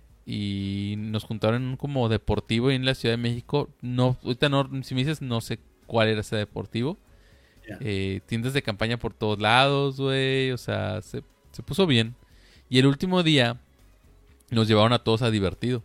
y nos juntaron en un como deportivo en la Ciudad de México. No, ahorita no, si me dices, no sé cuál era ese deportivo. Ya. Tiendas de campaña por todos lados, güey. O sea, se puso bien. Y el último día nos llevaron a todos a divertido.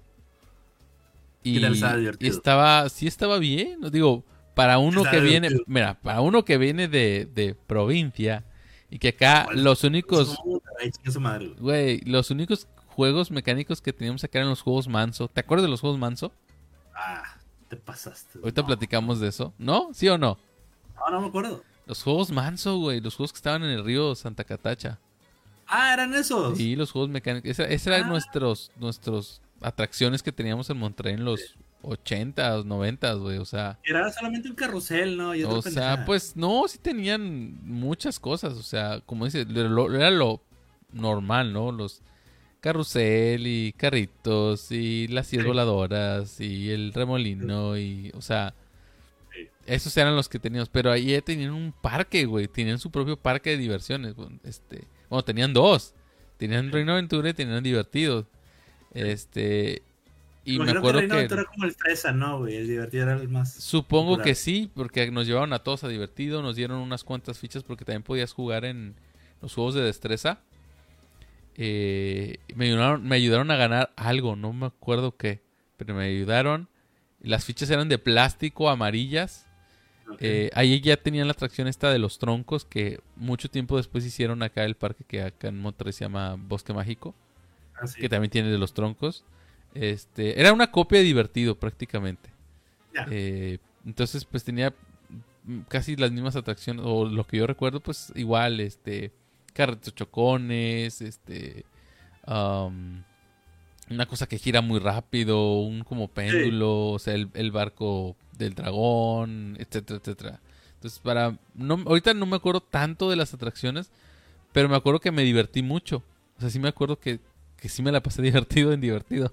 ¿Qué tal estaba Y divertido? sí estaba bien. Digo, para uno Estaba que viene, divertido. mira, para uno que viene de provincia y que ¿De acá cuál? Eso no, ay, chinga su madre, güey. güey, los únicos juegos mecánicos que teníamos acá eran los juegos manso. ¿Te acuerdas de los juegos manso? Ah, te pasaste. Ahorita No, platicamos de eso, ¿no? ¿Sí o no? no me acuerdo. Los juegos manso, güey, los juegos que estaban en el río Santa Catacha. Ah, eran esos. Sí, los juegos mecánicos. Ese eran Ah, nuestros atracciones que teníamos en Monterrey en sí. los 80s, 90s, güey, o sea... Era solamente un carrusel, ¿no? Y otra O sea, pendejada. pues no, sí tenían muchas cosas, o sea, como dice, era lo normal, ¿no? Los carrusel y carritos y las sillas Sí, voladoras y el remolino y, o sea, sí. esos eran los que teníamos, pero ahí ya tenían un parque, güey, tenían su propio parque de diversiones, bueno, tenían dos, tenían Sí, Reino Aventura y tenían Divertidos, sí. este, y me Imagino que acuerdo Reino que Aventura era como el fresa, ¿no, güey? El divertido era el más supongo que popular. sí, porque nos llevaron a todos a Divertido, nos dieron unas cuantas fichas porque también podías jugar en los juegos de destreza. Me ayudaron a ganar algo, no me acuerdo qué, pero me ayudaron. Las fichas eran de plástico, amarillas. Ok. Ahí ya tenían la atracción esta de los troncos que mucho tiempo después hicieron acá el parque que acá en Monterrey se llama Bosque Mágico, Ah, que sí. también tiene de los troncos. Era una copia de Divertido prácticamente. Ya. Entonces pues tenía casi las mismas atracciones, o lo que yo recuerdo pues igual, carretos chocones, um, una cosa que gira muy rápido, un como Sí. péndulo, o sea, el barco del dragón, etcétera, etcétera. Entonces, ahorita no me acuerdo tanto de las atracciones, pero me acuerdo que me divertí mucho. O sea, sí me acuerdo que sí me la pasé divertido en divertido.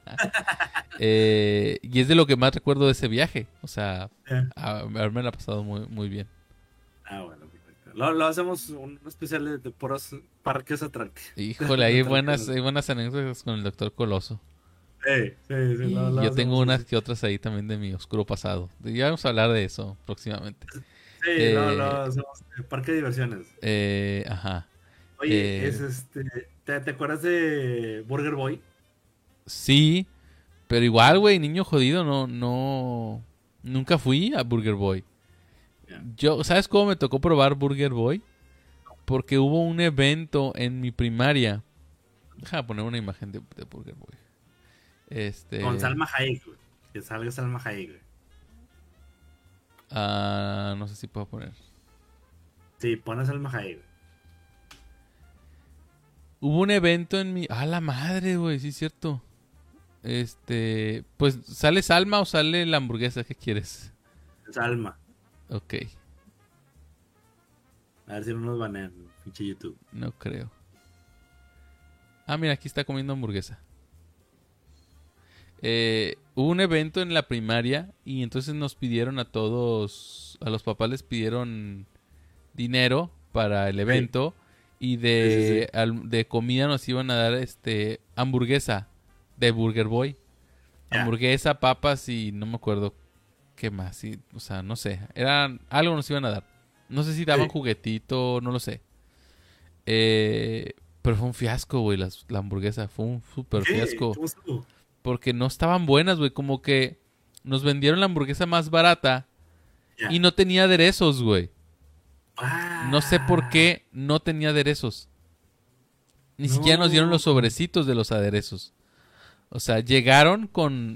Y es de lo que más recuerdo de ese viaje. O sea, Ya. haberme la pasado muy, muy bien. Ah, bueno, perfecto. Lo hacemos un especial de puros parques atractivos. Híjole, hay buenas anécdotas con el Doctor Coloso. Sí, sí, sí, Y lo yo tengo hacemos unas así. que otras ahí también de mi oscuro pasado. Ya vamos a hablar de eso próximamente. Sí, lo Eh, hacemos. Parque de diversiones. ajá. Oye, Eh, ¿te acuerdas de Burger Boy? sí, pero igual, güey, niño jodido, no, no, nunca fui a Burger Boy. Ya. ¿Sabes cómo me tocó probar Burger Boy? Porque hubo un evento en mi primaria. Déjame poner una imagen de Burger Boy. Con Este, Salma Hayek, güey. Que salga Salma Hayek, güey. no sé si puedo poner. Sí, pon a Salma Hayek, güey. Hubo un evento en mi... ¡Ah, la madre, güey! Sí, es cierto. Pues, ¿sale Salma o sale la hamburguesa? ¿Qué quieres? Salma. Ok, A ver si no nos banean, pinche YouTube. no creo. Ah, mira, aquí está comiendo hamburguesa. Hubo un evento en la primaria y entonces nos pidieron a todos, a los papás les pidieron dinero para el Sí, evento y sí, sí, sí. de comida nos iban a dar hamburguesa de Burger Boy. Ya. Hamburguesa, papas y no me acuerdo qué más. O sea, no sé. Algo nos iban a dar. No sé si daban Sí. juguetito, no lo sé. Pero fue un fiasco, güey, la hamburguesa. Fue un super ¿Qué? fiasco. ¿Cómo estuvo? Porque no estaban buenas, güey. Como que nos vendieron la hamburguesa más barata y Ya. no tenía aderezos, güey. No sé por Ah, qué no tenía aderezos. Ni siquiera nos dieron no. los sobrecitos de los aderezos. O sea, llegaron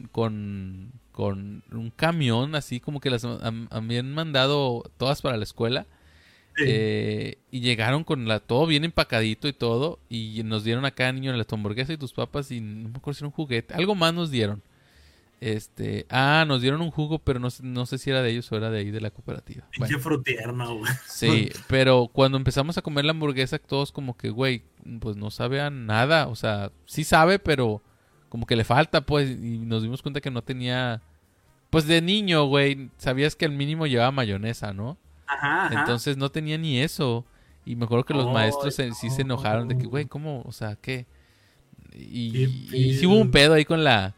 con un camión, así como que las habían mandado todas para la escuela. Sí. Y llegaron con todo bien empacadito y todo. Y nos dieron a cada niño la tu hamburguesa y tus papas. Y no me acuerdo si era un juguete. Algo más nos dieron. Nos dieron un jugo, pero no sé si era de ellos o era de ahí de la cooperativa. Bueno, Pinche frutierno, güey. sí, pero cuando empezamos a comer la hamburguesa, todos como que, güey, pues no sabe a nada. O sea, sí sabe, pero como que le falta, pues. Y nos dimos cuenta que no tenía. Pues de niño, güey, sabías que al mínimo llevaba mayonesa, ¿no? Ajá, ajá. Entonces no tenía ni eso. Y me acuerdo que los Ay, maestros sí se enojaron de que, güey, no. ¿cómo? O sea, ¿qué? Qué Y sí hubo un pedo. pedo ahí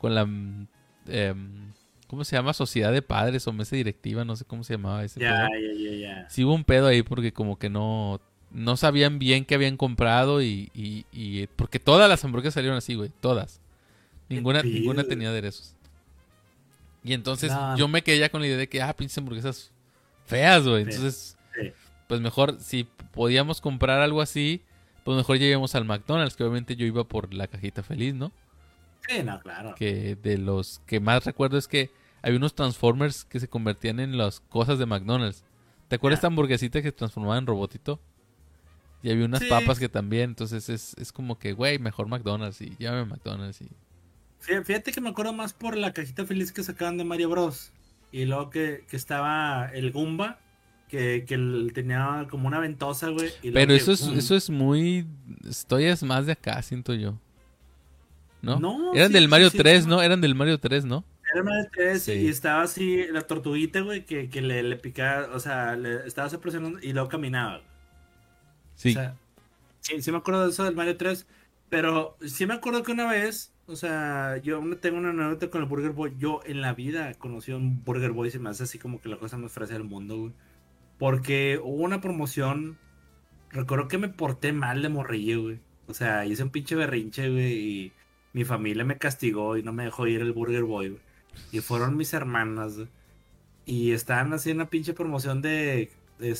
em, ¿cómo se llama? Sociedad de padres o mesa directiva, no sé cómo se llamaba ese Ya, pedo. ya, ya, ya. Sí hubo un pedo ahí porque como que no sabían bien qué habían comprado y porque todas las hamburguesas salieron así, güey, todas. Qué Ninguna pedo. tenía aderezos. Y entonces No, yo me quedé ya con la idea de que, pinches hamburguesas feas, güey. sí, Entonces, sí. pues mejor, si podíamos comprar algo así, pues mejor lleguemos al McDonald's, que obviamente yo iba por la cajita feliz, ¿no? Sí, no, claro. Que de los que más recuerdo es que había unos Transformers que se convertían en las cosas de McDonald's. ¿Te acuerdas esta Ya. hamburguesita que se transformaba en robotito? Y había unas Sí, papas que también, entonces es como que, güey, mejor McDonald's y llámame McDonald's y Fíjate que me acuerdo más por la cajita feliz que sacaban de Mario Bros. Y luego que estaba el Goomba, que tenía como una ventosa, güey. Y luego Pero que, eso ¡pum! es muy... Estoy es más de acá, siento yo. ¿No? No, Eran sí, del sí, Mario sí. 3, ¿no? Eran del Mario 3, ¿no? Era una de tres y Sí. estaba así la tortuguita, güey, que le picaba, o sea, estaba se presionando y luego caminaba, güey. O Sí. sea, sí, sí me acuerdo de eso del Mario 3, pero sí me acuerdo que una vez, o sea, tengo una anécdota con el Burger Boy. Yo en la vida conocí a un Burger Boy y se me hace así como que la cosa más fresa del mundo, güey. Porque hubo una promoción, recuerdo que me porté mal de morrillo, güey. O sea, hice un pinche berrinche, güey, y mi familia me castigó y no me dejó ir al Burger Boy, güey. Y fueron mis hermanas, güey. Y estaban haciendo una pinche promoción de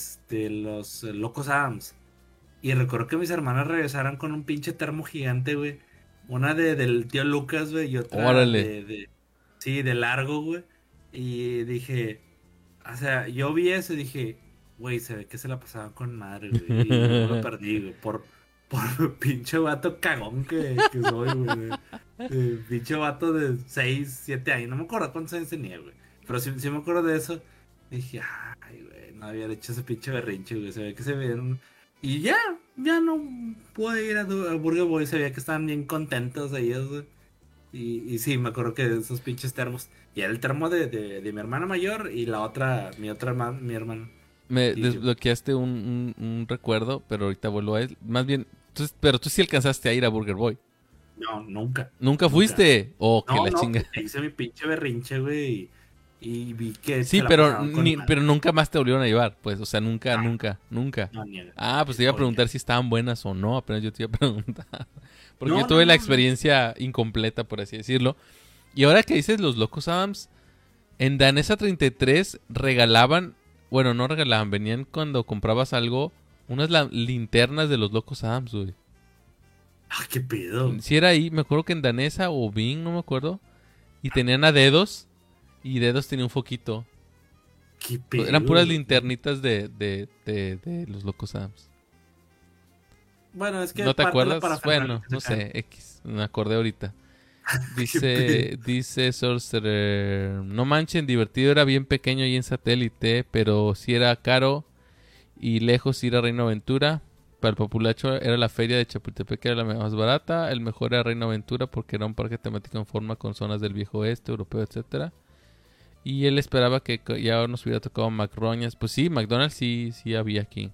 los Locos Adams. Y recuerdo que mis hermanas regresaron con un pinche termo gigante, güey. Una del tío Lucas, güey, y otra Órale. sí, de largo, güey. Y dije, o sea, yo vi eso y dije, güey, se ve que se la pasaba con madre, güey. Y yo me lo perdí, güey, por pinche vato cagón que soy, güey. Pinche vato de 6 7 años. No me acuerdo cuántos años tenía, güey. Pero sí me acuerdo de eso. Dije, ay, güey, no había hecho ese pinche berrinche, güey. Se ve que se vieron. Y ya no pude ir a Burger Boy. Se veía que estaban bien contentos ellos, güey. Y sí, me acuerdo que esos pinches termos. Y era el termo de mi hermana mayor y la otra, mi otra hermana, mi hermana. Me Y yo, desbloqueaste un recuerdo, pero ahorita vuelvo a él. Más bien, pero tú sí alcanzaste a ir a Burger Boy. no, nunca, ¿Nunca nunca. fuiste? Oh, que No, la no, chinga. hice mi pinche berrinche, güey. Y vi que Sí, se la pero, pasaban con pero madre. nunca más te volvieron a llevar. Pues, o sea, nunca, No, nunca, nunca. no, niega. Ah, pues te iba a Oye. preguntar si estaban buenas o no. Apenas yo te iba a preguntar. Porque yo No, no, tuve la no, no. experiencia incompleta, por así decirlo. Y ahora que dices los Locos Adams, en Danesa 33 regalaban, bueno, no regalaban, venían cuando comprabas algo, unas linternas de los Locos Adams, güey. Ah, qué pedo. Si era ahí, me acuerdo que en Danesa o Bing, no me acuerdo. Y tenían a dedos, y dedos tenía un foquito. Qué Eran puras pedo. linternitas de los Locos Adams. Bueno, es que ¿No te parte de la acuerdas? parafernalia Bueno, que no sacaron. sé, X. Me acordé ahorita. Qué pedo. Dice Sorcerer. No manchen, divertido era bien pequeño y en satélite, pero si era caro y lejos ir a Reino Aventura. Para el populacho era la feria de Chapultepec, que era la más barata. El mejor era Reino Aventura porque era un parque temático en forma con zonas del viejo oeste, europeo, etcétera. Y él esperaba que ya nos hubiera tocado McRoñas. Pues sí, McDonald's sí había aquí.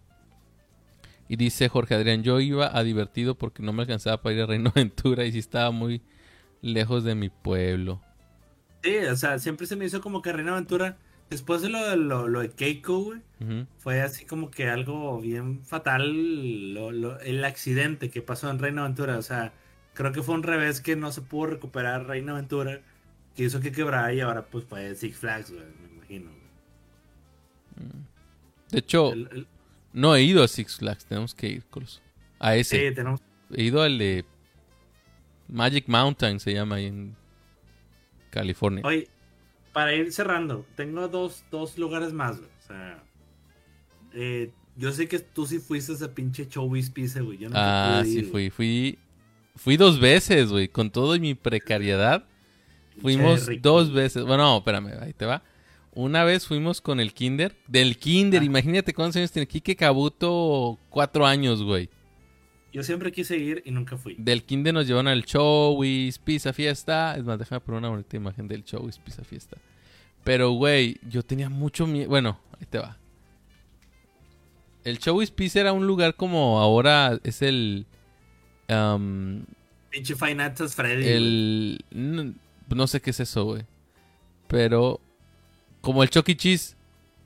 Y dice Jorge Adrián, yo iba a divertido porque no me alcanzaba para ir a Reino Aventura y sí estaba muy lejos de mi pueblo. Sí, o sea, siempre se me hizo como que Reina Aventura, después de lo de Keiko, güey, Ujú. fue así como que algo bien fatal, el accidente que pasó en Reina Aventura. O sea, creo que fue un revés que no se pudo recuperar Reina Aventura, que hizo que quebrara y ahora pues fue Six Flags, güey, me imagino. De hecho, El, el- no he ido a Six Flags, tenemos que ir, Coloso. A ese. sí, tenemos. He ido al de Magic Mountain, se llama ahí en California. Oye, para ir cerrando, tengo dos lugares más, güey. O sea, yo sé que tú sí fuiste a ese pinche Chowbiz Pizza, güey. Yo nunca Ah, pude sí ir, güey. fui 2 veces, güey. Con todo y mi precariedad, Pinche fuimos rico, 2 veces. Bueno, no, espérame, ahí te va. Una vez fuimos con el kinder. Del kinder, güey. imagínate cuántos años tiene Kike Kabuto. 4 años, güey. Yo siempre quise ir y nunca fui. Del kinder nos llevaron al Chowis Pizza Fiesta. Es más, déjame poner una bonita imagen del Chowis Pizza Fiesta. Pero, güey, yo tenía mucho miedo. Bueno, ahí te va. El Chowis Pizza era un lugar como ahora es am, Pinche Five Nights at Freddy, güey. el... No sé qué es eso, güey. Pero como el Chuck E. Cheese.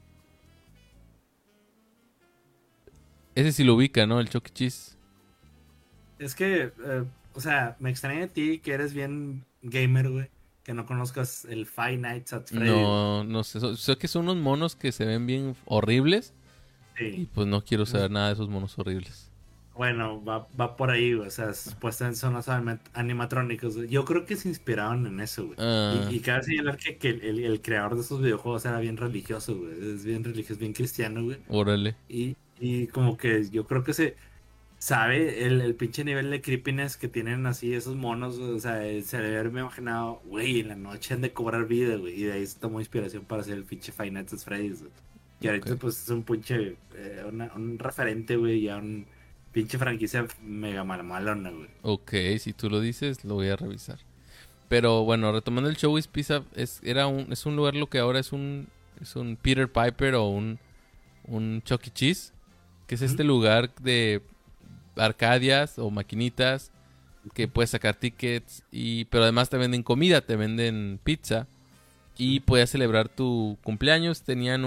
Ese sí lo ubica, ¿no? El Chuck E. Cheese. Es que, o sea, me extraña de ti que eres bien gamer, güey. Que no conozcas el Five Nights at Freddy, güey. No, no sé. Sé que son unos monos que se ven bien horribles. Y Sí. pues no quiero Pues, saber nada de esos monos horribles. bueno, va por ahí, güey. O sea, supuestamente son los animatrónicos, güey. Yo creo que se inspiraron en eso, güey. Ah, Y cabe señalar que el creador de esos videojuegos era bien religioso, güey. Es bien religioso, bien cristiano, güey. órale. Y como que yo creo que ¿Sabe? El pinche nivel de creepiness que tienen así esos monos, o sea, se debe haberme imaginado, güey, en la noche han de cobrar vida, güey, y de ahí se tomó inspiración para hacer el pinche Five Nights at Freddy's, güey. Y Ok. ahorita pues es un pinche, un referente, güey, ya un pinche franquicia mega malona, güey. Ok, si tú lo dices, lo voy a revisar. Pero bueno, retomando el Showbiz Pizza, es un lugar lo que ahora es un Peter Piper o un Chuck E. Cheese, que es Ujú. este lugar de arcadias o maquinitas que puedes sacar tickets, pero además te venden comida, te venden pizza y puedes celebrar tu cumpleaños. Tenían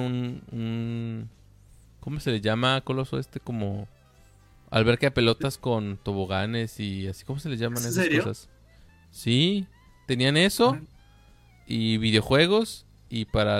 ¿cómo se le llama, Coloso? Como alberca de pelotas con toboganes y así, ¿cómo se le llaman ¿Es en esas serio? cosas? Sí, tenían eso Órale. y videojuegos y para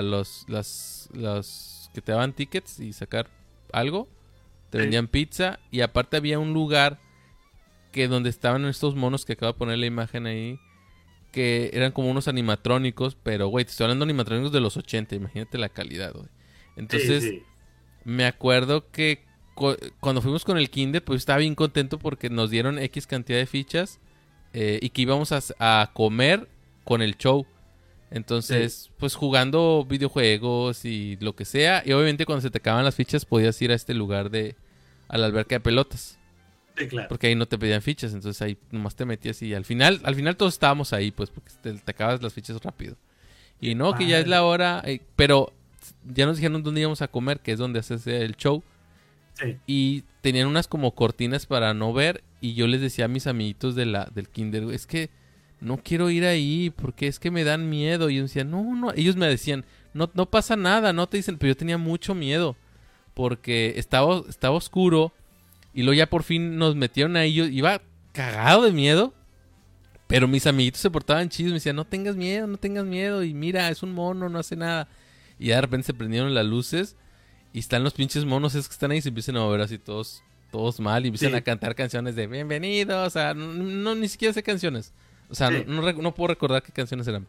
los que te daban tickets y sacar algo, te Sí. vendían pizza y aparte había un lugar que donde estaban estos monos que acabo de poner la imagen ahí, que eran como unos animatrónicos, pero güey, te estoy hablando de animatrónicos de los 80, imagínate la calidad, güey. Sí, Entonces, sí. me acuerdo que cuando fuimos con el kinder, pues estaba bien contento porque nos dieron X cantidad de fichas y que íbamos a comer con el show. Sí, Entonces, pues jugando videojuegos y lo que sea. Y obviamente cuando se te acaban las fichas podías ir a este lugar a la alberca de pelotas. sí, claro. Porque ahí no te pedían fichas. Entonces ahí nomás te metías y al final todos estábamos ahí, pues, porque te acabas las fichas rápido. Y Qué no, que ya es padre. la hora. Pero ya nos dijeron dónde íbamos a comer, que es donde haces el show. Sí. Y tenían unas como cortinas para no ver. Y yo les decía a mis amiguitos del kinder, es que no quiero ir ahí porque es que me dan miedo. Y yo decía, no, no. Ellos me decían, no, no pasa nada, no te dicen. Pero yo tenía mucho miedo porque estaba oscuro. Y luego ya por fin nos metieron ahí. Yo iba cagado de miedo. Pero mis amiguitos se portaban chidos. Me decían, no tengas miedo, no tengas miedo. Y mira, es un mono, no hace nada. Y ya de repente se prendieron las luces. Y están los pinches monos esos que están ahí y se empiezan a mover así todos mal. Y empiezan a Sí, cantar canciones de bienvenidos. O sea, no, ni siquiera sé canciones. O sea, sí. no puedo recordar qué canciones eran.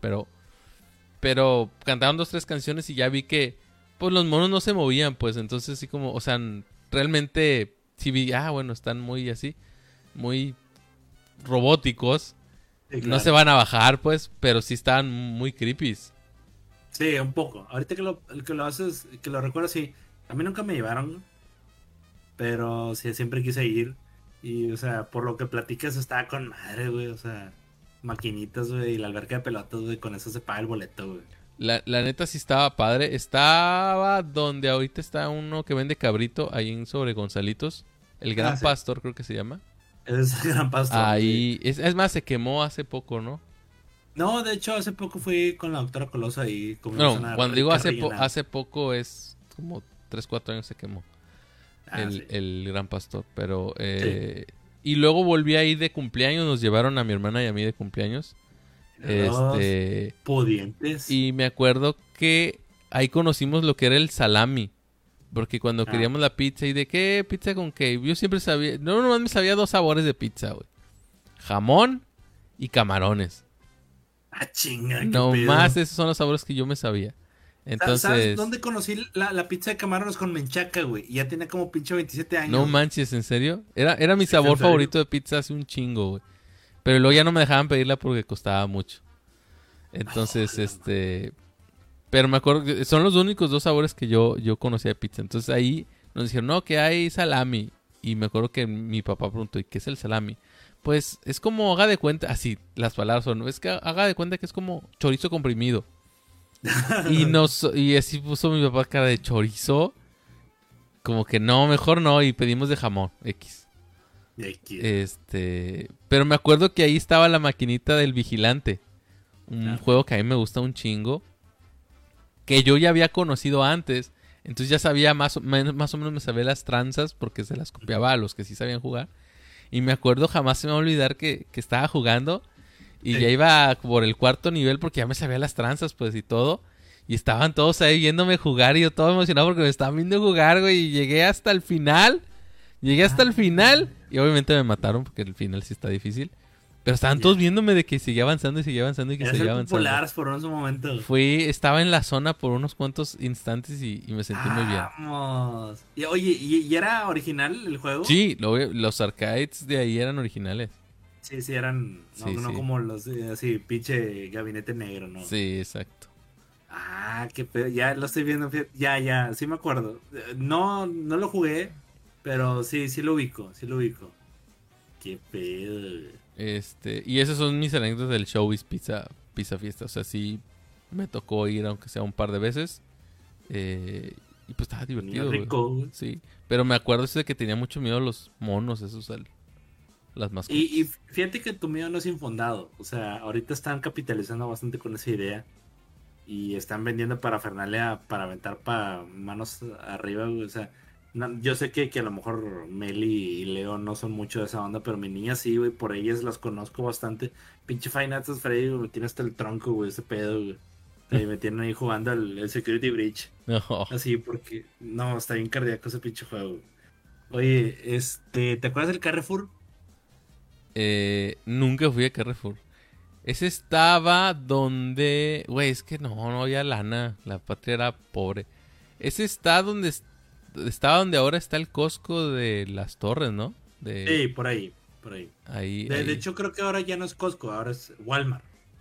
Pero cantaron 2, 3 canciones y ya vi que pues los monos no se movían. Pues entonces así como, o sea, realmente sí vi, bueno, están muy así, muy robóticos. Sí, No se claro. van a bajar, pues, pero sí están muy creepy. Sí, un poco. Ahorita que lo haces, que lo recuerdo, sí. A mí nunca me llevaron, pero sí, siempre quise ir. Y, o sea, por lo que platicas, estaba con madre, güey. O sea, maquinitas, güey, y la alberca de pelotas, güey, con eso se paga el boleto, güey. La neta sí estaba padre. Estaba donde ahorita está uno que vende cabrito, ahí en sobre Gonzalitos. El Ah, Gran sí. Pastor, creo que se llama. Es gran pastor, sí. Ahí, es más, se quemó hace poco, ¿no? No, de hecho, hace poco fui con la doctora Colosa y comimos No, una cuando digo rica rellenada. hace poco es como 3, 4 años se quemó Ah, sí. el Gran Pastor. Pero, Sí. y luego volví a ir de cumpleaños, nos llevaron a mi hermana y a mí de cumpleaños. Los Este, pudientes. y me acuerdo que ahí conocimos lo que era el salami. Porque cuando Ah, queríamos la pizza y de qué pizza con qué, yo siempre sabía, no nomás me sabía 2 sabores de pizza, güey. Jamón y camarones. chinga, qué Nomás pedo. esos son los sabores que yo me sabía. ¿Sabes Entonces, dónde conocí la pizza de camarones con menchaca, güey? Y ya tenía como pinche 27 no años, güey. manches, ¿en serio? Era mi Sí, en sabor serio. favorito de pizza hace un chingo, güey. Pero luego ya no me dejaban pedirla porque costaba mucho. Oh, Entonces, la madre. pero me acuerdo que son los únicos 2 sabores que yo conocía de pizza. Entonces ahí nos dijeron, no, que hay salami. Y me acuerdo que mi papá preguntó, ¿y qué es el salami? Pues es como, haga de cuenta, así, las palabras son, es que haga de cuenta que es como chorizo comprimido. Y así puso mi papá cara de chorizo, como que no, mejor no, y pedimos de jamón, X. Y aquí, Pero me acuerdo que ahí estaba la maquinita del vigilante, un ah, juego que a mí me gusta un chingo, que yo ya había conocido antes, entonces ya sabía más o menos me sabía las tranzas porque se las copiaba a los que sí sabían jugar. Y me acuerdo, jamás se me va a olvidar que estaba jugando y ya sí. iba por el 4 nivel porque ya me sabía las tranzas, pues, y todo. Y estaban todos ahí viéndome jugar y yo todo emocionado porque me estaban viendo jugar, güey. Y llegué hasta el final. Llegué hasta el Ah, final. Y obviamente me mataron porque el final sí está difícil. Pero estaban todos viéndome de que seguía avanzando y seguía avanzando y que seguía avanzando. Populares por un momento. Estaba en la zona por unos cuantos instantes y me sentí muy bien. Vamos. Y, oye, ¿y era original el juego? Sí, los arcades de ahí eran originales. Sí, eran, no, Sí, no sí. como los, así, pinche gabinete negro, ¿no? Sí, exacto. Qué pedo, ya lo estoy viendo, ya, sí me acuerdo. No lo jugué, pero sí lo ubico, Qué pedo, güey. Y esas son mis anécdotas del Showbiz Pizza Fiesta. O sea, sí me tocó ir aunque sea un par de veces. Y pues estaba divertido, güey. Rico, güey. Sí. Pero me acuerdo eso de que tenía mucho miedo a los monos, esos, las mascotas. Y fíjate que tu miedo no es infundado. O sea, ahorita están capitalizando bastante con esa idea. Y están vendiendo parafernalia para aventar para manos arriba, güey. O sea, yo sé que a lo mejor Meli y Leo no son mucho de esa onda, pero mi niña sí, güey. Por ellas las conozco bastante. Pinche Five Nights at Freddy, güey, me tiene hasta el tronco, güey, ese pedo, güey. Me tienen ahí jugando el Security Breach. No. Así, porque no, está bien cardíaco ese pinche juego, güey. Oye, ¿te acuerdas del Carrefour? Nunca fui a Carrefour. Ese estaba donde... Güey, es que no había lana. La patria era pobre. Ese está donde... Estaba donde ahora está el Costco de Las Torres, ¿no? Sí, por ahí. Ahí. De hecho, creo que ahora ya no es Costco, ahora es Walmart.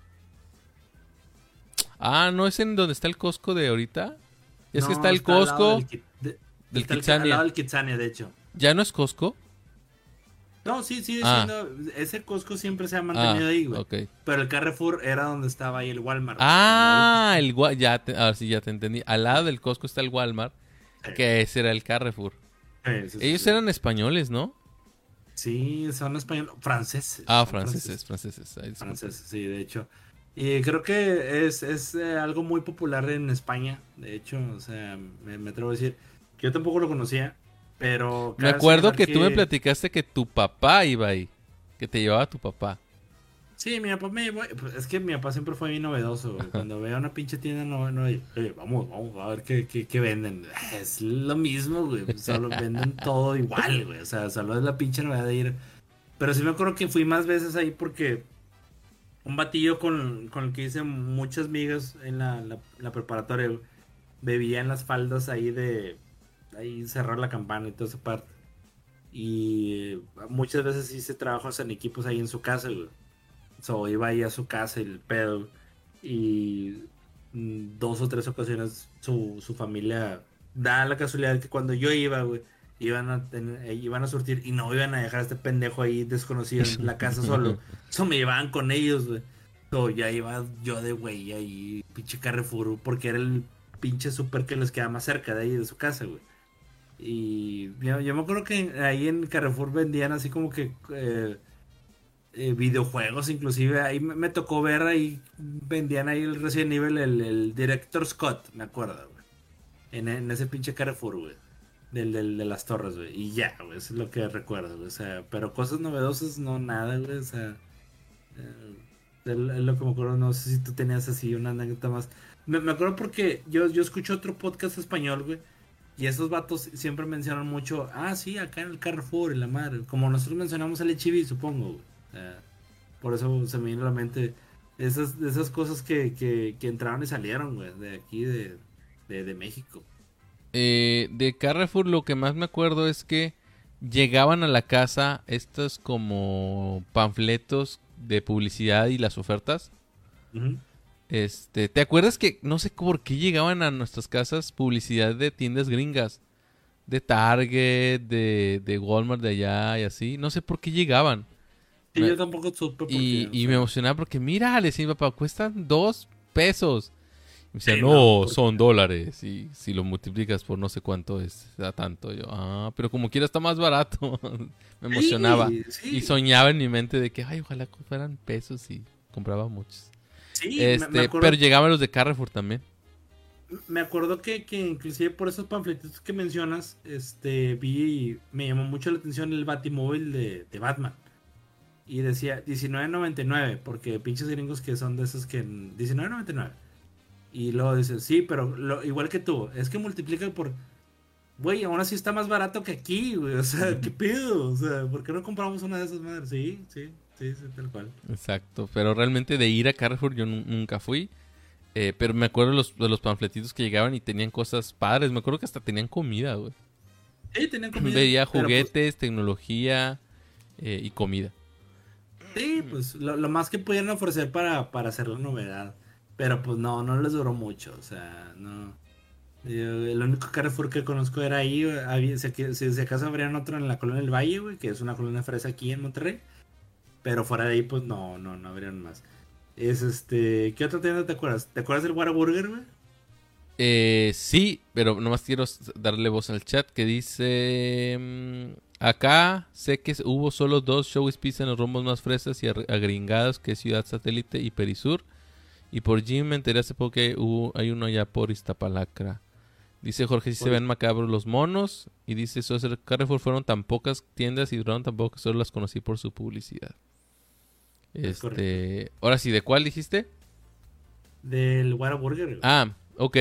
Ah, ¿no es en donde está el Costco de ahorita? Es No, que está el al lado Costco del está al Kitsania. lado del Kitsania, de hecho. ¿Ya no es Costco? No, sí, sigue Ah. siendo. Ese Costco siempre se ha mantenido ahí, güey. Ok. Pero el Carrefour era donde estaba ahí el Walmart. Ah, ahora sí ya te entendí. Al lado del Costco está el Walmart, que ese era el Carrefour. Sí. Ellos eran españoles, ¿no? Sí, son españoles. Franceses. Ah, son franceses. Ay, disculpe. Franceses, sí, de hecho. Y creo que es algo muy popular en España. De hecho, o sea, me atrevo a decir. Yo tampoco lo conocía, pero. Me cabe acuerdo señalar que tú me platicaste que tu papá iba ahí. Que te llevaba tu papá. Sí, mi papá me llevó. Pues, es que mi papá siempre fue bien novedoso, güey. Cuando veo una pinche tienda, vamos a ver qué venden. Es lo mismo, güey. Solo venden todo igual, güey. O sea, solo es la pinche novedad de ir. Pero sí me acuerdo que fui más veces ahí porque un batillo con el que hice muchas migas en la preparatoria, güey, bebía en las faldas ahí de. Ahí cerrar la campana y toda esa parte. Y muchas veces hice trabajos en equipos ahí en su casa, güey. So, iba ahí a su casa y el pedo. Y 2 o 3 ocasiones su familia da la casualidad que cuando yo iba, güey, iban a surtir y no iban a dejar a este pendejo ahí desconocido en la casa solo. So, me llevaban con ellos, güey. So, ya iba yo de güey ahí, pinche Carrefour, porque era el pinche súper que les queda más cerca de ahí de su casa, güey. Y yo me acuerdo que ahí en Carrefour vendían así como que videojuegos, inclusive ahí me tocó ver ahí, vendían ahí el Resident Evil, el Director Scott, me acuerdo, güey. En ese pinche Carrefour, güey. De las torres, güey. Y ya, güey, eso es lo que recuerdo, güey. O sea, pero cosas novedosas, no, nada, güey. O sea, es lo que me acuerdo, no sé si tú tenías así una anécdota más. Me acuerdo porque yo escucho otro podcast español, güey. Y esos vatos siempre mencionan mucho, sí, acá en el Carrefour y la madre. Como nosotros mencionamos el HB, supongo, güey. Por eso se me vino a la mente esas cosas que entraron y salieron, güey, de aquí, de México. De Carrefour lo que más me acuerdo es que llegaban a la casa estos como panfletos de publicidad y las ofertas. Ujú. ¿Te acuerdas que no sé por qué llegaban a nuestras casas publicidad de tiendas gringas? De Target, de Walmart de allá y así. No sé por qué llegaban. Sí, yo tampoco supe por qué, Y o me sea. emocionaba porque, mira, le decía mi papá, cuestan $2. Y me decía, Sí, no, no, son dólares. Y si lo multiplicas por no sé cuánto es, da tanto. Yo, pero como quiera está más barato. Me emocionaba. Sí, sí. Y soñaba en mi mente de que, ay, ojalá fueran pesos y compraba muchos. Sí, me acuerdo, Pero llegaban los de Carrefour también. me acuerdo que inclusive por esos panfletitos que mencionas, me llamó mucho la atención el Batimóvil de Batman. Y decía $19.99, porque pinches gringos que son de esos que $19.99. Y luego dice, sí, pero igual que tú, es que multiplica por... Güey, aún así está más barato que aquí, güey. O sea, ¿qué pedo? O sea, ¿por qué no compramos una de esas madres? Sí. Sí, sí, tal cual. Exacto, pero realmente de ir a Carrefour yo nunca fui. Pero me acuerdo de los panfletitos que llegaban y tenían cosas padres. Me acuerdo que hasta tenían comida, güey. Sí, tenían comida, Veía pero pues, juguetes, tecnología y comida. sí, pues lo más que pudieron ofrecer para hacer la novedad. Pero pues no les duró mucho, o sea, no. El único Carrefour que conozco era ahí, si acaso habrían otro en la Colonia del Valle, güey, que es una colonia fresa aquí en Monterrey. Pero fuera de ahí, pues no habrían más. ¿Qué otra tienda te acuerdas? ¿Te acuerdas del Whataburger, güey? Sí, pero nomás quiero darle voz al chat que dice... acá sé que hubo solo 2 Showbiz Pizza en los rombos más fresas y agringados que es Ciudad Satélite y Perisur. Y por Jim me enteré hace poco que hay uno allá por Iztapalacra. Dice Jorge, si se ven macabros los monos. Y dice Soser, Carrefour fueron tan pocas tiendas y duraron tan poco que solo las conocí por su publicidad. Es correcto. Ahora sí, ¿de cuál dijiste? Del Whataburger, güey. Ah, ok.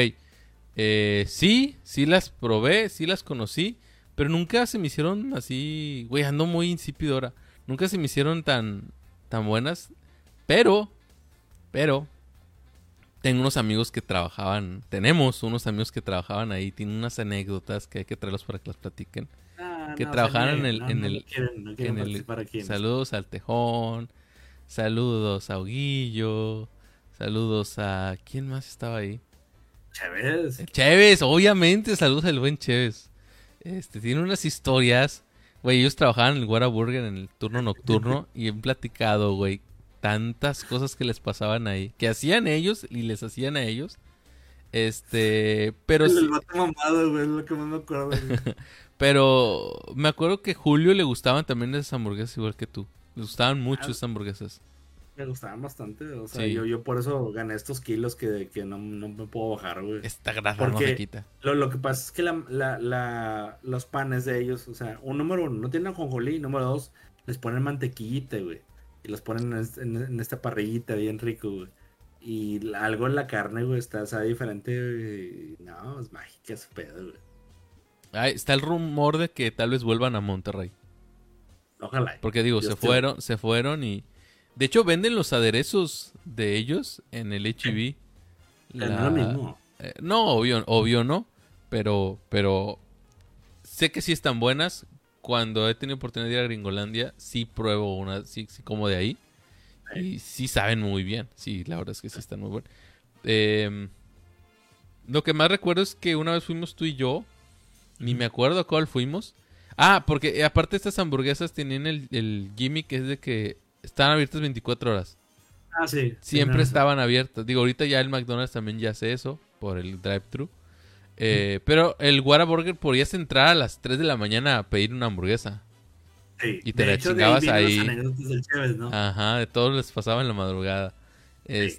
Sí las probé, sí las conocí, pero nunca se me hicieron así, güey, ando muy insípido ahora. Nunca se me hicieron tan buenas, pero, tenemos unos amigos que trabajaban ahí, tienen unas anécdotas que hay que traerlos para que las platiquen. Que No, se trabajaban niegan, no quieren participar aquí en esto. saludos al Tejón, saludos a Oguillo, saludos a, ¿quién más estaba ahí? Chévez. Chévez, obviamente, saludos al buen Chévez. Tiene unas historias. Güey, ellos trabajaban en el Whataburger en el turno nocturno y han platicado, güey, tantas cosas que les pasaban ahí. Que hacían ellos y les hacían a ellos. Pero El sí. vato mamado, güey, es lo que más me acuerdo, güey. Pero me acuerdo que Julio le gustaban también esas hamburguesas igual que tú. Le gustaban mucho Ah, esas hamburguesas. me gustaban bastante, o sea, Sí, yo por eso gané estos kilos que no me puedo bajar, güey. esta grasa no se Porque quita. lo que pasa es que los panes de ellos, o sea, número uno, no tienen ajonjolí, número dos, les ponen mantequillita, güey. Y los ponen en esta parrillita bien rico, güey. Y algo en la carne, güey, sabe diferente, güey. No, es mágica su pedo, güey. Está el rumor de que tal vez vuelvan a Monterrey. Ojalá. Porque digo, Dios se fueron y... De hecho, venden los aderezos de ellos en el H-E-B. no es lo mismo. No, obvio no. Pero sé que sí están buenas. Cuando he tenido oportunidad de ir a Gringolandia, sí pruebo una, sí como de ahí. Y sí saben muy bien. Sí, la verdad es que sí están muy buenas. Lo que más recuerdo es que una vez fuimos tú y yo. Ni me acuerdo a cuál fuimos. Ah, porque aparte estas hamburguesas tenían el gimmick que es de que estaban abiertas 24 horas. Ah, sí. Siempre estaban abiertas. Digo, ahorita ya el McDonald's también ya hace eso por el drive-thru. Pero el Whataburger podías entrar a las 3 de la mañana a pedir una hamburguesa. Sí. Y te De la hecho, chingabas de ahí ahí. vienen las anécdotas del Chévez, ¿no? Ajá, de todos les pasaba en la madrugada. Sí.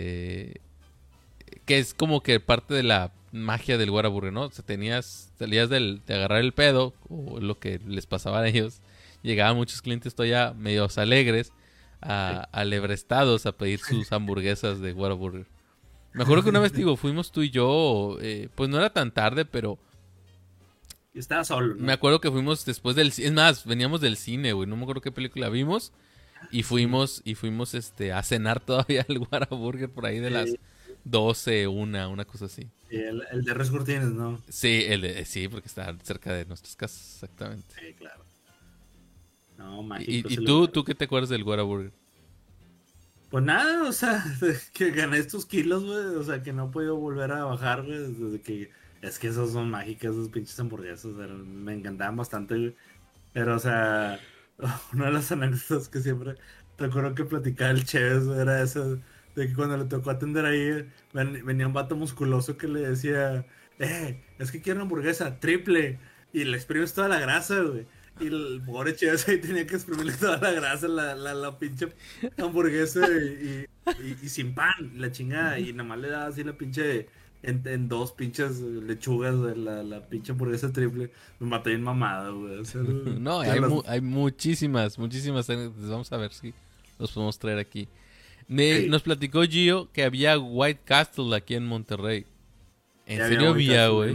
Que es como que parte de la magia del Whataburger, ¿no? O sea, salías de agarrar el pedo, o lo que les pasaba a ellos. Llegaban muchos clientes todavía medios alegres, alebrestados a pedir sus hamburguesas de Whataburger. Me acuerdo que una vez, digo, fuimos tú y yo, pues no era tan tarde, pero Y estaba solo, ¿no? me acuerdo que fuimos después es más, veníamos del cine, güey, no me acuerdo qué película vimos. Y fuimos a cenar todavía al Whataburger por ahí de las 12, una cosa así. Sí, el de Res Cortines, ¿no? Sí, sí, porque está cerca de nuestras casas, exactamente. Sí, claro. No, mágico. ¿Y ese tú, lugar. tú qué te acuerdas del Whataburger? Pues nada, o sea, que gané estos kilos, güey. O sea, que no he podido volver a bajar, güey. Desde que. Es que esos son mágicas, esos pinches hamburguesas. O sea, me encantaban bastante, güey. Pero, o sea, una de las anécdotas que siempre recuerdo que platicaba el Chévez, güey, era esa de que cuando le tocó atender ahí, venía un vato musculoso que le decía, es que quiero una hamburguesa triple. Y le exprimes toda la grasa, güey. Y el pobre Chévez ahí tenía que exprimirle toda la grasa, la pinche hamburguesa y sin pan, la chingada. Y nada más le daba así la pinche. En dos pinches lechugas, güey, la pinche hamburguesa triple. Me maté bien mamada, güey. O sea, No, hay muchísimas anécdotas. Vamos a ver si los podemos traer aquí. Nos platicó Gio que había White Castle aquí en Monterrey. ¿En ya serio había, güey?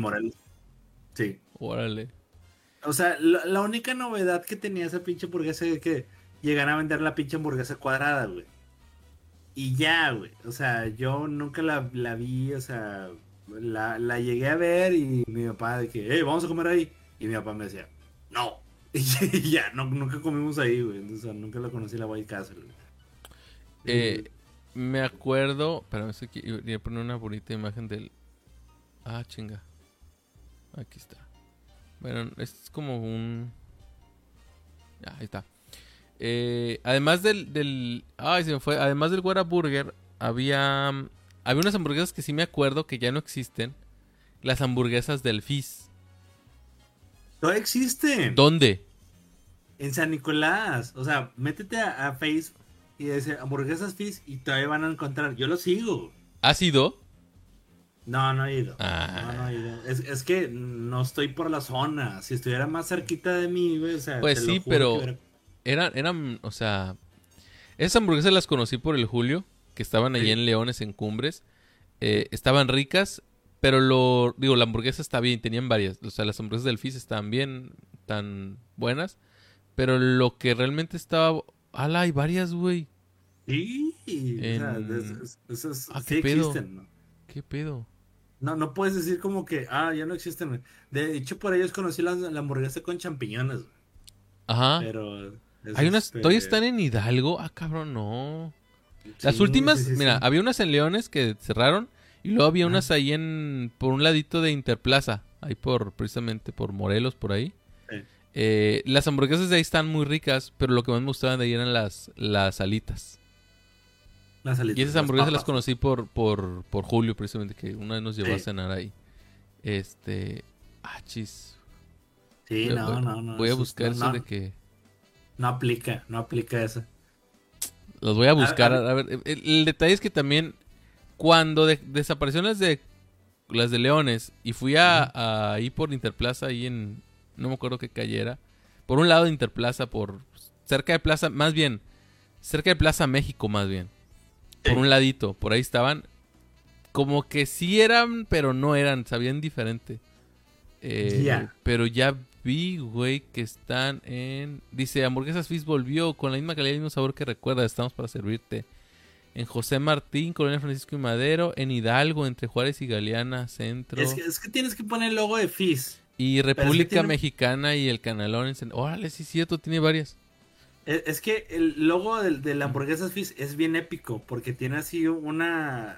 Sí. Órale. O sea, la única novedad que tenía esa pinche hamburguesa es que llegan a vender la pinche hamburguesa cuadrada, güey. Y ya, güey. O sea, yo nunca la vi, o sea, la llegué a ver y mi papá de que, vamos a comer ahí. Y mi papá me decía, no. Y ya, nunca comimos ahí, güey. Entonces, o sea, nunca la conocí la White Castle, güey. Me acuerdo, pero sé que iba a poner una bonita imagen del... Ah, chinga. Aquí está. Bueno, es como un... ahí está. Además ay, se me fue. Además del Whataburger, había unas hamburguesas que sí me acuerdo que ya no existen. Las hamburguesas del Fizz. No existen. ¿Dónde? En San Nicolás. O sea, métete a Facebook y dice hamburguesas Fizz y todavía van a encontrar. Yo lo sigo. ¿Has ido? No he ido. Ah. No he ido. Es que no estoy por la zona. Si estuviera más cerquita de mí, güey, o sea, Pues te lo sí, juro pero que eran, o sea, esas hamburguesas las conocí por el Julio, que estaban allí Sí. en Leones, en Cumbres. Estaban ricas, pero la hamburguesa está bien, tenían varias. O sea, las hamburguesas del Fizz estaban bien, tan buenas. Pero lo que realmente estaba... ¡Hala! Hay varias, güey. Sí, o sea, En... esos ¿Qué sí pedo? existen, ¿no? ¿Qué pedo? No puedes decir como que, ya no existen, güey. De hecho, por ellos conocí la hamburguesa con champiñones, güey. Ajá. Pero, Hay unas... ¿Todavía están en Hidalgo? Ah, cabrón, no. Las sí, últimas... sí. Mira, había unas en Leones que cerraron. Y luego había Ajá. unas ahí por un ladito de Interplaza. Ahí precisamente por Morelos, por ahí. Sí. Las hamburguesas de ahí están muy ricas. Pero lo que más me gustaban de ahí eran las alitas. Las alitas, Y esas las hamburguesas las papas. conocí por Julio, precisamente, que una vez nos llevó a Sí. cenar ahí. Chis. Sí, no. Voy a Eso buscar eso no, de que... no aplica eso. Los voy a buscar. A ver, A ver, el detalle es que también cuando desaparecieron las de Leones y fui ahí por Interplaza, ahí en... No me acuerdo qué calle era. Por un lado de Interplaza, cerca de Plaza... Más bien, cerca de Plaza México, más bien. sí. Por un ladito, por ahí estaban. Como que sí eran, pero no eran, sabían diferente. Ya. Pero ya vi, güey, que están en... Dice, Hamburguesas Fizz volvió con la misma calidad y el mismo sabor que recuerda. Estamos para servirte. En José Martín, Colonia Francisco y Madero. En Hidalgo, entre Juárez y Galeana, Centro. Es que tienes que poner el logo de Fizz. Y Pero República tiene- Mexicana y el Canalón. Órale, sí es cierto, tiene varias. Es que el logo de la hamburguesa Fizz es bien épico porque tiene así una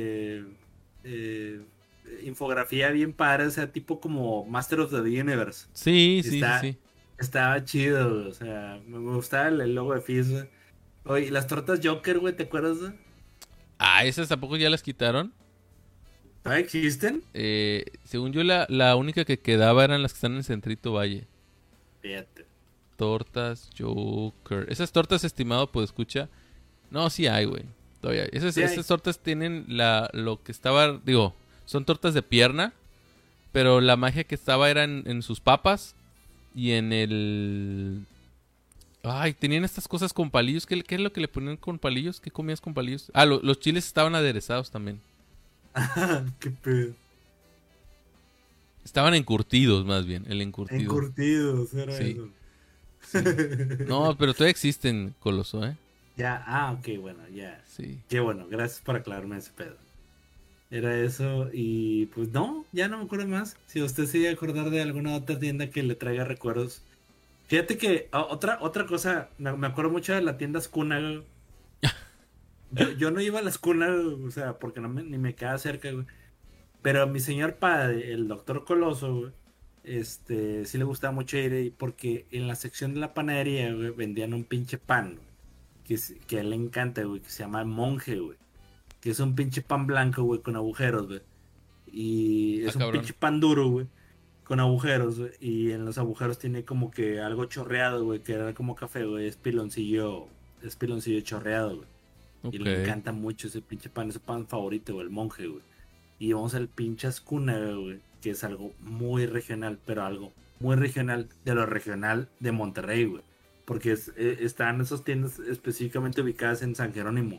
infografía bien padre, o sea, tipo como Master of the Universe. Sí, Y sí, sí, sí. estaba chido, güey, o sea, me gustaba el logo de Fizz, güey. Oye, y las tortas Joker, güey, ¿te acuerdas, güey? Esas tampoco ya las quitaron. ¿Todavía existen? Según yo, la única que quedaba eran las que están en Centrito Valle. Fíjate. Tortas Joker. Esas tortas, estimado, pues escucha. No, sí hay, güey. Todavía. Sí hay. Esas tortas tienen lo que estaba. Digo, son tortas de pierna. Pero la magia que estaba era en sus papas. Y en el. Ay, tenían estas cosas con palillos. ¿Qué es lo que le ponían con palillos? ¿Qué comías con palillos? Los chiles estaban aderezados también. Qué pedo. Estaban encurtidos, más bien. El encurtido. Encurtidos, era Sí. eso. No, pero todavía existen, Coloso, ¿eh? Ya, ok, bueno, ya. Sí. Qué bueno, gracias por aclararme ese pedo. Era eso y pues no, ya no me acuerdo más. Si usted se iba a acordar de alguna otra tienda que le traiga recuerdos. Fíjate que otra cosa, me acuerdo mucho de la tienda Skuna. Güey. Yo no iba a la Skuna, güey, o sea, porque ni me quedaba cerca, güey. Pero a mi señor padre, el doctor Coloso, güey, sí le gustaba mucho ir ahí porque en la sección de la panadería, güey, vendían un pinche pan, güey, que a él le encanta, güey, que se llama monje, güey. Que es un pinche pan blanco, güey, con agujeros, güey. Y es un Cabrón. pinche pan duro, güey, con agujeros, güey. Y en los agujeros tiene como que algo chorreado, güey, que era como café, güey. Es piloncillo chorreado, güey. Y le Ok. encanta mucho ese pinche pan, es su pan favorito, güey, el monje, güey. Y vamos al pinche Ascuna, güey, que es algo muy regional, pero algo muy regional de lo regional de Monterrey, güey. Porque están esas tiendas específicamente ubicadas en San Jerónimo.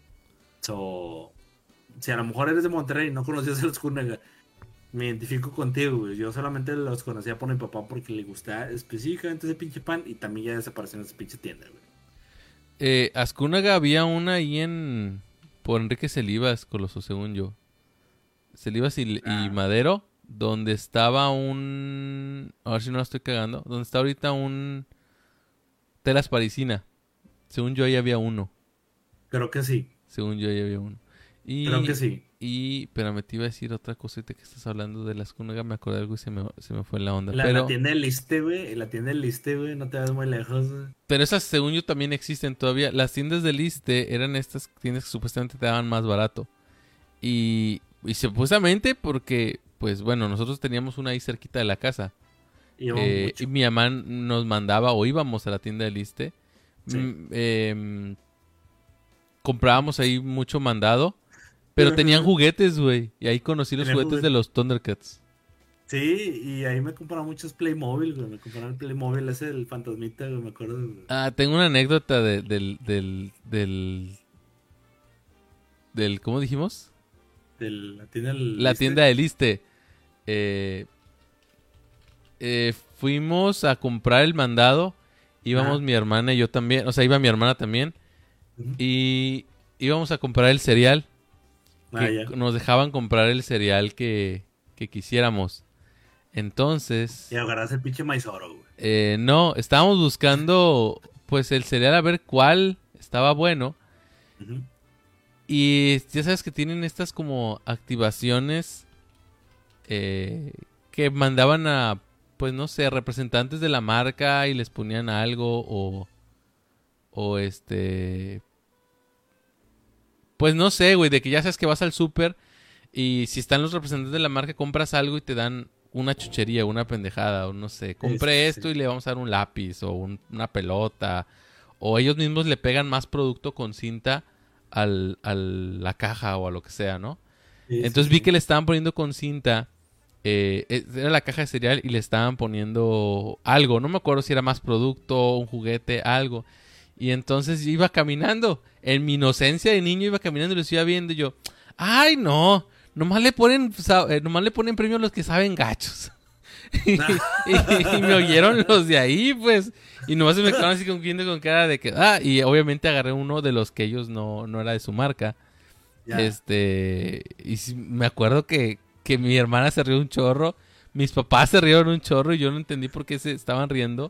Si a lo mejor eres de Monterrey y no conocías el Ascuna, güey, me identifico contigo, güey. Yo solamente los conocía por mi papá porque le gustaba específicamente ese pinche pan y también ya desapareció en esa pinche tienda, güey. Azcúnaga había una ahí por Enrique Celivas, Coloso, según yo. Celivas y Madero, donde estaba a ver si no la estoy cagando, donde está ahorita un Telas Parisina. Según yo ahí había uno. Creo que sí. Según yo ahí había uno. Creo que sí. Pero te iba a decir otra cosita que estás hablando de las Azcúnaga, me acordé de algo y se me fue la onda. La tienda del Liste, güey. La tienda del Liste, güey. No te vas muy lejos, güey. Pero esas, según yo, también existen todavía. Las tiendas del Liste eran estas tiendas que supuestamente te daban más barato. Y supuestamente porque, pues bueno, nosotros teníamos una ahí cerquita de la casa. Y mi mamá nos mandaba o íbamos a la tienda del Liste. Sí. Comprábamos ahí mucho mandado. Pero tenían juguetes, güey. Y ahí conocí los juguetes de los Thundercats. Sí, y ahí me compraron muchos Playmobil, güey. Me compraron el Playmobil ese del Fantasmita, güey, me acuerdo. Güey. Tengo una anécdota del ¿cómo dijimos? La tienda del La tienda del Liste. Fuimos a comprar el mandado. Íbamos mi hermana y yo también. O sea, iba mi hermana también. Y íbamos a comprar el cereal. Nos dejaban comprar el cereal que quisiéramos. Entonces... Y agarras el pinche maizoro, güey. No, estábamos buscando pues el cereal a ver cuál estaba bueno. Y ya sabes que tienen estas como activaciones que mandaban a, pues no sé, representantes de la marca y les ponían algo o pues no sé, güey, de que ya sabes que vas al súper y si están los representantes de la marca compras algo y te dan una chuchería, una pendejada, o no sé, compré esto y le vamos a dar un lápiz o una pelota, o ellos mismos le pegan más producto con cinta a la caja o a lo que sea, ¿no? Entonces vi que le estaban poniendo con cinta, era la caja de cereal y le estaban poniendo algo, no me acuerdo si era más producto, un juguete, algo. Y entonces yo iba caminando, en mi inocencia de niño iba caminando y los iba viendo y yo, ¡ay no! Nomás le ponen premio a los que saben gachos. y me oyeron los de ahí, pues. Y nomás se me quedaron así viendo con cara de que... y obviamente agarré uno de los que ellos no era de su marca. Yeah. Y me acuerdo que mi hermana se rió un chorro. Mis papás se rieron un chorro y yo no entendí por qué se estaban riendo.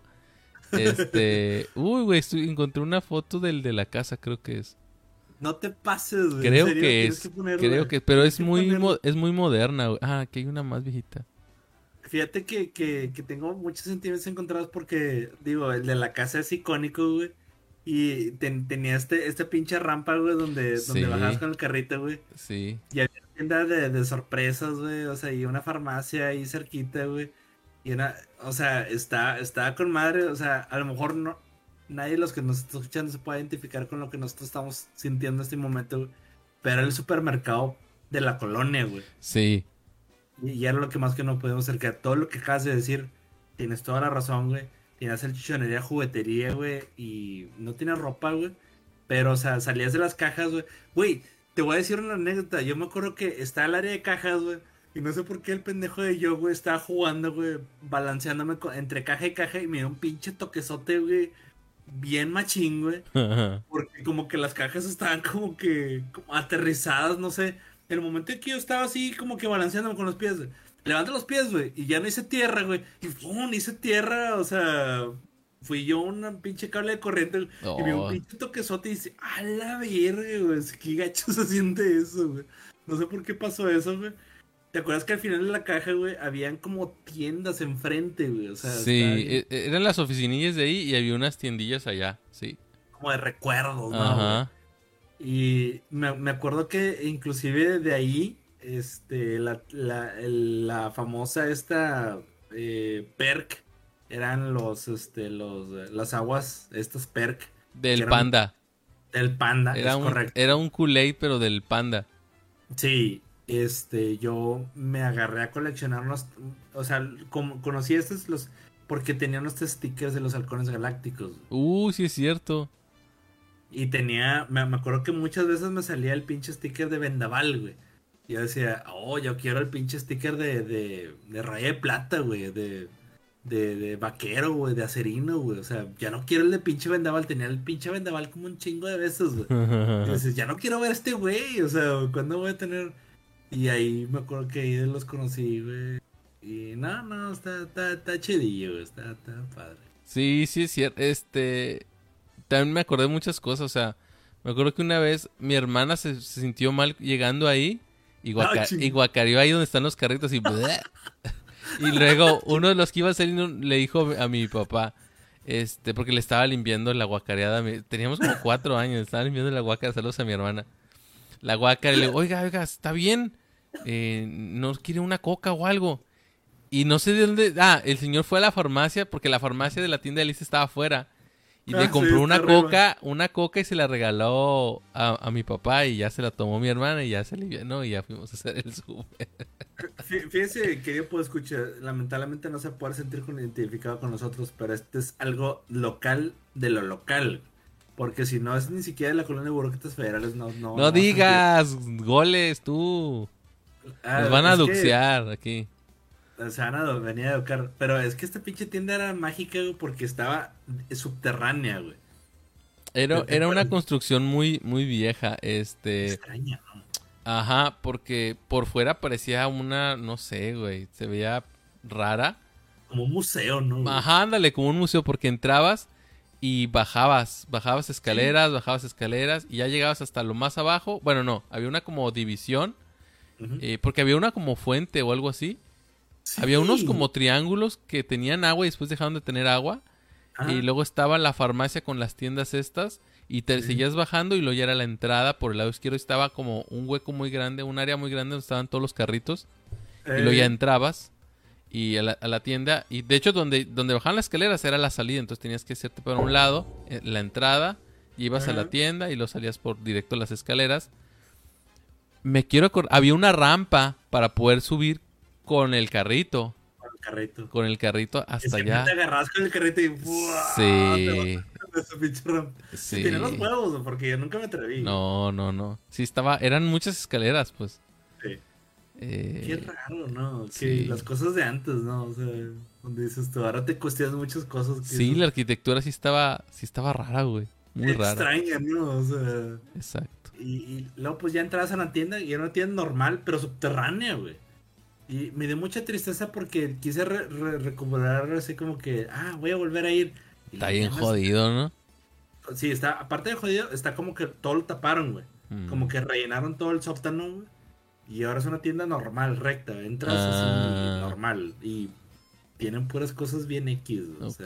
Uy, güey, encontré una foto del de la casa, creo que es. No te pases, güey. Creo que es. Pero es muy moderna, güey. Aquí hay una más viejita. Fíjate que tengo muchos sentimientos encontrados porque, digo, el de la casa es icónico, güey. Y tenía este pinche rampa, güey, donde bajabas con el carrito, güey. Sí. Y había una tienda de sorpresas, güey. O sea, y una farmacia ahí cerquita, güey. Y o sea, está con madre. O sea, a lo mejor nadie de los que nos está escuchando se puede identificar con lo que nosotros estamos sintiendo en este momento, güey. Pero era el supermercado de la colonia, güey. Sí. Y era lo que más que no podemos acercar. Todo lo que acabas de decir, tienes toda la razón, güey. Tienes salchichonería, juguetería, güey. Y no tienes ropa, güey. Pero, o sea, salías de las cajas, güey. Güey, te voy a decir una anécdota. Yo me acuerdo que está el área de cajas, güey. Y no sé por qué el pendejo de yo, güey, estaba jugando, güey. Balanceándome entre caja y caja. Y me dio un pinche toquezote, güey. Bien machín, güey. Porque como que las cajas estaban como aterrizadas, no sé. En el momento en que yo estaba así como que balanceándome con los pies, güey. Levanta los pies, güey. Y ya no hice tierra, güey. Y ¡pum! Hice tierra, o sea... Fui yo un pinche cable de corriente, güey. Y me dio un pinche toquezote y dice... ¡A la verga, güey! Qué gacho se siente eso, güey. No sé por qué pasó eso, güey. ¿Te acuerdas que al final de la caja, güey, habían como tiendas enfrente, güey? O sea, sí, eran las oficinillas de ahí y había unas tiendillas allá, sí. Como de recuerdos, ¿no? Ajá. Güey? Y me acuerdo que inclusive de ahí, la famosa perk, eran las aguas, estas perk. Del Panda. Del Panda, es correcto. Era un Kool-Aid, pero del Panda. Sí. Yo me agarré a coleccionarlos, o sea, conocí porque tenían estos stickers de los halcones galácticos. Sí es cierto. Y me acuerdo que muchas veces me salía el pinche sticker de Vendaval, güey. Y yo decía, yo quiero el pinche sticker de Raya de Plata, güey, de de vaquero, güey, de acerino, güey. O sea, ya no quiero el de pinche vendaval. Tenía el pinche vendaval como un chingo de veces, güey. Y dices, ya no quiero ver a este güey. O sea, ¿cuándo voy a tener? Y ahí me acuerdo que ahí los conocí, güey. Y no, está chidillo, güey. Está padre. Sí, sí es cierto. También me acordé de muchas cosas, o sea, me acuerdo que una vez mi hermana se sintió mal llegando ahí y, Ah, y ching. guacareó ahí donde están los carritos y ¡bleh! Y luego uno de los que iba saliendo le dijo a mi papá, porque le estaba limpiando la guacareada, teníamos como 4 años, estaba limpiando la guacareada, saludos a mi hermana. La guacareada, le digo, oiga, está bien, ¿no quiere una coca o algo? Y no sé de dónde, el señor fue a la farmacia, porque la farmacia de la tienda de Alice estaba afuera. Y le Ah, sí, compró está arriba. una coca y se la regaló a mi papá y ya se la tomó mi hermana y ya se alivianó y ya fuimos a hacer el súper. Fíjese que yo puedo escuchar, lamentablemente no se puede sentir identificado con nosotros, pero este es algo local de lo local. Porque si no es ni siquiera de la colonia de burócratas federales, No no va a sentir. digas goles, tú. Nos van a Es que doxear aquí. se van a venir a educar. Pero es que esta pinche tienda era mágica, güey, porque estaba subterránea, güey. ¿Te Era una acuerdas? construcción muy, muy vieja. Extraña, ¿no? Ajá, porque por fuera parecía una, no sé, güey, se veía rara. Como un museo, ¿no, güey? Ajá, ándale, como un museo, porque entrabas y Sí. bajabas escaleras y ya llegabas hasta lo más abajo. Bueno, no, había una como división, Ujú. porque había una como fuente o algo así. Había unos Sí. como triángulos que tenían agua y después dejaron de tener agua. Y Ajá. luego estaba la farmacia con las tiendas estas. Y te Sí. seguías bajando y luego ya era la entrada por el lado izquierdo. Estaba como un hueco muy grande, un área muy grande donde estaban todos los carritos. Y luego ya Eh, entrabas y a la tienda. Y de hecho, donde bajaban las escaleras era la salida. Entonces tenías que hacerte por un lado, la entrada. Y ibas a la ajá. tienda y lo salías por directo a las escaleras. Me quiero acordar. Había una rampa para poder subir con el carrito. Con el carrito. Con el carrito Que hasta siempre te allá. agarras con el carrito y ¡buah! Te vas Sí. de ese pinche rampa. Si tenía los Sí. huevos, porque yo nunca me atreví. No. Sí, eran muchas escaleras, pues. Sí. Qué Eh, raro, ¿no? Que las sí. cosas de antes, ¿no? O sea, donde dices tú, ahora te cuestionas muchas cosas que Sí, dices, la arquitectura sí estaba rara, güey. Muy rara. extraña, ¿no? O sea, Exacto. y luego pues ya entrabas a la tienda y era una tienda normal, pero subterránea, güey. Y me dio mucha tristeza porque quise recuperar así como que, voy a volver a ir. Y Está luego bien ya jodido, ¿no? sí, está, aparte de jodido, está como que todo lo taparon, güey. Mm. Como que rellenaron todo el sótano, güey. Y ahora es una tienda normal, recta. Entras así, Ah, normal. Y tienen puras cosas bien X, güey. O sea, ok.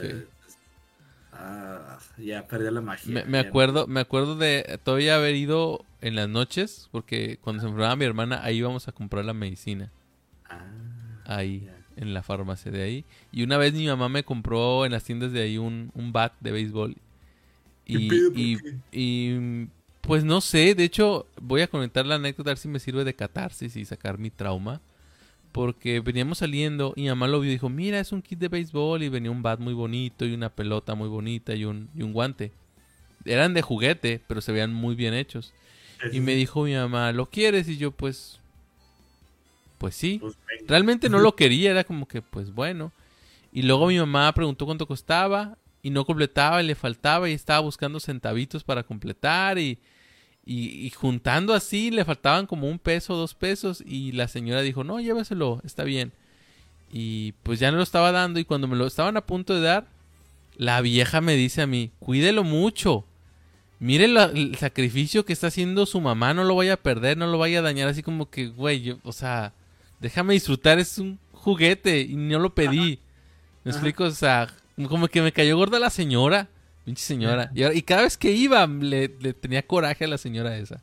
ya perdió la magia. Ya no. Me acuerdo de todavía haber ido en las noches, porque cuando se enfermaba mi hermana, ahí íbamos a comprar la medicina. Ahí, Ya. en la farmacia de ahí. Y una vez mi mamá me compró en las tiendas de ahí un bat de béisbol. ¿Qué Y, pido? ¿Por y, qué? y pues no sé, de hecho voy a comentar la anécdota a ver si me sirve de catarsis y sacar mi trauma. Porque veníamos saliendo y mi mamá lo vio y dijo, mira, es un kit de béisbol y venía un bat muy bonito y una pelota muy bonita y un guante. Eran de juguete, pero se veían muy bien hechos. Sí, Y sí, me sí. dijo mi mamá, ¿lo quieres? Y yo pues sí. Pues venga. Realmente no lo quería, era como que pues bueno. Y luego mi mamá preguntó cuánto costaba y no completaba y le faltaba y estaba buscando centavitos para completar y juntando así le faltaban como 1 peso, 2 pesos y la señora dijo, no, llévaselo, está bien. Y pues ya no lo estaba dando y cuando me lo estaban a punto de dar, la vieja me dice a mí, cuídelo mucho. Mire el sacrificio que está haciendo su mamá, no lo vaya a perder, no lo vaya a dañar, así como que, güey, o sea, déjame disfrutar, es un juguete y no lo Ajá, pedí. ¿Me ajá. explico? O sea, como que me cayó gorda la señora. Pinche señora. Y cada vez que iba, le tenía coraje a la señora esa.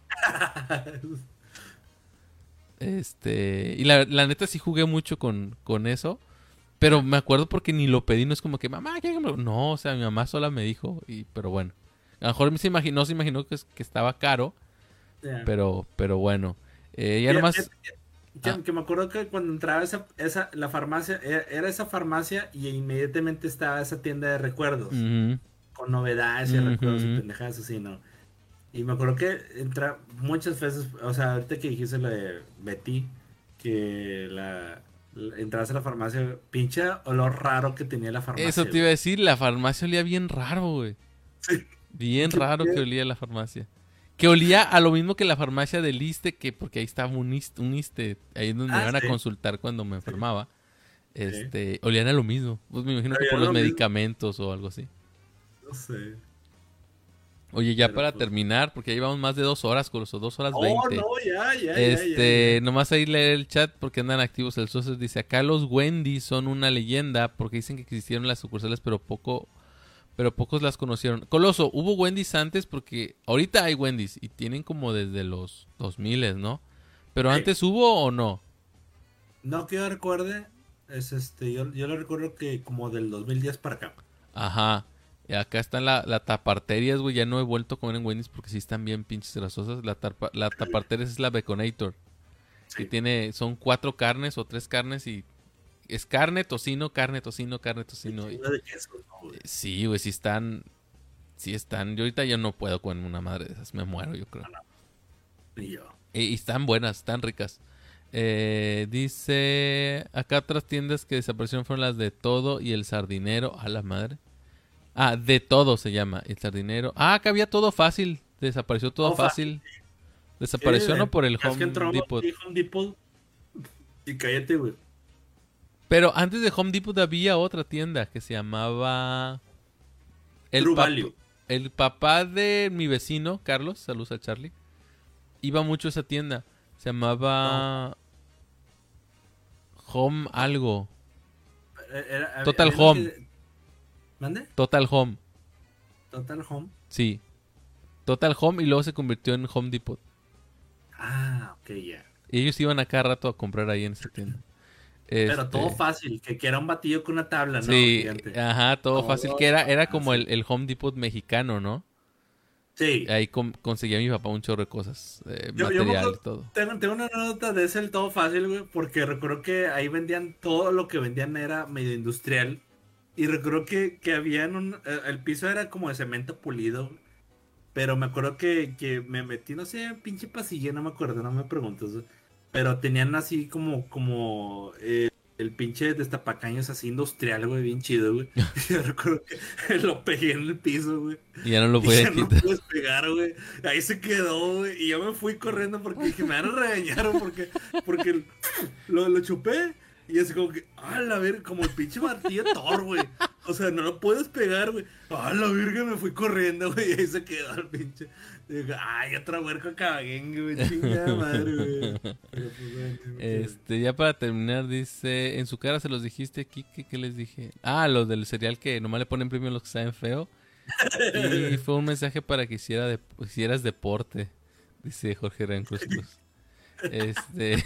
Y la neta sí jugué mucho con eso. Pero me acuerdo porque ni lo pedí. No es como que, mamá, ¿qué? No, o sea, mi mamá sola me dijo. Pero bueno. A lo mejor se imaginó que estaba caro. Ya. Pero bueno. Ya Fíjate nomás. Ah, que me acuerdo que cuando entraba la farmacia, era esa farmacia y inmediatamente estaba esa tienda de recuerdos, ujú, con novedades y recuerdos y ujú, pendejadas así, ¿no? Y me acuerdo que muchas veces, o sea, ahorita que dijiste lo de Betty, que Entras a la farmacia, pinche olor raro que tenía la Eso farmacia, te iba a güey. decir, la farmacia olía bien raro, güey. Sí, Bien qué raro que pedo. olía la farmacia. Que olía a lo mismo que la farmacia del Iste, que porque ahí estaba un Iste, ahí es donde me Ah, iban a sí, consultar cuando me sí, enfermaba. sí. Olían a lo mismo. Pues me imagino que Pero por ya los lo mismo, medicamentos o algo así. no sé. Oye, ya Pero para pues. terminar, porque ya llevamos más de 2 horas, con los 2 horas 20. No, ya. Nomás ahí leer el chat porque andan activos. El socio dice, acá los Wendy son una leyenda porque dicen que existieron las sucursales, pero pocos las conocieron. Coloso, hubo Wendy's antes porque ahorita hay Wendy's y tienen como desde los 2000, ¿no? Pero Ey, antes hubo o no. no que yo recuerde, yo lo recuerdo que como del 2010 para acá. Ajá. Y acá están la taparterias, güey. Ya no he vuelto a comer en Wendy's porque sí están bien pinches grasosas. La taparterias es la Baconator, que Sí, son 4 carnes o 3 carnes y es carne, tocino, carne, tocino, carne, un tocino. chingo de queso, ¿no, güey? Sí, güey, sí están. Yo ahorita ya no puedo comer una madre de esas, me muero, yo creo. Y yo. Y están buenas, están ricas. Dice, acá otras tiendas que desaparecieron fueron las de Todo y el Sardinero, a la madre. Ah, de Todo se llama, el Sardinero. Ah, acá había Todo Fácil, desapareció Todo Todo fácil. Fácil. Sí, Desapareció no por el es que Home entró Depot. aquí Home Depot y cállate, güey. Pero antes de Home Depot había otra tienda que se llamaba el, True pap- Value. el papá de mi vecino, Carlos, saludos a Charlie, iba mucho a esa tienda. Se No, llamaba Home algo. Total había uno Home. que. ¿Mande? Total Home. Total Home. Sí. Total Home y luego se convirtió en Home Depot. Ah, ok, ya. Y ellos iban a cada rato a comprar ahí en esa tienda. Pero todo Este. fácil, que era un batillo con una tabla, ¿no? Sí, Gigante. ajá, todo fácil. Que Todo era como fácil. el Home Depot mexicano, ¿no? Sí. Ahí conseguía mi papá un chorro de cosas. Yo me Material y acuerdo, todo. tengo una nota de ese el todo fácil, güey, porque recuerdo que ahí vendían todo lo que vendían era medio industrial. Y recuerdo que habían el piso era como de cemento pulido. Pero me acuerdo que me metí, no sé, pinche pasilla, no me acuerdo, no me preguntes. Pero tenían así como el pinche destapacaños así industrial, güey, bien chido, güey. Y yo recuerdo que lo pegué en el piso, güey. Y ya no lo Y podía ya no quitar. pude pegar, güey. Ahí se quedó, güey. Y yo me fui corriendo porque dije, me van a regañar, güey, porque lo chupé. Y así como que, a la verga, como el pinche martillo de Thor, güey. O sea, no lo puedes pegar, güey. A la verga, me fui corriendo, güey. Y ahí se quedó el pinche. Y digo, ay, otra huerco caguen, güey. Chingada madre, güey. Pero pues, bueno, ni modo. Ya para terminar, dice, en su cara se los dijiste aquí, ¿qué les dije? Ah, los del cereal que nomás le ponen premio a los que saben feo. Y fue un mensaje para que hicieras deporte, dice Jorge Ren Cruz Cruz. Este,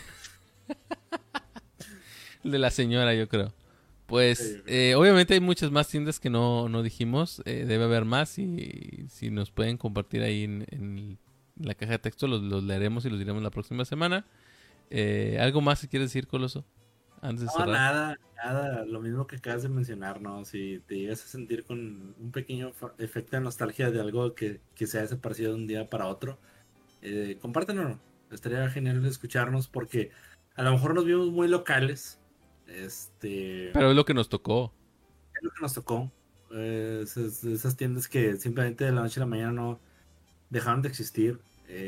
el de la señora, yo creo. Pues, obviamente hay muchas más tiendas que no dijimos. Debe haber más y si nos pueden compartir ahí en la caja de texto, los leeremos y los diremos la próxima semana. ¿Algo más que quieres decir, Coloso? Antes de No, cerrar. nada. Lo mismo que acabas de mencionar, ¿no? Si te llegas a sentir con un pequeño efecto de nostalgia de algo que se ha desaparecido de un día para otro, compártanlo. Estaría genial escucharnos porque a lo mejor nos vimos muy locales. Pero es lo que nos tocó. Es lo que nos tocó. Esas tiendas que simplemente de la noche a la mañana no dejaron de existir.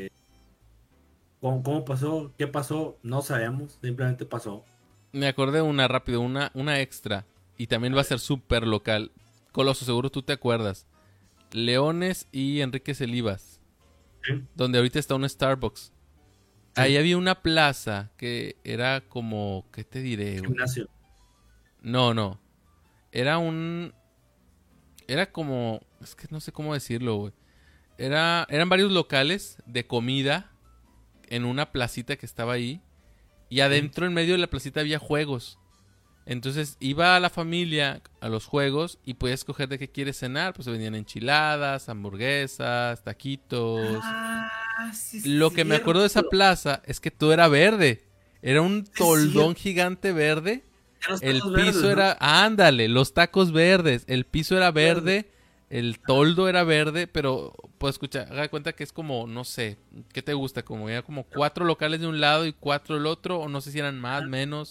¿Cómo pasó? ¿Qué pasó? No sabemos. Simplemente pasó. Me acordé una extra. Y también A va a ver. ser súper local. Coloso, seguro tú te acuerdas. Leones y Enrique Celivas. Sí, Donde ahorita está un Starbucks. Ahí sí. había una plaza que era como, ¿qué te diré, güey? Gimnasio. No. Era era como, es que no sé cómo decirlo, güey. Eran varios locales de comida en una placita que estaba ahí. Y Sí. adentro, en medio de la placita, había juegos. Entonces iba a la familia a los juegos y podía escoger de qué quieres cenar. Pues se vendían enchiladas, hamburguesas, taquitos. Sí, Lo que me acuerdo de esa cierto. plaza es que todo era verde. Era un Sí, es toldón cierto. gigante verde. Eran los El tacos piso verdes, ¿no? era... Ándale, los tacos verdes. El piso era Verde. verde. El toldo era verde. Pero, pues escucha, haga de cuenta que es como, no sé, ¿qué te gusta? Como ya como 4 locales de un lado y 4 del otro. O no sé si eran más, Ajá. menos.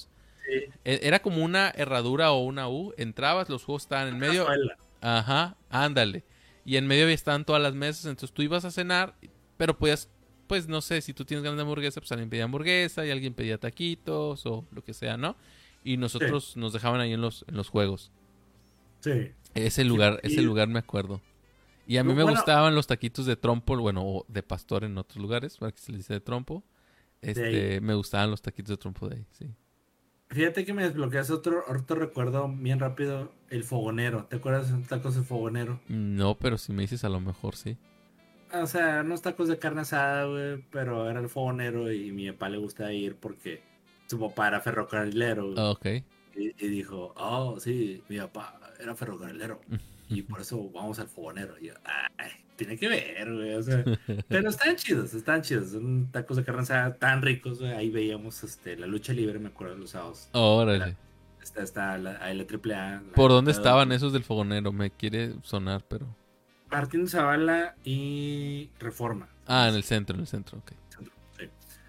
Era como una herradura o una U. Entrabas, los juegos estaban en medio. Cazuela. Ajá, ándale. Y en medio estaban todas las mesas. Entonces tú ibas a cenar, pero podías, pues no sé, si tú tienes ganas de hamburguesa, pues alguien pedía hamburguesa y alguien pedía taquitos o lo que sea, ¿no? Y nosotros nos dejaban ahí en los juegos. Sí. Ese Y- lugar me acuerdo. Y a mí me bueno, gustaban los taquitos de trompo, bueno, o de pastor en otros lugares, para que se le dice de trompo. de ahí. Me gustaban los taquitos de trompo de ahí, sí. Fíjate que me desbloqueas otro recuerdo bien rápido, el fogonero. ¿Te acuerdas de los tacos de fogonero? No, pero si me dices a lo mejor sí. O sea, unos tacos de carne asada, güey, pero era el fogonero y mi papá le gustaba ir porque su papá era ferrocarrilero, güey. Ah, ok. Y dijo, oh, sí, mi papá era ferrocarrilero y por eso vamos al fogonero. Y yo, ay, tiene que ver, güey, o sea, pero están chidos, son tacos de carne asada tan ricos, güey. Ahí veíamos la lucha libre, me acuerdo, los sábados. Órale. Está la triple A, ¿Por dónde estaban esos del fogonero? Me quiere sonar, pero... Martín Zavala y Reforma. Ah, en el centro, ok. Centro, sí.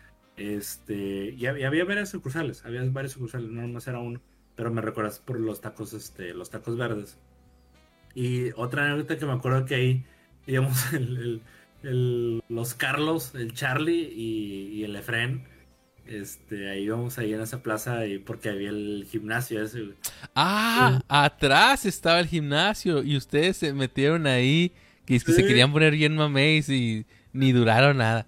Y había varias sucursales, no más era uno, pero me recuerdas por los tacos verdes. Y otra anécdota que me acuerdo que ahí íbamos los Carlos, el Charlie y el Efren. Ahí íbamos ahí en esa plaza y porque había el gimnasio ese, güey. Ah, atrás estaba el gimnasio y ustedes se metieron ahí, que es que se Sí. querían poner bien mameis y ni duraron nada.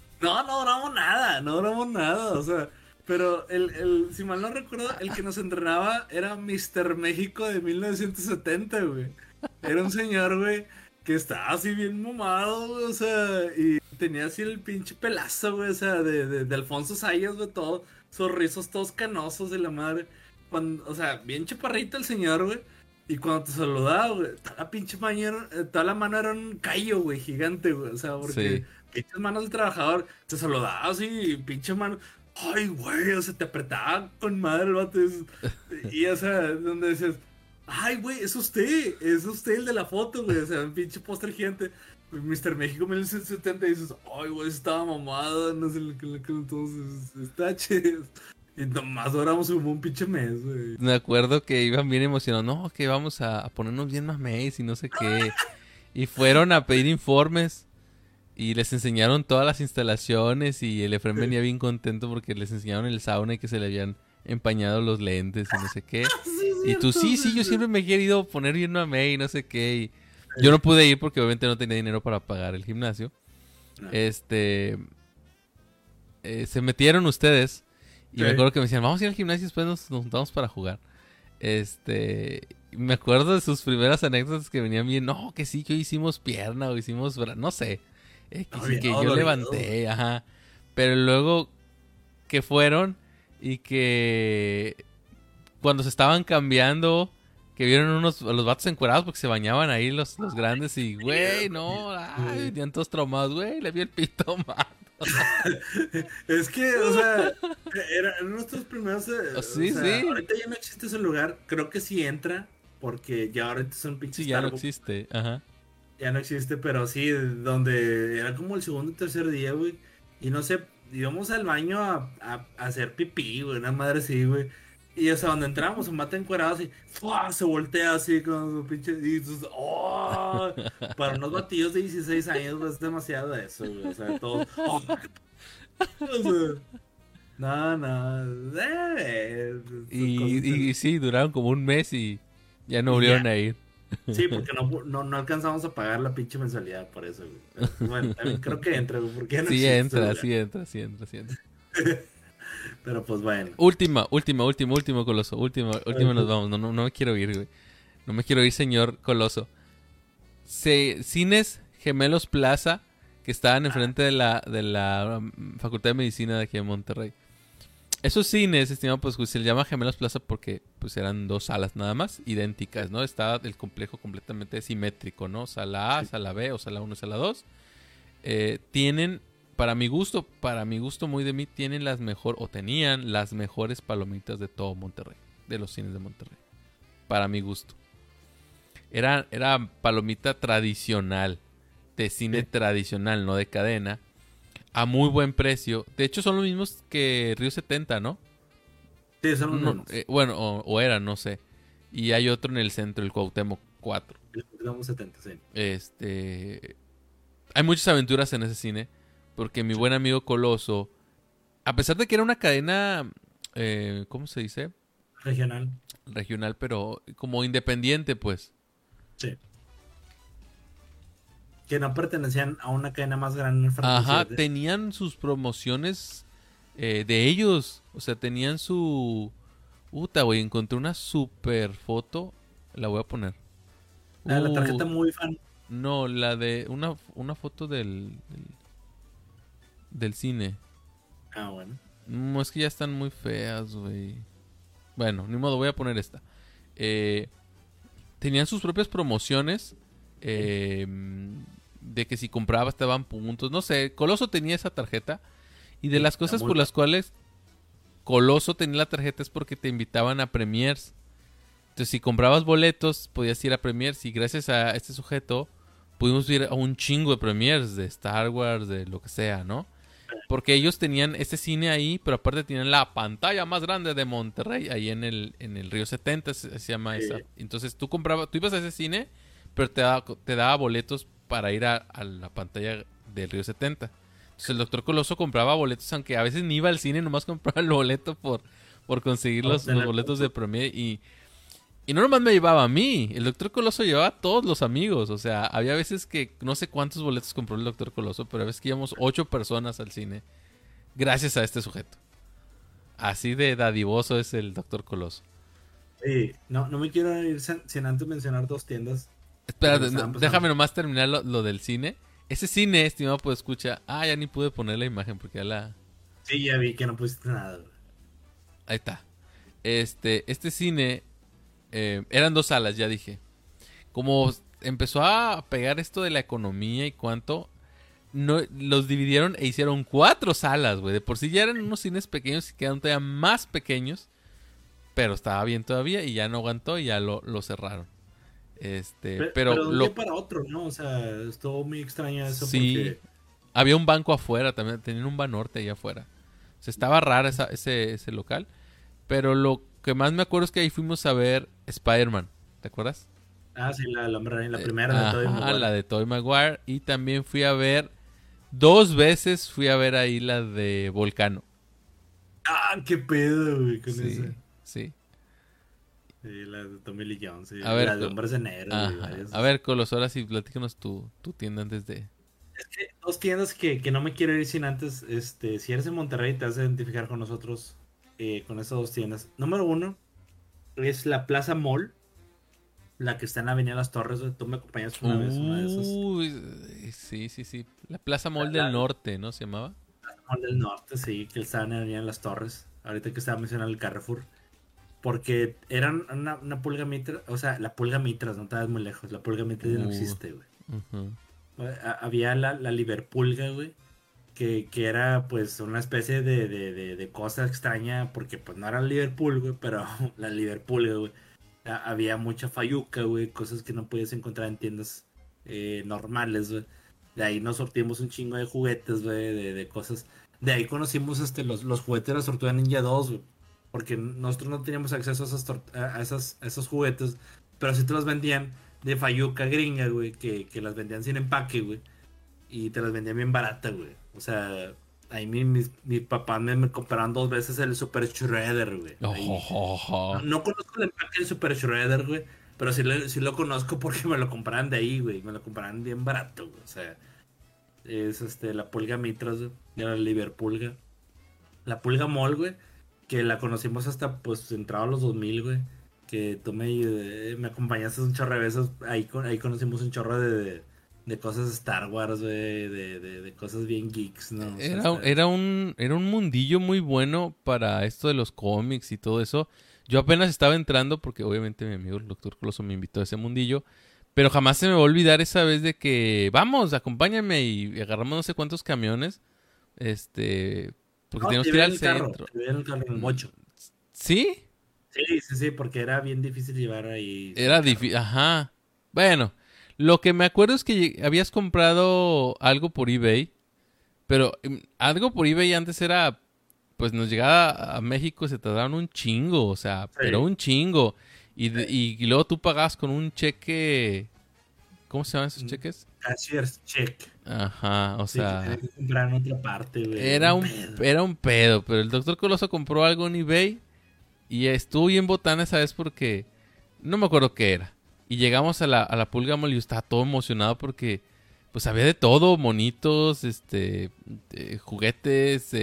No grabamos nada, o sea, pero si mal no recuerdo, el que nos entrenaba era Mr. México de 1970, güey. Era un señor, güey, que estaba así bien mamado, güey, o sea, y tenía así el pinche pelazo, güey, o sea, de Alfonso Sayas, güey, todo, sus rizos todos canosos de la madre. O sea, bien chaparrito el señor, güey. Y cuando te saludaba, güey, toda la mano era un callo, güey, gigante, güey, o sea, porque... Sí. Pinches manos de trabajador, te saludaba así, pinche mano. Ay, güey, o sea, te apretaba con madre el vato. Y, o sea, donde decías, ay, güey, es usted el de la foto, güey. O sea, un pinche póster gigante. Mr. México 1970 y dices, ay, güey, estaba mamado, no sé lo que entonces está chido. Y nomás duramos como un pinche mes, güey. Me acuerdo que iban bien emocionados. No, que vamos a ponernos bien mameis y no sé qué. Y fueron a pedir informes. Y les enseñaron todas las instalaciones y el Efraín venía bien contento porque les enseñaron el sauna y que se le habían empañado los lentes y no sé qué. Sí, es Y tú, cierto, sí, yo siempre me he querido poner bien mamey y no sé qué. Y yo no pude ir porque obviamente no tenía dinero para pagar el gimnasio. No. Se metieron ustedes y Sí. me acuerdo que me decían, vamos a ir al gimnasio y después nos juntamos para jugar. Me acuerdo de sus primeras anécdotas que venían bien, no, que sí, que hoy hicimos pierna o hicimos, no sé. Que No, sí, bien que yo dolorido. levanté, ajá. Pero luego que fueron y que cuando se estaban cambiando, que vieron a los vatos encuerados porque se bañaban ahí los grandes y, güey, no, ay, venían todos traumados, güey, le vi el pito mal. Es que, o sea, eran nuestros primeros. Sí, O sea, sí. ahorita ya no existe ese lugar. Creo que sí entra, porque ya ahorita son pinches Sí, ya no Starbucks. existe, ajá. Ya no existe, pero sí, donde era como el segundo o tercer día, güey. Y no sé, íbamos al baño a hacer pipí, güey, una madre así, güey. Y o sea, donde entramos, se mata encuadrado así, ¡fua! Se voltea así con su pinche. Y dices, ¡oh! Para unos batillos de 16 años, güey, es demasiado eso, güey. O sea, todos. ¡Oh! O sea, no. Son cosas Y sí, duraron como un mes y ya no Y volvieron ya. a ir. Sí, porque no alcanzamos a pagar la pinche mensualidad por eso, güey. Pero, bueno, también creo que entra, güey, porque ya no Sí existe ese entra, lugar. sí entra. Pero pues bueno. Último, Coloso. Última nos vamos. No me quiero ir, güey. No me quiero ir, señor Coloso. Cines Gemelos Plaza, que estaban enfrente de la Facultad de Medicina de aquí de Monterrey. Esos cines, estimado, pues se le llama Gemelos Plaza porque pues eran dos salas nada más, idénticas, ¿no? Estaba el complejo completamente simétrico, ¿no? Sala A, sala B o sala 1 y sala 2. Tienen, para mi gusto muy de mí, tenían las mejores palomitas de todo Monterrey, de los cines de Monterrey. Para mi gusto. Era palomita tradicional, de cine tradicional, no de cadena. A muy buen precio. De hecho, son los mismos que Río 70, ¿no? Sí, son los No, mismos. bueno, o era, no sé. Y hay otro en el centro, el Cuauhtémoc 4. Digamos 70, sí. Hay muchas aventuras en ese cine, porque mi buen amigo Coloso, a pesar de que era una cadena, ¿cómo se dice? Regional. Regional, pero como independiente, pues. Sí. Que no pertenecían a una cadena más grande en Ajá, franquicias. tenían sus promociones de ellos. O sea, tenían su... Uta, güey, encontré una super foto. La voy a poner. La tarjeta Uh, muy fan. no, la de... Una foto del cine. Ah, bueno. No, es que ya están muy feas, güey. Bueno, ni modo, voy a poner esta. Eh, tenían sus propias promociones. eh, de que si comprabas te daban puntos. No sé, Coloso tenía esa tarjeta. Y de Sí, las está cosas muy por fan. las cuales Coloso tenía la tarjeta es porque te invitaban a premiers. Entonces, si comprabas boletos, podías ir a premiers. Y gracias a este sujeto, pudimos ir a un chingo de premiers de Star Wars, de lo que sea, ¿no? Porque ellos tenían este cine ahí, pero aparte tenían la pantalla más grande de Monterrey, ahí en el Río 70, se llama esa. Sí. Entonces tú ibas a ese cine, pero te daba boletos para ir a la pantalla del Río 70. Entonces el doctor Coloso compraba boletos, aunque a veces ni iba al cine, nomás compraba el boleto por conseguir Vamos a los tener boletos de puntos. premier. Y no nomás me llevaba a mí, el doctor Coloso llevaba a todos los amigos. O sea, había veces que no sé cuántos boletos compró el doctor Coloso, pero a veces que íbamos 8 personas al cine gracias a este sujeto. Así de dadivoso es el doctor Coloso. Sí. No, no me quiero ir sin antes mencionar dos tiendas que Espera, se me estaban déjame pasando. nomás terminar lo del cine. Ese cine, estimado, pues escucha. Ah, ya ni pude poner la imagen porque ya la... Sí, ya vi que no pusiste nada, güey. Ahí está. Este cine, eran 2 salas, ya dije. Como empezó a pegar esto de la economía y cuánto, no, los dividieron e hicieron 4 salas, güey. De por sí ya eran unos cines pequeños y quedaron todavía más pequeños. Pero estaba bien todavía y ya no aguantó y ya lo cerraron. Pero Pero de un día para otro, ¿no? O sea, estuvo muy extraño eso sí, porque... había un banco afuera también, tenían un banorte ahí afuera. O sea, estaba raro ese local. Pero lo que más me acuerdo es que ahí fuimos a ver Spider-Man. ¿Te acuerdas? Ah, sí, la Hombre Araña, la primera, la de Tobey Ajá, la Maguire. de Tobey Maguire. Y también fui a ver, 2 veces fui a ver ahí la de Volcano. Ah, qué pedo, güey, con esa. Sí, sí. Sí, la de Tommy Lee Jones, sí. A ver, La de Hombres de Negro, güey, ajá. A varias. ver, Colos, ahora sí, platícanos tu tienda antes de... Es que dos tiendas que no me quiero ir sin antes, si eres de Monterrey, te vas a identificar con nosotros, con esas dos tiendas. Número uno es la Plaza Mall, la que está en la Avenida Las Torres, güey. Tú me acompañaste una vez, una de esas. Uy, sí, sí, sí. La Plaza La, Mall del la Norte, ¿no se llamaba? Mall del Norte, sí, que está en la Avenida Las Torres. Ahorita que estaba mencionando el Carrefour. Porque eran una pulga mitra, o sea, la pulga mitras, no te vas muy lejos. La pulga mitras ya no Uh, existe, güey. ujú. Había la Liverpulga, güey, que era pues una especie de cosa extraña, porque pues no era Liverpool, güey, pero la Liverpulga, güey. Había mucha fayuca, güey, cosas que no podías encontrar en tiendas normales, güey. De ahí nos sortimos un chingo de juguetes, güey, de cosas. De ahí conocimos los juguetes de las Tortugas Ninja 2, güey. Porque nosotros no teníamos acceso a a esos juguetes, pero sí te los vendían de fayuca gringa, güey, que las vendían sin empaque, güey. Y te las vendían bien barata, güey. O sea, ahí mis papás me compraron 2 veces el Super Shredder, güey. Ahí. No, Ojojojo. no conozco el empaque del Super Shredder, güey. Pero sí lo conozco porque me lo compraron de ahí, güey. Me lo compraron bien barato, güey. O sea, es la Pulga Mitras, güey. De la Liverpulga. La Pulga Mall, güey. Que la conocimos hasta, pues, entrado a los 2000, güey. Que tú me acompañaste un chorro de veces. Ahí conocimos un chorro de cosas Star Wars, güey. De cosas bien geeks, ¿no? O sea, Era un mundillo muy bueno para esto de los cómics y todo eso. Yo apenas estaba entrando porque obviamente mi amigo el doctor Coloso me invitó a ese mundillo. Pero jamás se me va a olvidar esa vez de que, vamos, acompáñame y agarramos no sé cuántos camiones. Este, porque no, teníamos te que ir veía en al el carro. centro. Te veía en el carro, en el Mm, mocho. ¿Sí? Sí, sí, sí, porque era bien difícil llevar ahí el Era carro. difícil. Ajá. Bueno, lo que me acuerdo es que habías comprado algo por eBay. Pero algo por eBay antes era pues nos llegaba a México, se tardaron un chingo, o sea, Sí. pero un chingo. Sí. Y luego tú pagabas con un cheque, ¿cómo se llaman esos cheques? Cashier's check. Ajá, o Sí, que tenía sea, que comprar en otra parte, güey. era Un un, pedo. era un pedo, pero el doctor Coloso compró algo en eBay y estuvo bien botana esa vez porque no me acuerdo qué era. Y llegamos a la Pulga Mall y yo estaba todo emocionado porque pues había de todo, monitos, juguetes,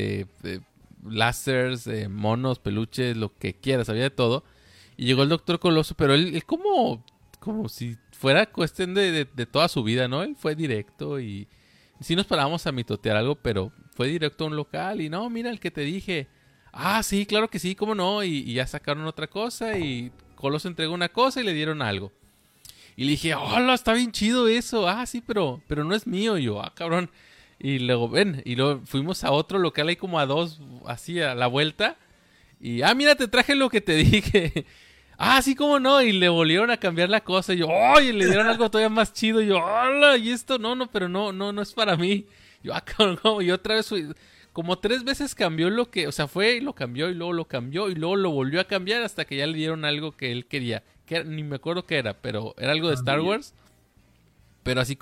lásers, monos, peluches, lo que quieras, había de todo. Y llegó el doctor Coloso, pero él como si fuera cuestión de toda su vida, ¿no? Él fue directo y sí nos parábamos a mitotear algo, pero fue directo a un local y no, mira el que te dije. Ah, sí, claro que sí, cómo no. Y ya sacaron otra cosa y Coloso entregó una cosa y le dieron algo. Y le dije, hola, está bien chido eso. Ah, sí, pero no es mío. Y yo, ah, cabrón. Y luego, ven, y luego fuimos a otro local ahí como a dos, así a la vuelta. Y, ah, mira, te traje lo que te dije. Ah, sí, cómo no. Y le volvieron a cambiar la cosa. Y yo, ¡ay! Le dieron algo todavía más chido. Y yo, ¡hola! Y esto, no, pero no es para mí. Yo, ah, cabrón, ¿cómo? Y otra vez fui, como 3 veces cambió lo que, o sea, fue y lo cambió y luego lo cambió y luego lo volvió a cambiar hasta que ya le dieron algo que él quería. Ni me acuerdo qué era, pero era algo de Star Wars. Pero así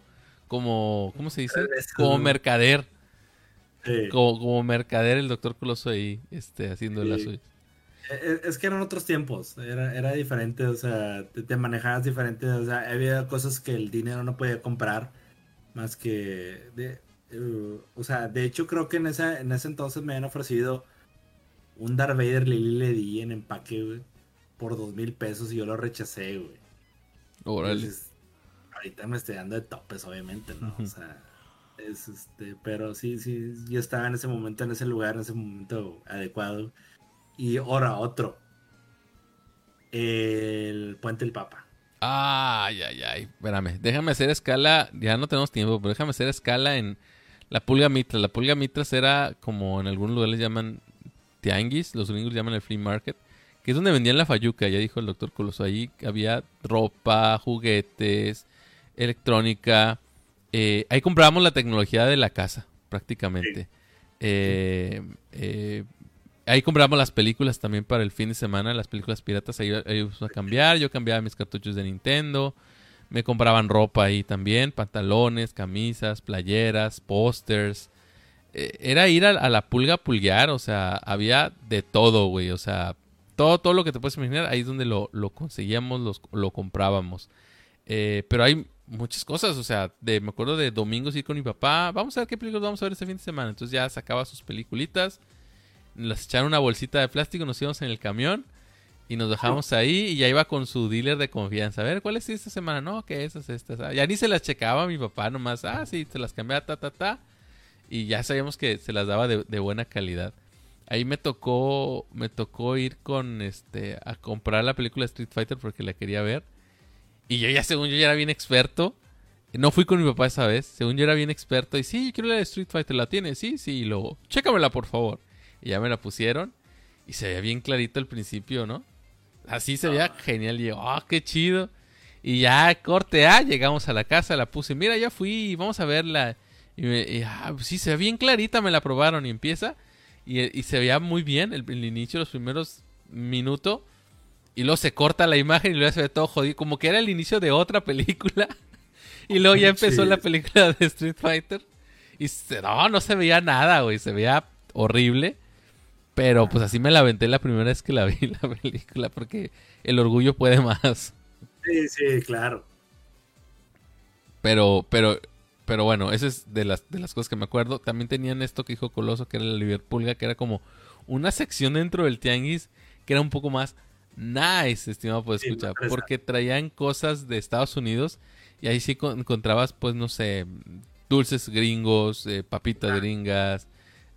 ¿cómo se dice? Como mercader. Sí, Como mercader el doctor Coloso ahí, haciendo la sí. suya. Es que eran otros tiempos, era diferente, o sea, te manejabas diferente, o sea, había cosas que el dinero no podía comprar, más que, o sea, de hecho creo que en ese entonces me habían ofrecido un Darth Vader Lily Ledy en empaque, güey, por 2,000 pesos y yo lo rechacé, güey. Órale. Entonces, ahorita me estoy dando de topes, obviamente, ¿no? O sea, pero sí, sí, yo estaba en ese momento, en ese lugar, en ese momento adecuado. Y ahora otro. El Puente del Papa. Ay, ay, ay. Espérame, déjame hacer escala. Ya no tenemos tiempo, pero déjame hacer escala en la Pulga Mitra. La Pulga Mitras era como en algunos lugares llaman tianguis, los gringos llaman el flea market, que es donde vendían la fayuca, ya dijo el doctor Coloso. Ahí había ropa, juguetes, electrónica. Ahí comprábamos la tecnología de la casa, Sí, prácticamente. sí. Eh, eh, Ahí compramos las películas también para el fin de semana, las películas piratas ahí íbamos a cambiar. Yo cambiaba mis cartuchos de Nintendo. Me compraban ropa ahí también, pantalones, camisas, playeras, pósters. Era ir a la pulga a pulguear, o sea, había de todo, güey. O sea, todo lo que te puedes imaginar, ahí es donde lo conseguíamos, lo comprábamos. Pero hay muchas cosas, o sea, me acuerdo de domingos ir con mi papá. Vamos a ver qué películas vamos a ver este fin de semana. Entonces ya sacaba sus peliculitas, las echaron una bolsita de plástico, nos íbamos en el camión y nos dejamos ahí y ya iba con su dealer de confianza. A ver, ¿cuál es esta semana? No, que esas, estas. Ya ni se las checaba mi papá nomás. Ah, sí, se las cambiaba, ta. Y ya sabíamos que se las daba de buena calidad. Ahí me tocó ir con a comprar la película Street Fighter porque la quería ver. Y yo ya, según yo, ya era bien experto. No fui con mi papá esa vez. Según yo era bien experto. Y sí, quiero la de Street Fighter. ¿La tiene? Sí, sí. Y luego, chécamela, por favor. Y ya me la pusieron. Y se veía bien clarito al principio, ¿no? Así se veía genial. Y yo, ¡ah, qué chido! Y ya, corte A, llegamos a la casa, la puse. Mira, ya fui, vamos a verla. Pues sí, se ve bien clarita, me la probaron. Y empieza. Y se veía muy bien el inicio, los primeros minutos. Y luego se corta la imagen y luego se ve todo jodido. Como que era el inicio de otra película. Y luego ya empezó Sí. la película de Street Fighter. Y no se veía nada, güey. Se veía horrible. Pero pues así me la aventé la primera vez que la vi la película. Porque el orgullo puede más. Sí, sí, claro. Pero, pero, pero bueno, esa es de las cosas que me acuerdo. También tenían esto que dijo Coloso, que era la Liverpulga, que era como una sección dentro del tianguis que era un poco más nice, estimado por Sí, escuchar, me porque traían cosas de Estados Unidos y ahí sí encontrabas, pues, no sé, dulces gringos, papitas gringas,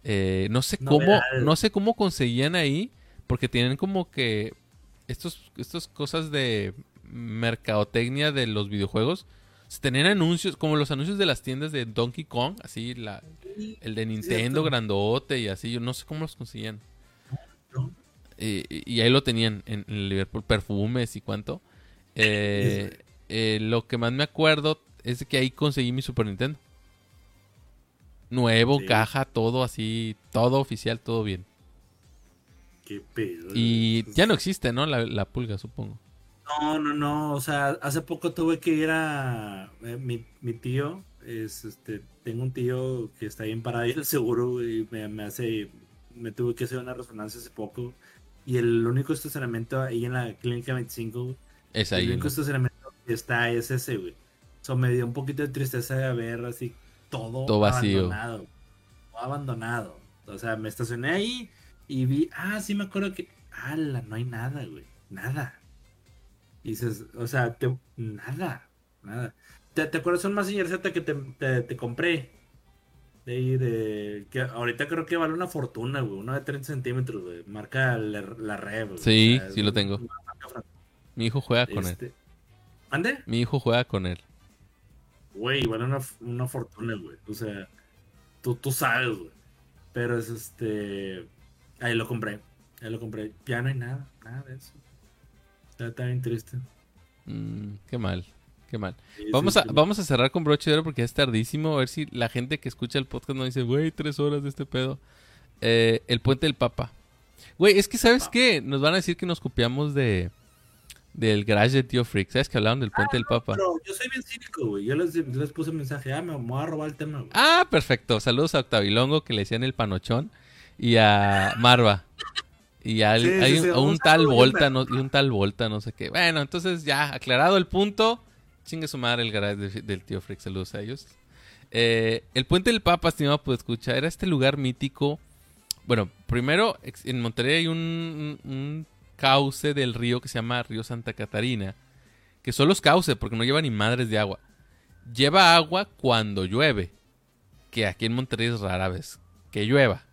no novedades. sé cómo conseguían ahí, porque tienen como que estos cosas de mercadotecnia de los videojuegos. Tenían anuncios, como los anuncios de las tiendas de Donkey Kong, así Sí, el de Nintendo cierto. grandote y así, yo no sé cómo los conseguían. ¿No? Y ahí lo tenían en Liverpool, perfumes y cuánto. Lo que más me acuerdo es de que ahí conseguí mi Super Nintendo. Nuevo, Sí. caja, todo así, todo oficial, todo bien. Qué pedo. Y Pues, ya no existe, ¿no? La pulga, supongo. no. O sea, hace poco tuve que ir a mi tío. Tengo un tío que está bien parado y el seguro, güey, me tuve que hacer una resonancia hace poco. Y el único estacionamiento ahí en la clínica 25, güey, Es el ahí, único ¿no? estacionamiento que está es ese, güey. So, me dio un poquito de tristeza de ver así todo Todo vacío. abandonado. Todo abandonado. O sea, me estacioné ahí y vi, sí me acuerdo que, no hay nada, güey. Nada. Y dices, o sea, nada. ¿Te acuerdas un Mazinger Z que te compré? De ahí, que ahorita creo que vale una fortuna, güey. Uno de 30 centímetros, güey. Marca la Rev, güey. O Sí, sea, es sí lo tengo. una marca Mi hijo juega con él. este. ¿Ande? Mi hijo juega con él. Güey, vale una fortuna, güey. O sea, tú sabes, güey. Pero ahí lo compré. Ahí lo compré. Ya no hay nada de eso. Está bien triste. Qué mal, qué mal. Sí, sí, Vamos a, sí. vamos a cerrar con broche de oro porque ya es tardísimo. A ver si la gente que escucha el podcast no dice, güey, 3 horas de este pedo. El puente del Papa. Güey, es que ¿sabes qué? Nos van a decir que nos copiamos del garage de Tío Freak. ¿Sabes que hablaban del puente del Papa? Pero yo soy bien cínico, güey. Yo les puse un mensaje. Me voy a robar el tema, güey. Ah, perfecto. Saludos a Octavilongo, que le decían el panochón. Y a Marva. Y Sí, sí, sí. a Un un tal saludo bien Volta, verga. y un tal Volta, no sé qué. Bueno, entonces ya, aclarado el punto. Chingue su madre el garage del Tío Freak. Saludos a ellos. El puente del Papa, estimado, pues escucha, era este lugar mítico. Bueno, primero, en Monterrey hay un cauce del río que se llama Río Santa Catarina. Que solo es cauce, porque no lleva ni madres de agua. Lleva agua cuando llueve. Que aquí en Monterrey es rara vez que llueva.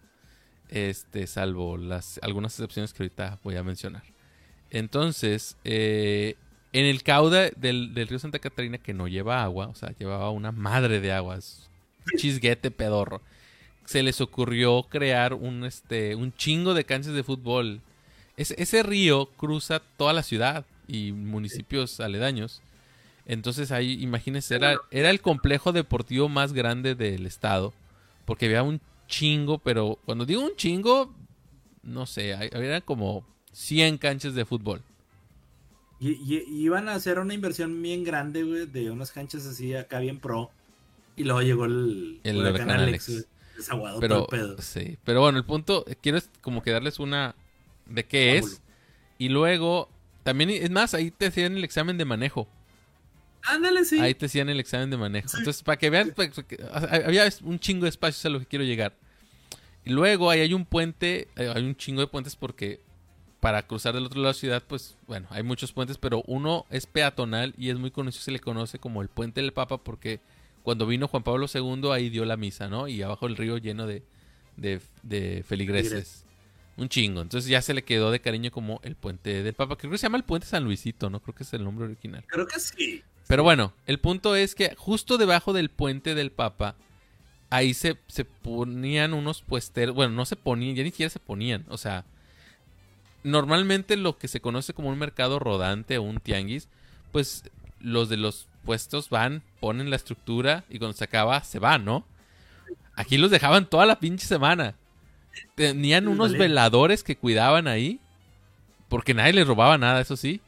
Salvo algunas excepciones que ahorita voy a mencionar. Entonces, en el cauce del río Santa Catarina, que no lleva agua, o sea, llevaba una madre de aguas, un chisguete pedorro, se les ocurrió crear un chingo de canchas de fútbol. Ese río cruza toda la ciudad y municipios aledaños. Entonces ahí, imagínense, era el complejo deportivo más grande del estado. Porque había un chingo, pero cuando digo un chingo, no sé, había como 100 canchas de fútbol. Y iban a hacer una inversión bien grande, güey, de unas canchas así acá bien pro. Y luego llegó el El huracán huracán Alex, güey. Alex. Desaguado todo el Pero, pedo. sí. Pero bueno, el punto, quiero como que darles una de qué Preámbulo. es. Y luego, también, es más, ahí te hacían el examen de manejo. Ándale, Ahí sí. te hacían el examen de manejo. Sí. Entonces, para que vean, había un chingo de espacios a lo que quiero llegar. Y luego ahí hay un puente, hay un chingo de puentes porque para cruzar del otro lado de la ciudad, pues bueno, hay muchos puentes, pero uno es peatonal y es muy conocido, se le conoce como el Puente del Papa porque cuando vino Juan Pablo II ahí dio la misa, ¿no? Y abajo el río lleno de feligreses. Un chingo. Entonces ya se le quedó de cariño como el Puente del Papa. Creo que se llama el Puente San Luisito, ¿no? Creo que es el nombre original. Creo que sí. Pero Sí. bueno, el punto es que justo debajo del Puente del Papa ahí se ponían unos puesteros. Bueno, no se ponían, ya ni siquiera se ponían. O sea, normalmente lo que se conoce como un mercado rodante o un tianguis, pues los de los puestos van, ponen la estructura y cuando se acaba, se van, ¿no? Aquí los dejaban toda la pinche semana. Tenían unos Vale. veladores que cuidaban ahí, porque nadie les robaba nada, eso sí.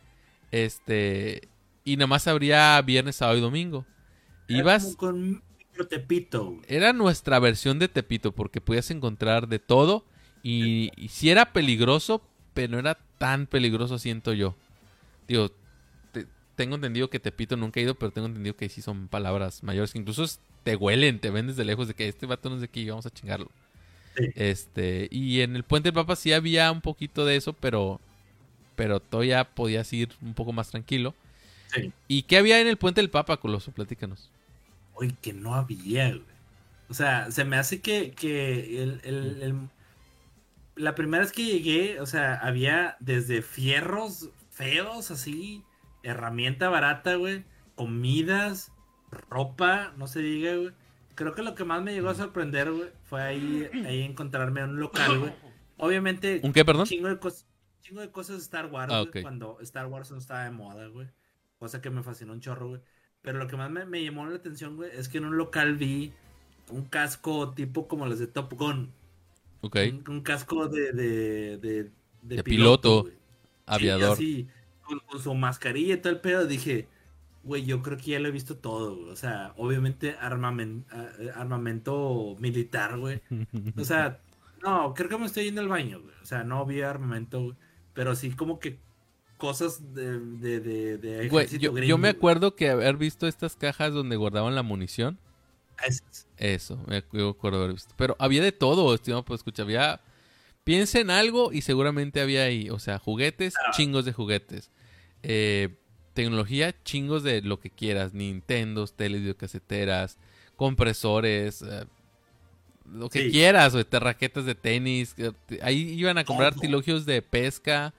Y nada más habría viernes, sábado y domingo. Era como Ibas, con micro Tepito, güey. era nuestra versión de Tepito, porque podías encontrar de todo. Y sí era peligroso, pero no era tan peligroso, siento yo. Digo, tengo entendido que Tepito nunca he ido, pero tengo entendido que sí son palabras mayores. Que incluso te huelen, te ven desde lejos de que este vato no es de aquí, vamos a chingarlo. Sí. Y en el Puente del Papa sí había un poquito de eso, pero todavía podías ir un poco más tranquilo. Sí. ¿Y qué había en el Puente del Papa, Coloso? Platícanos. Oye, que no había, güey. O sea, se me hace que la primera vez que llegué, o sea, había desde fierros feos, así, herramienta barata, güey, comidas, ropa, no se diga, güey. Creo que lo que más me llegó a sorprender, güey, fue ahí encontrarme en un local, güey. Obviamente, ¿Un qué, perdón? chingo de cosas de Star Wars, Ah, güey, ok. cuando Star Wars no estaba de moda, güey. Cosa que me fascinó un chorro, güey. Pero lo que más me llamó la atención, güey, es que en un local vi un casco tipo como los de Top Gun. Ok. Un casco de De piloto, piloto, güey. Sí, aviador. así, con su mascarilla y todo el pedo. Dije, güey, yo creo que ya lo he visto todo, güey. O sea, obviamente armamento militar, güey. O sea, no, creo que me estoy yendo al baño, güey. O sea, no vi armamento, güey. Pero sí como que cosas de Güey, ejército yo me gringo, güey. acuerdo que haber visto estas cajas donde guardaban la munición. Es- Eso, me acuerdo haber visto. Pero había de todo, estimado, pues escucha, había... Piensa en algo y seguramente había ahí. O sea, juguetes, chingos de juguetes. Eh, tecnología, chingos de lo que quieras. Nintendos, teles, videocaseteras, compresores, lo que sí, quieras, güey, raquetas de tenis. Ahí iban a comprar todo. artilugios de pesca,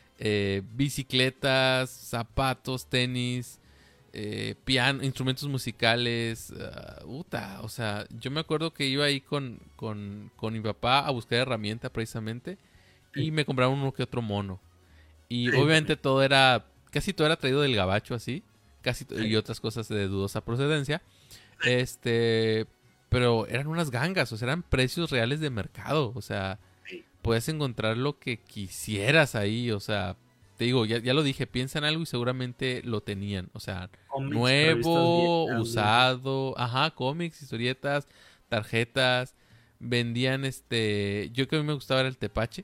bicicletas, zapatos, tenis, piano, instrumentos musicales. O sea, yo me acuerdo que iba ahí con mi papá a buscar herramienta precisamente y Sí, me compraron uno que otro mono. Y sí, obviamente también. casi todo era traído del gabacho así, y Sí, otras cosas de dudosa procedencia. Este, pero eran unas gangas, o sea, eran precios reales de mercado, o sea, sí. puedes encontrar lo que quisieras ahí, o sea, te digo, ya lo dije, piensa en algo y seguramente lo tenían, o sea, Cómics, revistas nuevo, viejas, güey. usado, ajá, cómics, historietas, tarjetas, vendían yo que a mí me gustaba era el tepache,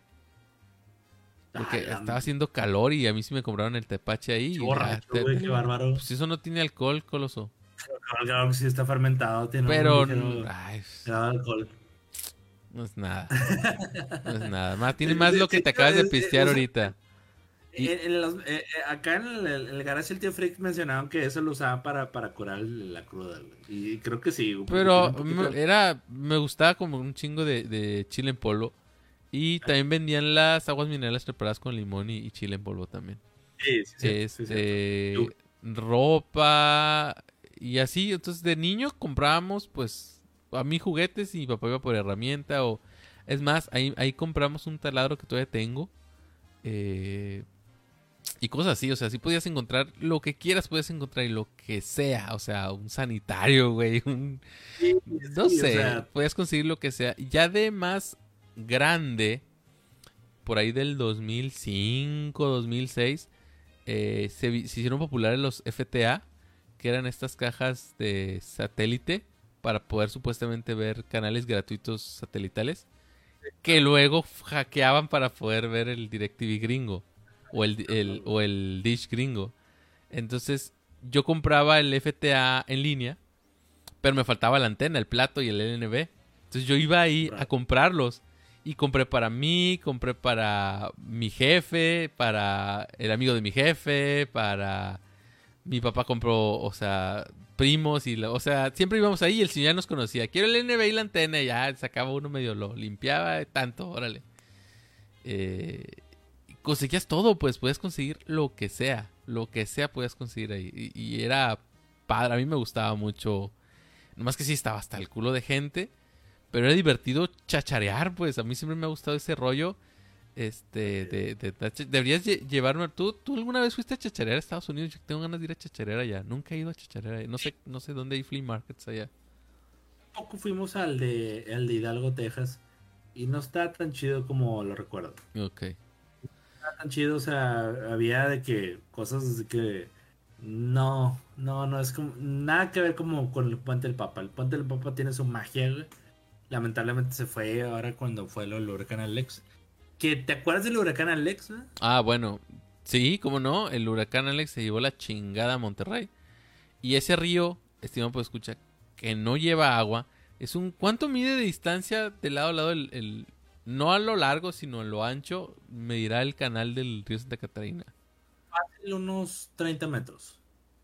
Ah, porque estaba haciendo calor y a mí sí me compraron el tepache qué ahí y ya, borracho, güey, qué bárbaro. pues eso no tiene alcohol, coloso. Claro que sí está fermentado, tiene un Pero, ligero ay, grado de alcohol. no es nada. No es nada. Más, tiene más De lo que te hecho, acabas de pistear o sea, ahorita. Y, acá en el garage el tío Freak mencionaban que eso lo usaban para curar la cruda, güey. Y creo que sí, güey, porque tiene pero un poquito de... me gustaba como un chingo de chile en polvo. Y también vendían las aguas minerales preparadas con limón y chile en polvo también. Sí, sí, cierto, sí, cierto. Yo- Ropa y así. Entonces de niño comprábamos pues a mí juguetes y mi papá iba por herramienta o... Es más, ahí compramos un taladro que todavía tengo. Eh, y cosas así, o sea, si podías encontrar lo que quieras, puedes encontrar y lo que sea, o sea, un sanitario, güey, Sí, no sí, o sé, sea, podías conseguir lo que sea. Ya de más grande, por ahí del 2005, 2006, se hicieron populares los FTA, que eran estas cajas de satélite para poder supuestamente ver canales gratuitos satelitales, que luego hackeaban para poder ver el DirecTV gringo o el Dish gringo. Entonces yo compraba el FTA en línea, pero me faltaba la antena, el plato y el LNB. Entonces yo iba ahí a bro, comprarlos. Y compré para mí, compré para mi jefe, para el amigo de mi jefe, para... Mi papá compró, o sea, primos o sea, siempre íbamos ahí y el señor ya nos conocía. Quiero el LNB y la antena y ya sacaba uno medio, lo limpiaba, tanto, órale. Eh, conseguías todo, pues puedes conseguir lo que sea puedes conseguir ahí. Y era padre, a mí me gustaba mucho. Nomás que sí estaba hasta el culo de gente, pero era divertido chacharear, pues a mí siempre me ha gustado ese rollo. Deberías llevarme. ¿Tú alguna vez fuiste a chacharear a Estados Unidos? Yo tengo ganas de ir a chacharear allá. Nunca he ido a chacharear allá. No sé dónde hay flea markets allá. poco fuimos al de Hidalgo, Texas, y no está tan chido como lo recuerdo. Ok. Está tan chido, o sea, había de que cosas de que no, no, no es como nada que ver como con el Puente del Papa. El Puente del Papa tiene su magia, güey. Lamentablemente se fue ahora cuando fue el huracán Alex. ¿Te acuerdas del huracán Alex, güey? Ah, bueno. Sí, cómo no. El huracán Alex se llevó la chingada a Monterrey. Y ese río, estimado pues escucha, que no lleva agua, ¿cuánto mide de distancia de lado a lado no a lo largo, sino a lo ancho, medirá el canal del río Santa Catarina? Fácil, unos 30 metros.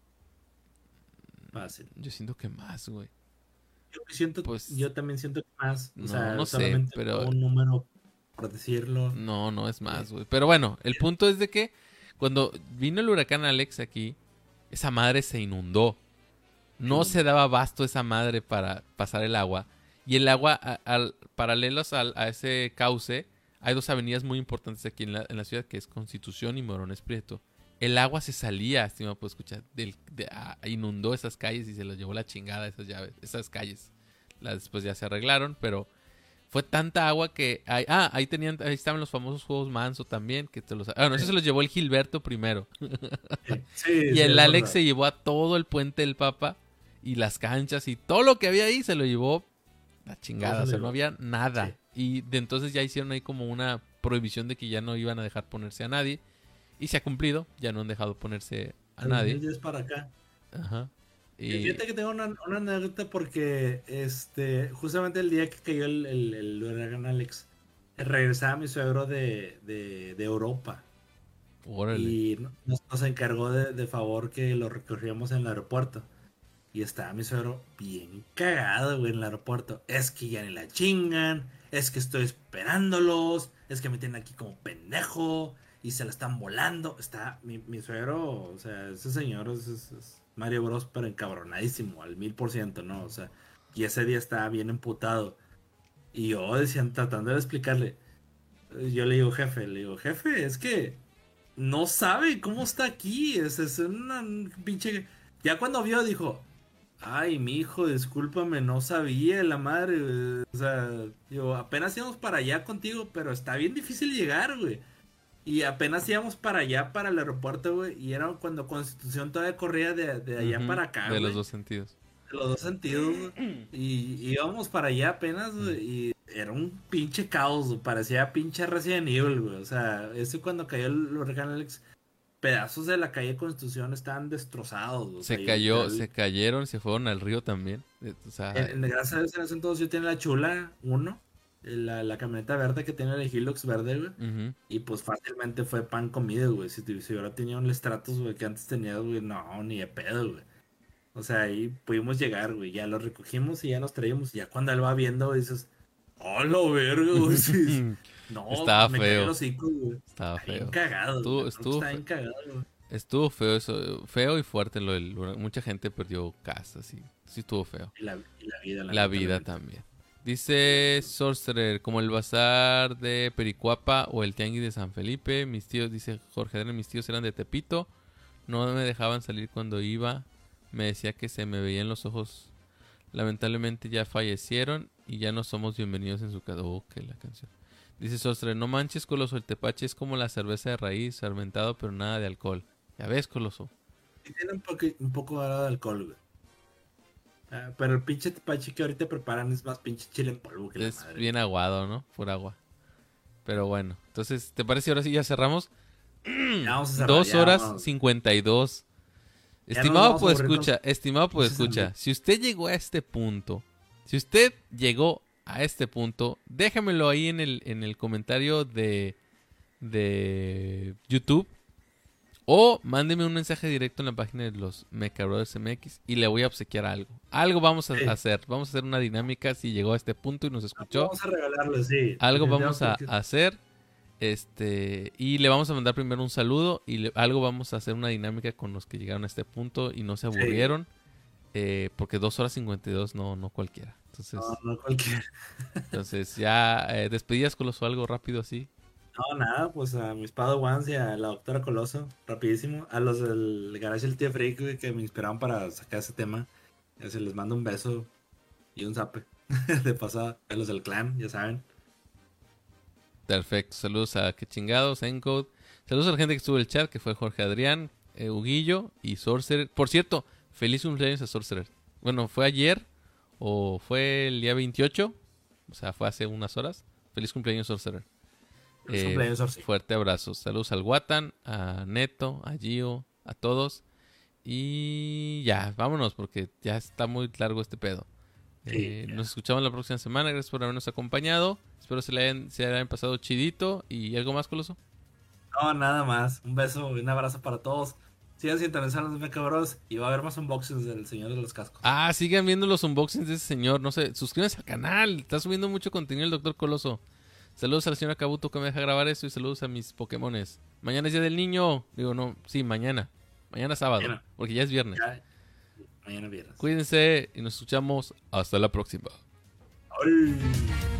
Fácil. Yo siento que más, güey. Pues, Yo también siento que más, o no, sea, no sé, solamente pero un número, por decirlo. no es Eh, más, güey. Pero bueno, el punto es de que cuando vino el huracán Alex aquí, esa madre se inundó. No se daba abasto esa madre para pasar el agua. Y el agua, paralelos a ese cauce, hay dos avenidas muy importantes aquí en la ciudad, que es Constitución y Morones Prieto. El agua se salía, estimado, pues escuchar, inundó esas calles y se los llevó la chingada esas calles. Después ya se arreglaron, pero fue tanta agua que... ahí estaban los famosos juegos Manso también. No, eso se los llevó el Gilberto primero. Y el Alex se llevó a todo el Puente del Papa y las canchas y todo lo que había ahí se lo llevó la chingada. O sea, no había nada. Sí. Y de entonces ya hicieron ahí como una prohibición de que ya no iban a dejar ponerse a nadie. Y se ha cumplido. Ya no han dejado ponerse a nadie. Es para acá. Ajá. Y fíjate que tengo una anécdota porque justamente el día que cayó el huracán Alex, regresaba mi suegro de Europa. Órale. Y nos encargó de favor que lo recorríamos en el aeropuerto. Y estaba mi suegro bien cagado, güey, en el aeropuerto. Es que ya ni la chingan, es que estoy esperándolos, es que me tienen aquí como pendejo y se la están volando. Está mi suegro, o sea, ese señor es Mario Bros, pero encabronadísimo, al 1000%, ¿no? O sea, y ese día estaba bien emputado. Y yo decían, tratando de explicarle, yo le digo, jefe, es que no sabe cómo está aquí, es una pinche... Ya cuando vio dijo, ay, mi hijo, discúlpame, no sabía la madre, o sea, digo, apenas íbamos para allá contigo, pero está bien difícil llegar, güey. Y apenas íbamos para allá, para el aeropuerto, güey, y era cuando Constitución todavía corría de allá para acá, de güey. los dos sentidos. De los dos sentidos, güey. Y íbamos para allá apenas, güey, y era un pinche caos, güey. Parecía pinche Resident Evil, güey. O sea, cuando cayó el huracán Alex, pedazos de la calle Constitución estaban destrozados, güey. Se cayeron, se fueron al río también. O sea, gracias a Dios en ese entonces yo tenía la Chula 1. La camioneta verde que tiene el Hilux verde, güey. Y pues fácilmente fue pan comido, güey. Si hubiera tenido un Stratus, güey, que antes tenía, güey, no, ni de pedo, güey. O sea, ahí pudimos llegar, güey. Ya lo recogimos y ya nos traíamos. Y ya cuando él va viendo, dices, ¡oh, lo verga, güey! No, estaba me feo. Los hocico, güey. Estaba feo. Bien cagado, estuvo bien cagado, güey. Estuvo feo eso, feo y fuerte mucha gente perdió casas, sí estuvo feo. Y la vida también. Dice Sorcerer, como el bazar de Pericuapa o el tianguis de San Felipe. Mis tíos, dice Jorge Adrián, mis tíos eran de Tepito. No me dejaban salir cuando iba. Me decía que se me veían los ojos. Lamentablemente ya fallecieron y ya no somos bienvenidos en su casa. Que la canción. Dice Sorcerer, no manches, Coloso, el tepache es como la cerveza de raíz, fermentado pero nada de alcohol. Ya ves, Coloso. Sí, tiene un poco de alcohol, güey. Pero el pinche tepache que ahorita preparan es más pinche chile en polvo que es la madre. Bien aguado, ¿no? Por agua. Pero bueno, entonces, ¿te parece ahora sí ya cerramos? Ya vamos a cerrar, 2 horas 52. Estimado pues escucha, si usted llegó a este punto, déjamelo ahí en el comentario de YouTube. O mándeme un mensaje directo en la página de los Mecha Brothers MX y le voy a obsequiar algo. Algo vamos a hacer. Vamos a hacer una dinámica si llegó a este punto y nos escuchó. Vamos a regalarle, sí. Algo vamos a hacer. Y le vamos a mandar primero un saludo y algo vamos a hacer una dinámica con los que llegaron a este punto y no se aburrieron. Porque 2 horas 52 no cualquiera. Entonces, no cualquiera. Entonces ya despedidas, Coloso, algo rápido así. No, nada, pues a mis Padawans y a la doctora Coloso, rapidísimo. A los del Garage del Tío Freak, güey, que me inspiraron para sacar ese tema. Se les mando un beso y un zape de pasada. A los del clan, ya saben. Perfecto, saludos a Que Chingados, Encode. Saludos a la gente que estuvo en el chat, que fue Jorge Adrián, Huguillo y Sorcerer. Por cierto, feliz cumpleaños a Sorcerer. Bueno, fue ayer o fue el día 28. O sea, fue hace unas horas. Feliz cumpleaños, Sorcerer. Fuerte abrazo. Saludos al Watan, a Neto, a Gio, a todos. Y ya, vámonos porque ya está muy largo este pedo. Nos escuchamos la próxima semana. Gracias por habernos acompañado. Espero se le hayan pasado chidito. ¿Y algo más, Coloso? No, nada más. Un beso y un abrazo para todos. Sigan sintonizando los Mecha Bros. Y va a haber más unboxings del señor de los cascos. Sigan viendo los unboxings de ese señor. No sé, suscríbanse al canal. Está subiendo mucho contenido el Dr. Coloso. Saludos a la señora Kabuto que me deja grabar eso. Y saludos a mis Pokémones. Mañana es Día del Niño. Digo, no, sí, mañana. Mañana sábado. Porque ya es viernes. Mañana viernes. Cuídense y nos escuchamos. Hasta la próxima. ¡Ay!